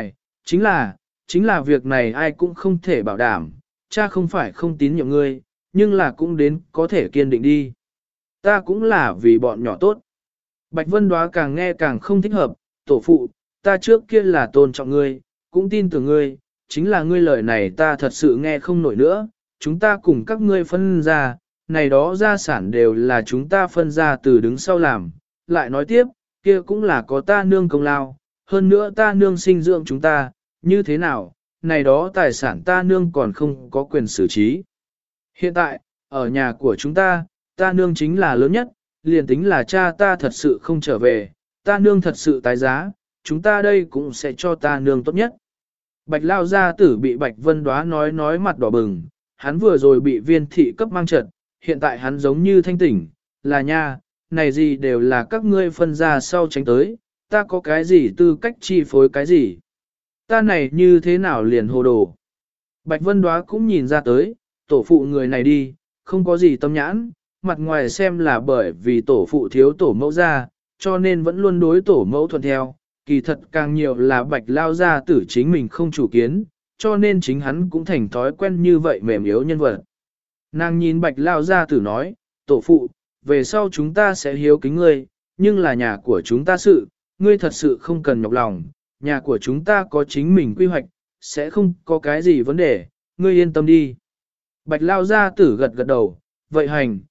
chính là việc này ai cũng không thể bảo đảm, cha không phải không tín nhiệm ngươi, nhưng là cũng đến có thể kiên định đi. Ta cũng là vì bọn nhỏ tốt. Bạch Vân Đóa càng nghe càng không thích hợp, tổ phụ, ta trước kia là tôn trọng ngươi, cũng tin tưởng ngươi, chính là ngươi lời này ta thật sự nghe không nổi nữa, chúng ta cùng các ngươi phân ra, này đó gia sản đều là chúng ta phân ra từ đứng sau làm, lại nói tiếp, kia cũng là có ta nương công lao, hơn nữa ta nương sinh dưỡng chúng ta, như thế nào, này đó tài sản ta nương còn không có quyền xử trí. Hiện tại, ở nhà của chúng ta nương chính là lớn nhất, liền tính là cha ta thật sự không trở về, ta nương thật sự tái giá, chúng ta đây cũng sẽ cho ta nương tốt nhất. Bạch Lao gia tử bị Bạch Vân Đóa nói mặt đỏ bừng, hắn vừa rồi bị viên thị cấp mang trật, hiện tại hắn giống như thanh tỉnh, là nha, này gì đều là các ngươi phân ra sau tránh tới, ta có cái gì tư cách chi phối cái gì. Ta này như thế nào liền hồ đồ. Bạch Vân Đóa cũng nhìn ra tới, tổ phụ người này đi, không có gì tâm nhãn, mặt ngoài xem là bởi vì tổ phụ thiếu tổ mẫu ra, cho nên vẫn luôn đối tổ mẫu thuận theo, kỳ thật càng nhiều là Bạch Lao gia tử chính mình không chủ kiến, cho nên chính hắn cũng thành thói quen như vậy mềm yếu nhân vật. Nàng nhìn Bạch Lao gia tử nói, tổ phụ, về sau chúng ta sẽ hiếu kính ngươi, nhưng là nhà của chúng ta sự, ngươi thật sự không cần nhọc lòng, nhà của chúng ta có chính mình quy hoạch, sẽ không có cái gì vấn đề, ngươi yên tâm đi. Bạch Lao gia tử gật gật đầu, vậy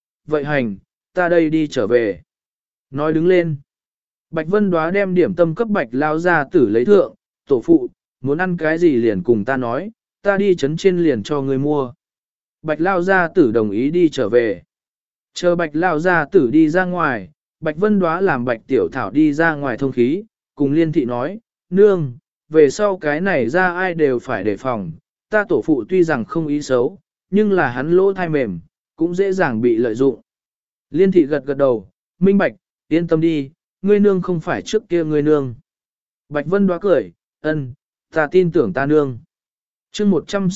hành, ta đây đi trở về. Nói đứng lên. Bạch Vân Đóa đem điểm tâm cấp Bạch Lao gia tử lấy thượng, tổ phụ, muốn ăn cái gì liền cùng ta nói, ta đi trấn trên liền cho ngươi mua. Bạch Lao gia tử đồng ý đi trở về. Chờ Bạch Lao gia tử đi ra ngoài, Bạch Vân Đóa làm Bạch Tiểu Thảo đi ra ngoài thông khí, cùng Liên Thị nói, nương, về sau cái này ra ai đều phải đề phòng, ta tổ phụ tuy rằng không ý xấu, nhưng là hắn lỗ thai mềm, cũng dễ dàng bị lợi dụng. Liên Thị gật gật đầu, minh bạch, yên tâm đi, ngươi nương không phải trước kia ngươi nương. Bạch Vân Đóa cười, ân, ta tin tưởng ta nương. chương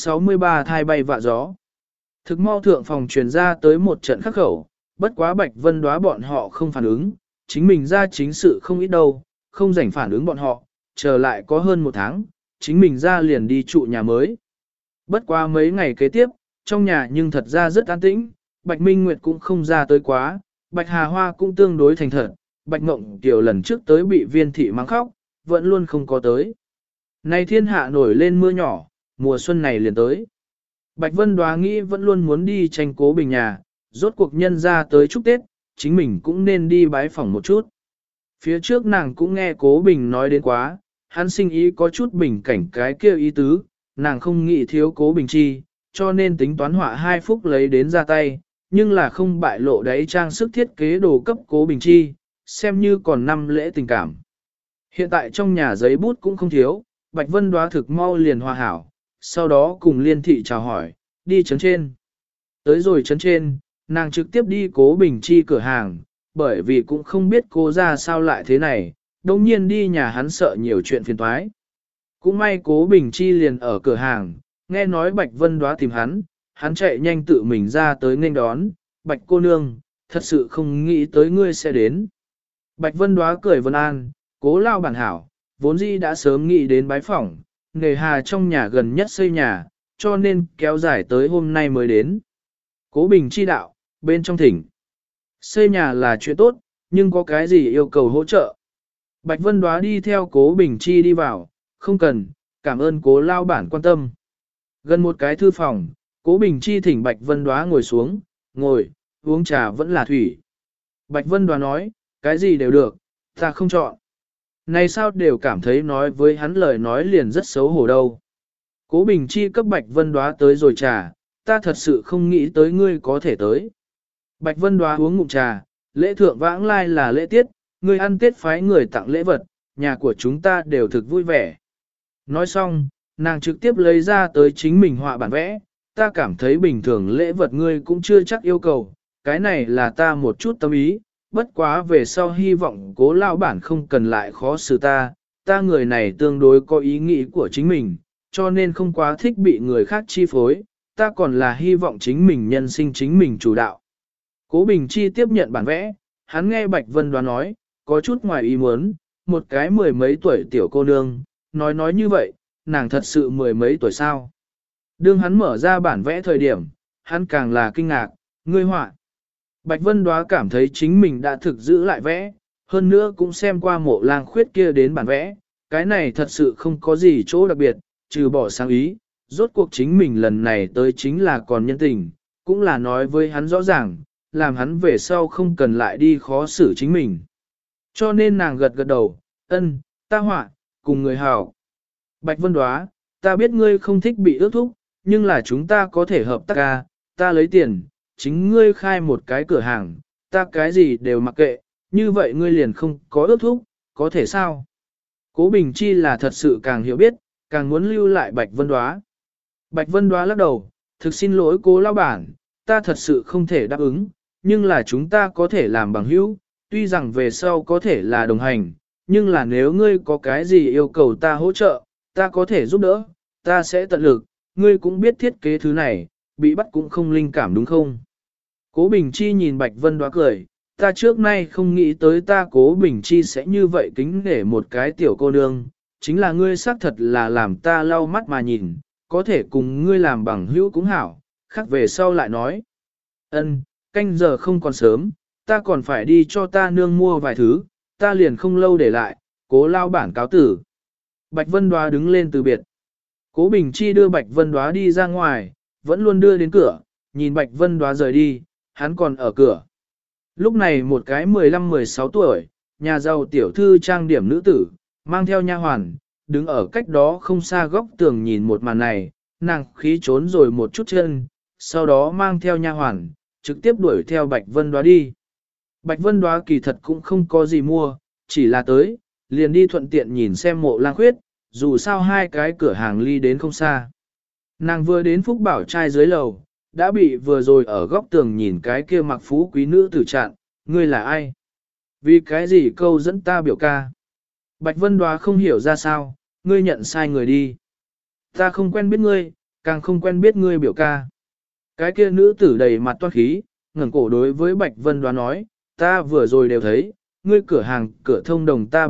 163 thai bay vạ gió. Thực mau thượng phòng truyền ra tới một trận khắc khẩu, bất quá Bạch Vân Đóa bọn họ không phản ứng, chính mình ra chính sự không ít đâu, không rảnh phản ứng bọn họ, chờ lại có hơn một tháng, chính mình ra liền đi trụ nhà mới. Bất quá mấy ngày kế tiếp, trong nhà nhưng thật ra rất an tĩnh, Bạch Minh Nguyệt cũng không ra tới quá, Bạch Hà Hoa cũng tương đối thành thật, Bạch Ngộng Kiều lần trước tới bị viên thị mắng khóc, vẫn luôn không có tới. Nay thiên hạ nổi lên mưa nhỏ, mùa xuân này liền tới. Bạch Vân Đóa nghĩ vẫn luôn muốn đi tranh Cố Bình nhà, rốt cuộc nhân ra tới chúc Tết, chính mình cũng nên đi bái phỏng một chút. Phía trước nàng cũng nghe Cố Bình nói đến quá, hắn sinh ý có chút bình cảnh cái kia ý tứ, nàng không nghĩ thiếu Cố Bình chi, cho nên tính toán họa 2 phút lấy đến ra tay, nhưng là không bại lộ đấy trang sức thiết kế đồ cấp Cố Bình chi, xem như còn 5 lễ tình cảm. Hiện tại trong nhà giấy bút cũng không thiếu, Bạch Vân Đóa thực mau liền hòa hảo, sau đó cùng Liên Thị chào hỏi, đi trấn trên. Tới rồi trấn trên, nàng trực tiếp đi Cố Bình chi cửa hàng, bởi vì cũng không biết cô ra sao lại thế này, đồng nhiên đi nhà hắn sợ nhiều chuyện phiền toái. Cũng may Cố Bình chi liền ở cửa hàng, nghe nói Bạch Vân Đóa tìm hắn chạy nhanh tự mình ra tới nghênh đón, Bạch cô nương, thật sự không nghĩ tới ngươi sẽ đến. Bạch Vân Đóa cười vân an, Cố lao bản hảo, vốn dĩ đã sớm nghĩ đến bái phỏng, nghề hà trong nhà gần nhất xây nhà, cho nên kéo dài tới hôm nay mới đến. Cố Bình chi đạo, bên trong thỉnh. Xây nhà là chuyện tốt, nhưng có cái gì yêu cầu hỗ trợ? Bạch Vân Đóa đi theo Cố Bình chi đi vào, không cần, cảm ơn Cố lao bản quan tâm. Gần một cái thư phòng, Cố Bình chi thỉnh Bạch Vân Đóa ngồi xuống, ngồi, uống trà vẫn là thủy. Bạch Vân Đóa nói, cái gì đều được, ta không chọn. Này sao đều cảm thấy nói với hắn lời nói liền rất xấu hổ đâu. Cố Bình chi cấp Bạch Vân Đóa tới rồi trà, ta thật sự không nghĩ tới ngươi có thể tới. Bạch Vân Đóa uống ngụm trà, lễ thượng vãng lai là lễ tiết, ngươi ăn Tết phái người tặng lễ vật, nhà của chúng ta đều thực vui vẻ. Nói xong, nàng trực tiếp lấy ra tới chính mình họa bản vẽ, ta cảm thấy bình thường lễ vật ngươi cũng chưa chắc yêu cầu, cái này là ta một chút tâm ý, bất quá về sau hy vọng Cố lao bản không cần lại khó xử ta người này tương đối có ý nghĩ của chính mình, cho nên không quá thích bị người khác chi phối, ta còn là hy vọng chính mình nhân sinh chính mình chủ đạo. Cố Bình chi tiếp nhận bản vẽ, hắn nghe Bạch Vân Đóa nói, có chút ngoài ý muốn, một cái 10 mấy tuổi tiểu cô nương, nói như vậy, nàng thật sự mười mấy tuổi sao. Đương hắn mở ra bản vẽ thời điểm, hắn càng là kinh ngạc, ngươi họa. Bạch Vân Đóa cảm thấy chính mình đã thực giữ lại vẽ, hơn nữa cũng xem qua Mộ Lang Khuyết kia đến bản vẽ, cái này thật sự không có gì chỗ đặc biệt, trừ bỏ sáng ý, rốt cuộc chính mình lần này tới chính là còn nhân tình, cũng là nói với hắn rõ ràng, làm hắn về sau không cần lại đi khó xử chính mình. Cho nên nàng gật gật đầu, ân, ta họa, cùng người hảo. Bạch Vân Đóa, ta biết ngươi không thích bị ước thúc, nhưng là chúng ta có thể hợp tác ca, ta lấy tiền, chính ngươi khai một cái cửa hàng, ta cái gì đều mặc kệ, như vậy ngươi liền không có ước thúc, có thể sao? Cố Bình Chi là thật sự càng hiểu biết, càng muốn lưu lại Bạch Vân Đóa. Bạch Vân Đóa lắc đầu, thực xin lỗi cố lão bản, ta thật sự không thể đáp ứng, nhưng là chúng ta có thể làm bằng hữu, tuy rằng về sau có thể là đồng hành, nhưng là nếu ngươi có cái gì yêu cầu ta hỗ trợ, ta có thể giúp đỡ, ta sẽ tận lực, ngươi cũng biết thiết kế thứ này, bị bắt cũng không linh cảm đúng không? Cố Bình Chi nhìn Bạch Vân Đóa cười, ta trước nay không nghĩ tới ta Cố Bình Chi sẽ như vậy kính nể một cái tiểu cô nương, chính là ngươi xác thật là làm ta lau mắt mà nhìn, có thể cùng ngươi làm bằng hữu cũng hảo, khác về sau lại nói. Ân, canh giờ không còn sớm, ta còn phải đi cho ta nương mua vài thứ, ta liền không lâu để lại, Cố lao bản cáo tử. Bạch Vân Đóa đứng lên từ biệt. Cố Bình Chi đưa Bạch Vân Đóa đi ra ngoài, vẫn luôn đưa đến cửa, nhìn Bạch Vân Đóa rời đi, hắn còn ở cửa. Lúc này một cái 15-16 tuổi, nhà giàu tiểu thư trang điểm nữ tử, mang theo nha hoàn, đứng ở cách đó không xa góc tường nhìn một màn này, nàng khí trốn rồi một chút chân, sau đó mang theo nha hoàn, trực tiếp đuổi theo Bạch Vân Đóa đi. Bạch Vân Đóa kỳ thật cũng không có gì mua, chỉ là tới, liền đi thuận tiện nhìn xem Mộ Lang Khuyết, dù sao hai cái cửa hàng ly đến không xa. Nàng vừa đến Phúc Bảo trai dưới lầu, đã bị vừa rồi ở góc tường nhìn cái kia mặc phú quý nữ tử chặn, ngươi là ai? Vì cái gì câu dẫn ta biểu ca? Bạch Vân Đóa không hiểu ra sao, ngươi nhận sai người đi. Ta không quen biết ngươi, càng không quen biết ngươi biểu ca. Cái kia nữ tử đầy mặt toát khí, ngẩng cổ đối với Bạch Vân Đóa nói, ta vừa rồi đều thấy, ngươi cửa hàng cửa thông đồng ta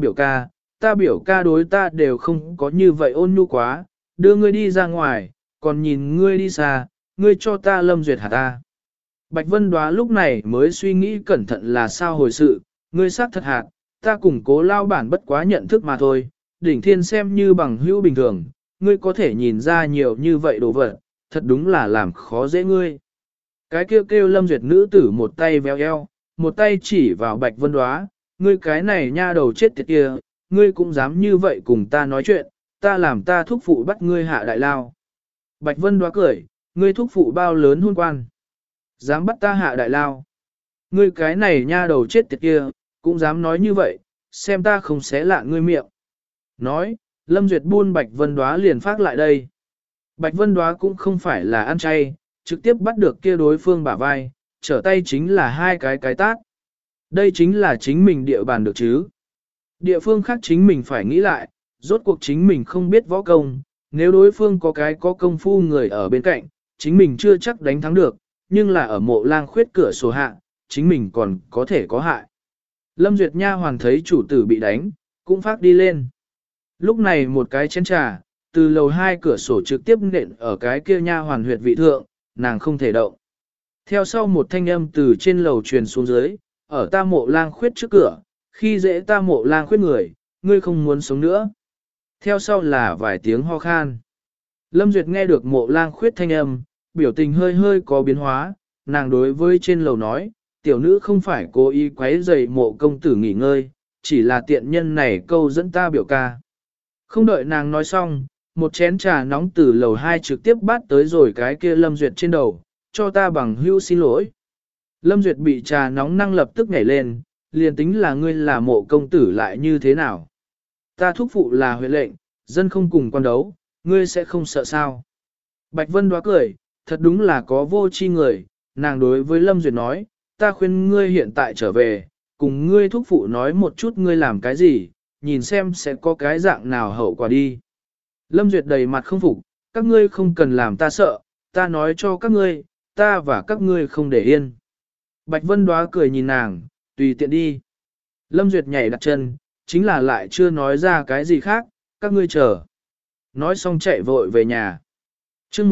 biểu ca đối ta đều không có như vậy ôn nhu quá, đưa ngươi đi ra ngoài, còn nhìn ngươi đi xa, ngươi cho ta lâm duyệt hả ta. Bạch Vân Đóa lúc này mới suy nghĩ cẩn thận là sao hồi sự, ngươi xác thật hạt, ta cùng Cố lao bản bất quá nhận thức mà thôi, đỉnh thiên xem như bằng hữu bình thường, ngươi có thể nhìn ra nhiều như vậy đồ vật, thật đúng là làm khó dễ ngươi. Cái kêu lâm duyệt nữ tử một tay véo eo, một tay chỉ vào Bạch Vân Đóa, ngươi cái này nha đầu chết tiệt kia, ngươi cũng dám như vậy cùng ta nói chuyện, ta làm ta thúc phụ bắt ngươi hạ đại lao. Bạch Vân Đóa cười, ngươi thúc phụ bao lớn hôn quan, dám bắt ta hạ đại lao. Ngươi cái này nha đầu chết tiệt kia, cũng dám nói như vậy, xem ta không xé lạ ngươi miệng. Nói, Lâm Duyệt buôn Bạch Vân Đóa liền phát lại đây. Bạch Vân Đóa cũng không phải là ăn chay, trực tiếp bắt được kia đối phương bả vai, trở tay chính là hai cái tát. Đây chính là chính mình địa bàn được chứ. Địa phương khác chính mình phải nghĩ lại, rốt cuộc chính mình không biết võ công, nếu đối phương có công phu người ở bên cạnh, chính mình chưa chắc đánh thắng được, nhưng là ở Mộ Lang Khuyết cửa sổ hạ, chính mình còn có thể có hại. Lâm Duyệt nha hoàn thấy chủ tử bị đánh, cũng phát đi lên. Lúc này một cái chén trà, từ lầu 2 cửa sổ trực tiếp nện ở cái kia nha hoàn huyệt vị thượng, nàng không thể động. Theo sau một thanh âm từ trên lầu truyền xuống dưới, ở ta Mộ Lang Khuyết trước cửa, khi dễ ta Mộ Lang Khuyết người, ngươi không muốn sống nữa. Theo sau là vài tiếng ho khan. Lâm Duyệt nghe được Mộ Lang Khuyết thanh âm, biểu tình hơi có biến hóa, nàng đối với trên lầu nói, tiểu nữ không phải cố ý quấy rầy Mộ công tử nghỉ ngơi, chỉ là tiện nhân này câu dẫn ta biểu ca. Không đợi nàng nói xong, một chén trà nóng từ lầu 2 trực tiếp bắt tới rồi cái kia Lâm Duyệt trên đầu, cho ta bằng hữu xin lỗi. Lâm Duyệt bị trà nóng năng lập tức nhảy lên, liền tính là ngươi là Mộ công tử lại như thế nào. Ta thúc phụ là huệ lệnh, dân không cùng quan đấu, ngươi sẽ không sợ sao. Bạch Vân Đóa cười, thật đúng là có vô tri người, nàng đối với Lâm Duyệt nói, ta khuyên ngươi hiện tại trở về, cùng ngươi thúc phụ nói một chút ngươi làm cái gì, nhìn xem sẽ có cái dạng nào hậu quả đi. Lâm Duyệt đầy mặt không phục, các ngươi không cần làm ta sợ, ta nói cho các ngươi, ta và các ngươi không để yên. Bạch Vân Đóa cười nhìn nàng, tùy tiện đi. Lâm Duyệt nhảy đặt chân, chính là lại chưa nói ra cái gì khác, các ngươi chờ. nói xong chạy vội về nhà. chương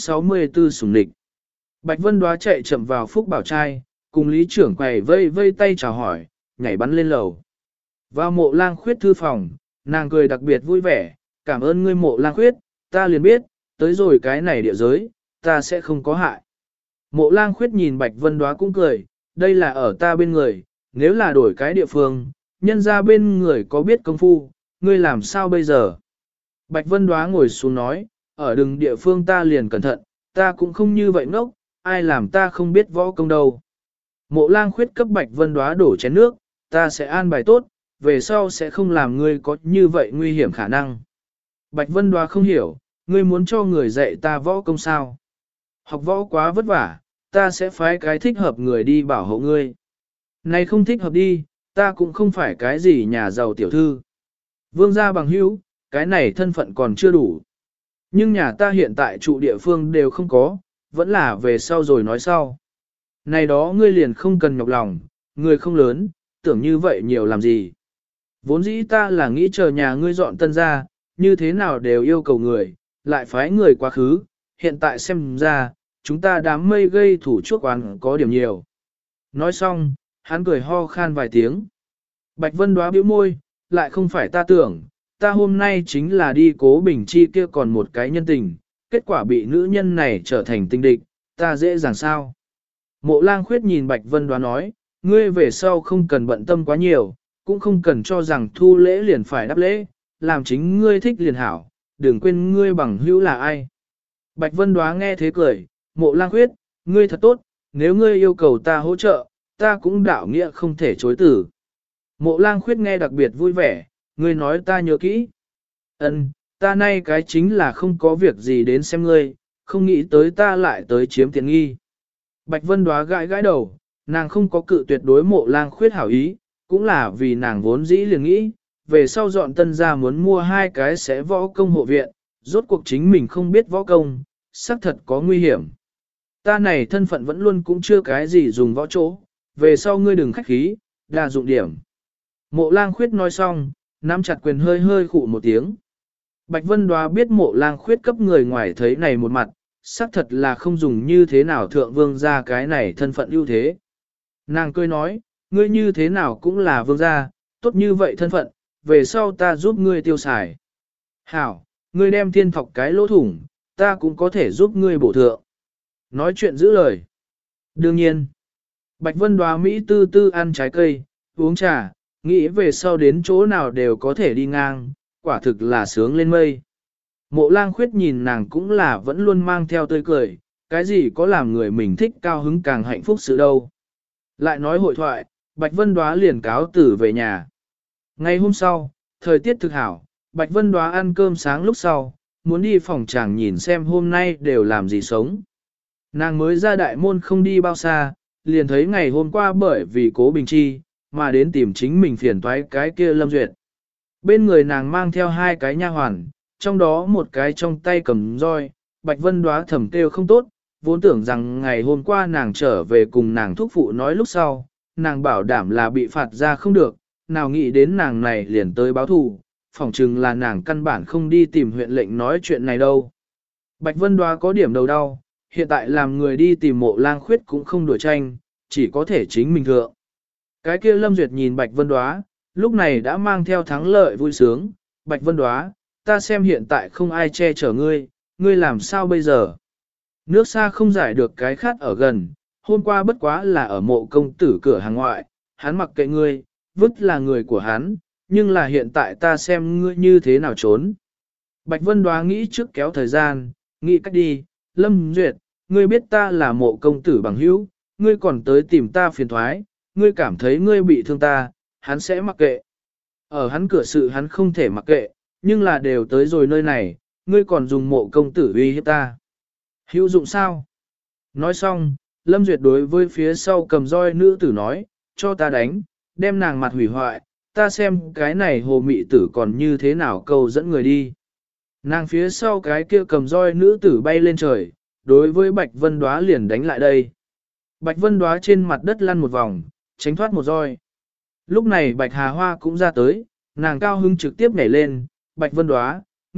164 sủng địch. Bạch Vân Đoá chạy chậm vào Phúc Bảo trai, cùng lý trưởng quầy vây vây tay chào hỏi, nhảy bắn lên lầu. Vào Mộ Lang Khuyết thư phòng, nàng cười đặc biệt vui vẻ, cảm ơn ngươi Mộ Lang Khuyết, ta liền biết, tới rồi cái này địa giới, ta sẽ không có hại. Mộ Lang Khuyết nhìn Bạch Vân Đoá cũng cười, đây là ở ta bên người, nếu là đổi cái địa phương, nhân ra bên người có biết công phu, ngươi làm sao bây giờ? Bạch Vân Đoá ngồi xuống nói, ở đừng địa phương ta liền cẩn thận, ta cũng không như vậy ngốc, ai làm ta không biết võ công đâu. Mộ Lang Khuyết cấp Bạch Vân Đoá đổ chén nước, ta sẽ an bài tốt, về sau sẽ không làm ngươi có như vậy nguy hiểm khả năng. Bạch Vân Đoá không hiểu, ngươi muốn cho người dạy ta võ công sao? Học võ quá vất vả, ta sẽ phái cái thích hợp người đi bảo hộ ngươi. Này không thích hợp đi, ta cũng không phải cái gì nhà giàu tiểu thư. Vương gia bằng hữu, cái này thân phận còn chưa đủ. Nhưng nhà ta hiện tại trụ địa phương đều không có, vẫn là về sau rồi nói sau. Này đó ngươi liền không cần nhọc lòng, ngươi không lớn, tưởng như vậy nhiều làm gì. Vốn dĩ ta là nghĩ chờ nhà ngươi dọn tân ra, như thế nào đều yêu cầu người, lại phái người quá khứ, hiện tại xem ra, chúng ta đám mây gây thủ chuốc oán có điểm nhiều. Nói xong, hắn cười ho khan vài tiếng. Bạch Vân Đoá bĩu môi, lại không phải ta tưởng, ta hôm nay chính là đi Cố Bình Chi kia còn một cái nhân tình, kết quả bị nữ nhân này trở thành tình địch, ta dễ dàng sao. Mộ Lang Khuyết nhìn Bạch Vân Đoá nói, ngươi về sau không cần bận tâm quá nhiều, cũng không cần cho rằng thu lễ liền phải đáp lễ, làm chính ngươi thích liền hảo, đừng quên ngươi bằng hữu là ai. Bạch Vân Đoá nghe thế cười, Mộ Lang Khuyết, ngươi thật tốt, nếu ngươi yêu cầu ta hỗ trợ, ta cũng đạo nghĩa không thể chối từ. Mộ Lang Khuyết nghe đặc biệt vui vẻ, ngươi nói ta nhớ kỹ. Ân, ta nay cái chính là không có việc gì đến xem ngươi, không nghĩ tới ta lại tới chiếm tiện nghi. Bạch Vân Đoá gãi gãi đầu, nàng không có cự tuyệt đối Mộ Lang Khuyết hảo ý, cũng là vì nàng vốn dĩ liền nghĩ, về sau dọn tân gia muốn mua hai cái sẽ võ công hộ viện, rốt cuộc chính mình không biết võ công, xác thật có nguy hiểm. Ta này thân phận vẫn luôn cũng chưa cái gì dùng võ chỗ, về sau ngươi đừng khách khí, đa dụng điểm. Mộ Lang Khuyết nói xong, nắm chặt quyền hơi hơi khụ một tiếng. Bạch Vân Đoá biết Mộ Lang Khuyết cấp người ngoài thấy này một mặt, xác thật là không dùng như thế nào thượng vương gia cái này thân phận ưu thế. Nàng cười nói, ngươi như thế nào cũng là vương gia, tốt như vậy thân phận, về sau ta giúp ngươi tiêu xài. Hảo, ngươi đem thiên thọc cái lỗ thủng, ta cũng có thể giúp ngươi bổ thượng. Nói chuyện giữ lời. Đương nhiên, Bạch Vân Đoá Mỹ tư tư ăn trái cây, uống trà, nghĩ về sau đến chỗ nào đều có thể đi ngang, quả thực là sướng lên mây. Mộ Lang Khuyết nhìn nàng cũng là vẫn luôn mang theo tươi cười, cái gì có làm người mình thích cao hứng càng hạnh phúc sự đâu. Lại nói hội thoại, Bạch Vân Đoá liền cáo tử về nhà. Ngày hôm sau, thời tiết thực hảo, Bạch Vân Đoá ăn cơm sáng lúc sau, muốn đi phòng tràng nhìn xem hôm nay đều làm gì sống. Nàng mới ra đại môn không đi bao xa, liền thấy ngày hôm qua bởi vì Cố Bình Chi, mà đến tìm chính mình phiền toái cái kia Lâm Duyệt. Bên người nàng mang theo hai cái nha hoàn, trong đó một cái trong tay cầm roi, Bạch Vân Đoá thầm kêu không tốt, vốn tưởng rằng ngày hôm qua nàng trở về cùng nàng thúc phụ nói lúc sau, nàng bảo đảm là bị phạt ra không được, nào nghĩ đến nàng này liền tới báo thù, phỏng chừng là nàng căn bản không đi tìm huyện lệnh nói chuyện này đâu. Bạch Vân Đoá có điểm đầu đau, hiện tại làm người đi tìm Mộ Lang Khuyết cũng không đuổi tranh, chỉ có thể chính mình thượng. Cái kia Lâm Duyệt nhìn Bạch Vân Đoá, lúc này đã mang theo thắng lợi vui sướng, Bạch Vân Đoá, ta xem hiện tại không ai che chở ngươi, ngươi làm sao bây giờ? Nước xa không giải được cái khát ở gần, hôm qua bất quá là ở Mộ công tử cửa hàng ngoại, hắn mặc kệ ngươi, vứt là người của hắn, nhưng là hiện tại ta xem ngươi như thế nào trốn. Bạch Vân Đoá nghĩ trước kéo thời gian, nghĩ cách đi, Lâm Duyệt, ngươi biết ta là Mộ công tử bằng hữu, ngươi còn tới tìm ta phiền thoái, ngươi cảm thấy ngươi bị thương ta, hắn sẽ mặc kệ. Ở hắn cửa sự hắn không thể mặc kệ, nhưng là đều tới rồi nơi này, ngươi còn dùng Mộ công tử uy hiếp ta. Hữu dụng sao? Nói xong, Lâm Duyệt đối với phía sau cầm roi nữ tử nói, cho ta đánh, đem nàng mặt hủy hoại, ta xem cái này hồ mị tử còn như thế nào câu dẫn người đi. Nàng phía sau cái kia cầm roi nữ tử bay lên trời, đối với Bạch Vân Đoá liền đánh lại đây. Bạch Vân Đoá trên mặt đất lăn một vòng, tránh thoát một roi. Lúc này Bạch Hà Hoa cũng ra tới, nàng cao hứng trực tiếp nhảy lên, Bạch Vân Đoá,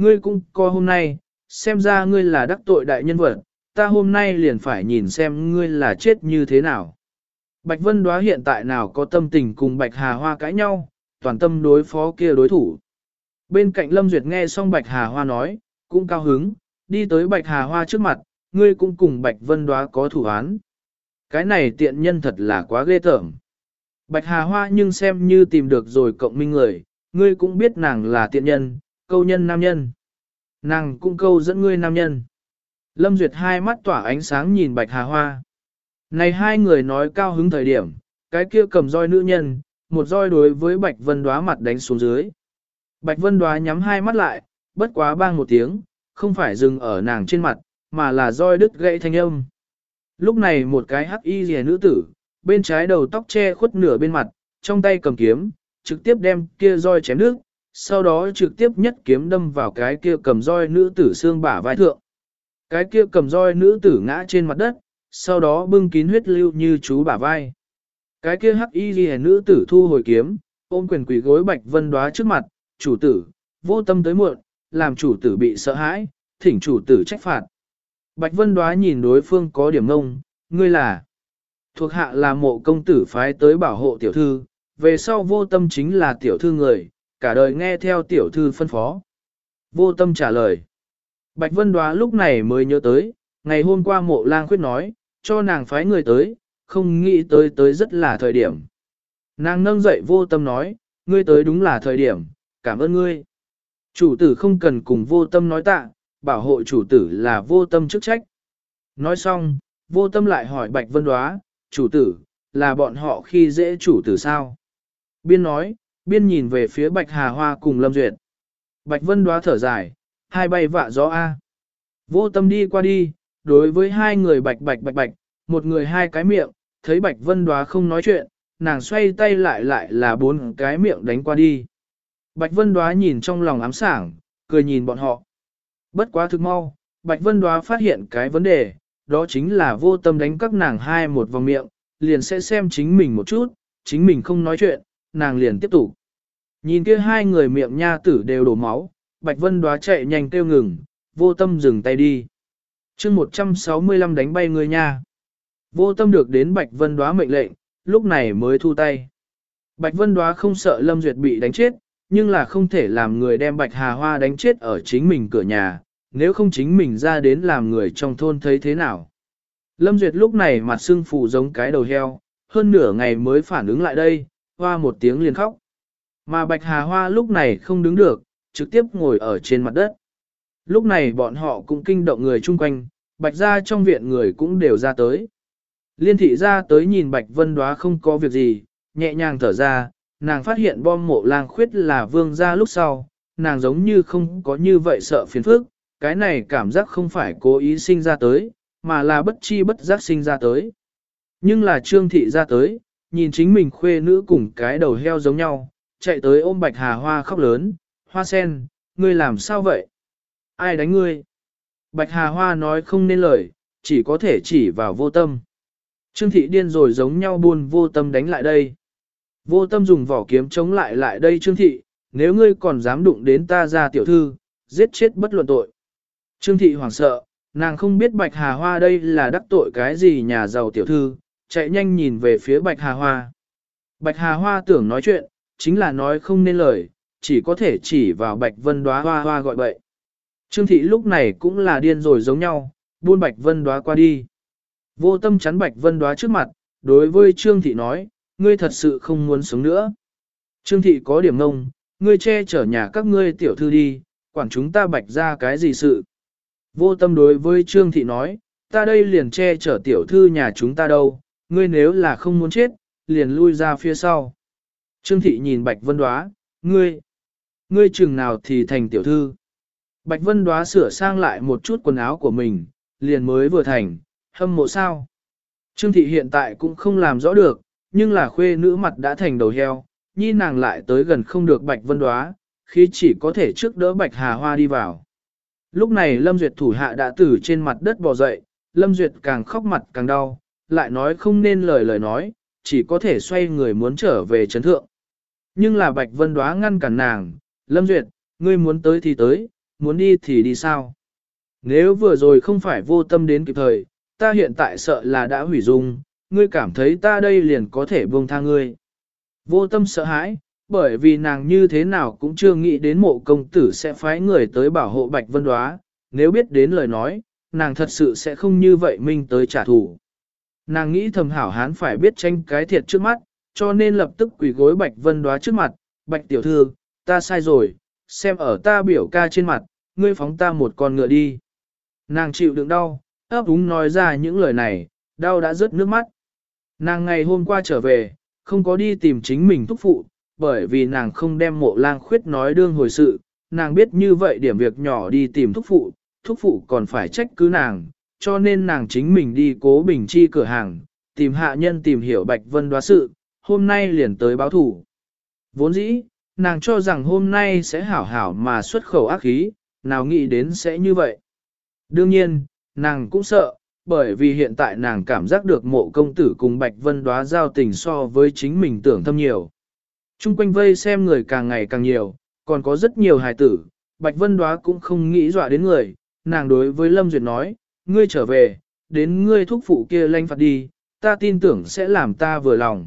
ngươi cũng có hôm nay, xem ra ngươi là đắc tội đại nhân vật, ta hôm nay liền phải nhìn xem ngươi là chết như thế nào. Bạch Vân Đóa hiện tại nào có tâm tình cùng Bạch Hà Hoa cãi nhau, toàn tâm đối phó kia đối thủ. Bên cạnh Lâm Duyệt nghe xong Bạch Hà Hoa nói, cũng cao hứng, đi tới Bạch Hà Hoa trước mặt, ngươi cũng cùng Bạch Vân Đóa có thủ án. Cái này tiện nhân thật là quá ghê tởm. Bạch Hà Hoa nhưng xem như tìm được rồi cộng minh người, ngươi cũng biết nàng là tiện nhân, câu nhân nam nhân. Nàng cũng câu dẫn ngươi nam nhân. Lâm Duyệt hai mắt tỏa ánh sáng nhìn Bạch Hà Hoa. Này hai người nói cao hứng thời điểm, cái kia cầm roi nữ nhân, một roi đối với Bạch Vân Đóa mặt đánh xuống dưới. Bạch Vân Đóa nhắm hai mắt lại, bất quá bang một tiếng, không phải dừng ở nàng trên mặt, mà là roi đứt gãy thanh âm. Lúc này một cái hắc y rìa nữ tử, bên trái đầu tóc che khuất nửa bên mặt, trong tay cầm kiếm, trực tiếp đem kia roi chém đứt, sau đó trực tiếp nhất kiếm đâm vào cái kia cầm roi nữ tử xương bả vai thượng. Cái kia cầm roi nữ tử ngã trên mặt đất, sau đó bưng kín huyết lưu như chú bả vai. Cái kia hắc y ghi nữ tử thu hồi kiếm, ôm quyền quỳ gối Bạch Vân Đóa trước mặt, chủ tử, vô tâm tới muộn, làm chủ tử bị sợ hãi, thỉnh chủ tử trách phạt. Bạch Vân Đóa nhìn đối phương có điểm ngông, ngươi là thuộc hạ là Mộ công tử phái tới bảo hộ tiểu thư, về sau vô tâm chính là tiểu thư người, cả đời nghe theo tiểu thư phân phó. Vô tâm trả lời. Bạch Vân Đóa lúc này mới nhớ tới, ngày hôm qua Mộ Lang Khuyết nói, cho nàng phái người tới, không nghĩ tới rất là thời điểm. Nàng nâng dậy vô tâm nói, ngươi tới đúng là thời điểm, cảm ơn ngươi. Chủ tử không cần cùng vô tâm nói tạ, bảo hộ chủ tử là vô tâm chức trách. Nói xong, vô tâm lại hỏi Bạch Vân Đóa, chủ tử, là bọn họ khi dễ chủ tử sao? Biên nói, biên nhìn về phía Bạch Hà Hoa cùng Lâm Duyệt. Bạch Vân Đóa thở dài, hai bay vạ gió A. Vô tâm đi qua đi, đối với hai người bạch, một người hai cái miệng, thấy Bạch Vân Đóa không nói chuyện, nàng xoay tay lại là bốn cái miệng đánh qua đi. Bạch Vân Đóa nhìn trong lòng ám sảng, cười nhìn bọn họ. Bất quá thực mau, Bạch Vân Đóa phát hiện cái vấn đề, đó chính là vô tâm đánh các nàng hai một vòng miệng, liền sẽ xem chính mình một chút, chính mình không nói chuyện, nàng liền tiếp tục. Nhìn kia hai người miệng nha tử đều đổ máu, Bạch Vân Đóa chạy nhanh kêu ngừng, vô tâm dừng tay đi. chương 165 đánh bay người nha. Vô tâm được đến Bạch Vân Đóa mệnh lệnh, lúc này mới thu tay. Bạch Vân Đóa không sợ Lâm Duyệt bị đánh chết, nhưng là không thể làm người đem Bạch Hà Hoa đánh chết ở chính mình cửa nhà, nếu không chính mình ra đến làm người trong thôn thấy thế nào. Lâm Duyệt lúc này mặt sưng phù giống cái đầu heo, hơn nửa ngày mới phản ứng lại đây, hoa một tiếng liền khóc. Mà Bạch Hà Hoa lúc này không đứng được, trực tiếp ngồi ở trên mặt đất. Lúc này bọn họ cũng kinh động người chung quanh, Bạch gia trong viện người cũng đều ra tới. Liên thị ra tới nhìn Bạch Vân Đóa không có việc gì, nhẹ nhàng thở ra, nàng phát hiện bom Mộ Lang Khuyết là vương gia lúc sau, nàng giống như không có như vậy sợ phiền phức, cái này cảm giác không phải cố ý sinh ra tới, mà là bất chi bất giác sinh ra tới. Nhưng là Trương thị ra tới, nhìn chính mình khuê nữ cùng cái đầu heo giống nhau, chạy tới ôm Bạch Hà Hoa khóc lớn, Hoa sen, ngươi làm sao vậy? Ai đánh ngươi? Bạch Hà Hoa nói không nên lời, chỉ có thể chỉ vào vô tâm. Trương thị điên rồi giống nhau buôn vô tâm đánh lại đây. Vô tâm dùng vỏ kiếm chống lại đây Trương thị, nếu ngươi còn dám đụng đến ta ra tiểu thư, giết chết bất luận tội. Trương thị hoảng sợ, nàng không biết Bạch Hà Hoa đây là đắc tội cái gì nhà giàu tiểu thư, chạy nhanh nhìn về phía Bạch Hà Hoa. Bạch Hà Hoa tưởng nói chuyện, chính là nói không nên lời, chỉ có thể chỉ vào Bạch Vân Đóa hoa hoa gọi bậy. Trương thị lúc này cũng là điên rồi giống nhau, buôn Bạch Vân Đóa qua đi. Vô tâm chắn Bạch Vân Đóa trước mặt, đối với Trương thị nói, ngươi thật sự không muốn sống nữa. Trương thị có điểm ngông, ngươi che chở nhà các ngươi tiểu thư đi, quản chúng ta Bạch ra cái gì sự. Vô tâm đối với Trương thị nói, ta đây liền che chở tiểu thư nhà chúng ta đâu, ngươi nếu là không muốn chết, liền lui ra phía sau. Trương thị nhìn Bạch Vân Đóa, ngươi chừng nào thì thành tiểu thư. Bạch Vân Đóa sửa sang lại một chút quần áo của mình, liền mới vừa thành, hâm mộ sao. Trương thị hiện tại cũng không làm rõ được, nhưng là khuê nữ mặt đã thành đầu heo, nhi nàng lại tới gần không được Bạch Vân Đóa, khi chỉ có thể trước đỡ Bạch Hà Hoa đi vào. Lúc này Lâm Duyệt thủ hạ đã từ trên mặt đất bò dậy, Lâm Duyệt càng khóc mặt càng đau, lại nói không nên lời nói, chỉ có thể xoay người muốn trở về trấn thượng. Nhưng là Bạch Vân Đóa ngăn cản nàng, Lâm Duyệt, ngươi muốn tới thì tới, muốn đi thì đi sao? Nếu vừa rồi không phải vô tâm đến kịp thời, ta hiện tại sợ là đã hủy dung, ngươi cảm thấy ta đây liền có thể buông tha ngươi. Vô tâm sợ hãi, bởi vì nàng như thế nào cũng chưa nghĩ đến mộ công tử sẽ phái người tới bảo hộ Bạch Vân Đóa, nếu biết đến lời nói, nàng thật sự sẽ không như vậy minh tới trả thù. Nàng nghĩ thầm hảo hán phải biết tranh cái thiệt trước mắt, cho nên lập tức quỳ gối Bạch Vân Đóa trước mặt, Bạch tiểu thư, ta sai rồi, xem ở ta biểu ca trên mặt, ngươi phóng ta một con ngựa đi. Nàng chịu đựng đau, ấp úng nói ra những lời này, đau đã rớt nước mắt. Nàng ngày hôm qua trở về, không có đi tìm chính mình thúc phụ, bởi vì nàng không đem mộ lang khuyết nói đương hồi sự, nàng biết như vậy điểm việc nhỏ đi tìm thúc phụ còn phải trách cứ nàng, cho nên nàng chính mình đi Cố Bình Chi cửa hàng, tìm hạ nhân tìm hiểu Bạch Vân Đóa sự, hôm nay liền tới báo thủ. Vốn dĩ, nàng cho rằng hôm nay sẽ hảo hảo mà xuất khẩu ác khí, nào nghĩ đến sẽ như vậy. Đương nhiên, nàng cũng sợ, bởi vì hiện tại nàng cảm giác được mộ công tử cùng Bạch Vân Đóa giao tình so với chính mình tưởng thâm nhiều. Trung quanh vây xem người càng ngày càng nhiều, còn có rất nhiều hài tử, Bạch Vân Đóa cũng không nghĩ dọa đến người, nàng đối với Lâm Duyệt nói, ngươi trở về, đến ngươi thúc phụ kia lanh phạt đi, ta tin tưởng sẽ làm ta vừa lòng.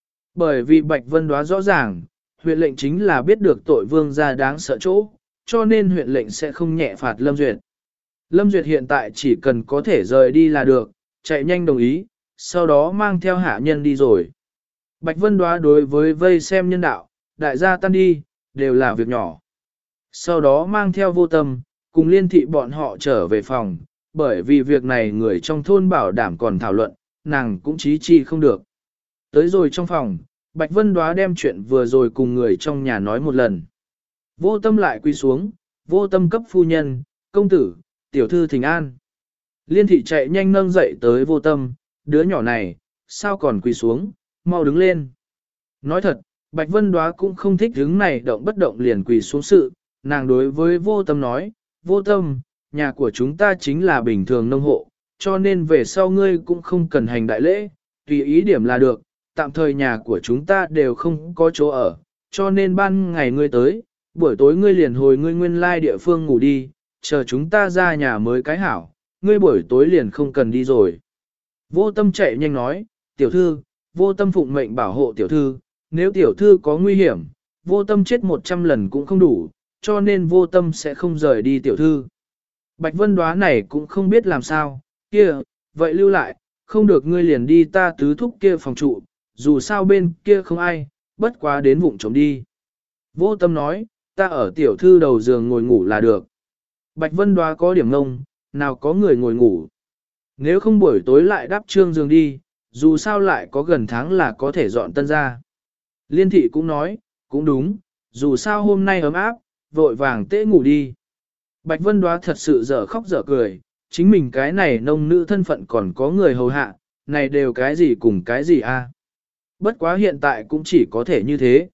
Bởi vì Bạch Vân Đóa rõ ràng, huyện lệnh chính là biết được tội vương gia đáng sợ chỗ, cho nên huyện lệnh sẽ không nhẹ phạt Lâm Duyệt. Lâm Duyệt hiện tại chỉ cần có thể rời đi là được, chạy nhanh đồng ý, sau đó mang theo hạ nhân đi rồi. Bạch Vân Đóa đối với vây xem nhân đạo, đại gia tan đi, đều là việc nhỏ. Sau đó mang theo Vô Tâm, cùng Liên thị bọn họ trở về phòng, bởi vì việc này người trong thôn bảo đảm còn thảo luận, nàng cũng chí chi không được. Tới rồi trong phòng, Bạch Vân Đóa đem chuyện vừa rồi cùng người trong nhà nói một lần. Vô Tâm lại quy xuống, Vô Tâm cấp phu nhân, công tử, tiểu thư thỉnh an. Liên thị chạy nhanh nâng dậy tới Vô Tâm, đứa nhỏ này, sao còn quỳ xuống, mau đứng lên. Nói thật, Bạch Vân Đóa cũng không thích đứng này động bất động liền quỳ xuống sự, nàng đối với Vô Tâm nói, Vô Tâm, nhà của chúng ta chính là bình thường nông hộ, cho nên về sau ngươi cũng không cần hành đại lễ, tùy ý điểm là được, tạm thời nhà của chúng ta đều không có chỗ ở, cho nên ban ngày ngươi tới, buổi tối ngươi liền hồi ngươi nguyên lai địa phương ngủ đi, chờ chúng ta ra nhà mới cái hảo, ngươi buổi tối liền không cần đi rồi. Vô Tâm chạy nhanh nói, tiểu thư, Vô Tâm phụng mệnh bảo hộ tiểu thư, nếu tiểu thư có nguy hiểm, Vô Tâm chết 100 lần cũng không đủ, cho nên Vô Tâm sẽ không rời đi tiểu thư. Bạch Vân Đóa này cũng không biết làm sao, kia, vậy lưu lại, không được ngươi liền đi ta tứ thúc kia phòng trụ, dù sao bên kia không ai, bất quá đến vụng trống đi. Vô Tâm nói, ta ở tiểu thư đầu giường ngồi ngủ là được. Bạch Vân Đóa có điểm ngông, nào có người ngồi ngủ. Nếu không buổi tối lại đắp trương giường đi, dù sao lại có gần tháng là có thể dọn tân ra. Liên thị cũng nói, cũng đúng, dù sao hôm nay ấm áp, vội vàng tễ ngủ đi. Bạch Vân Đóa thật sự dở khóc dở cười, chính mình cái này nông nữ thân phận còn có người hầu hạ, này đều cái gì cùng cái gì a? Bất quá hiện tại cũng chỉ có thể như thế.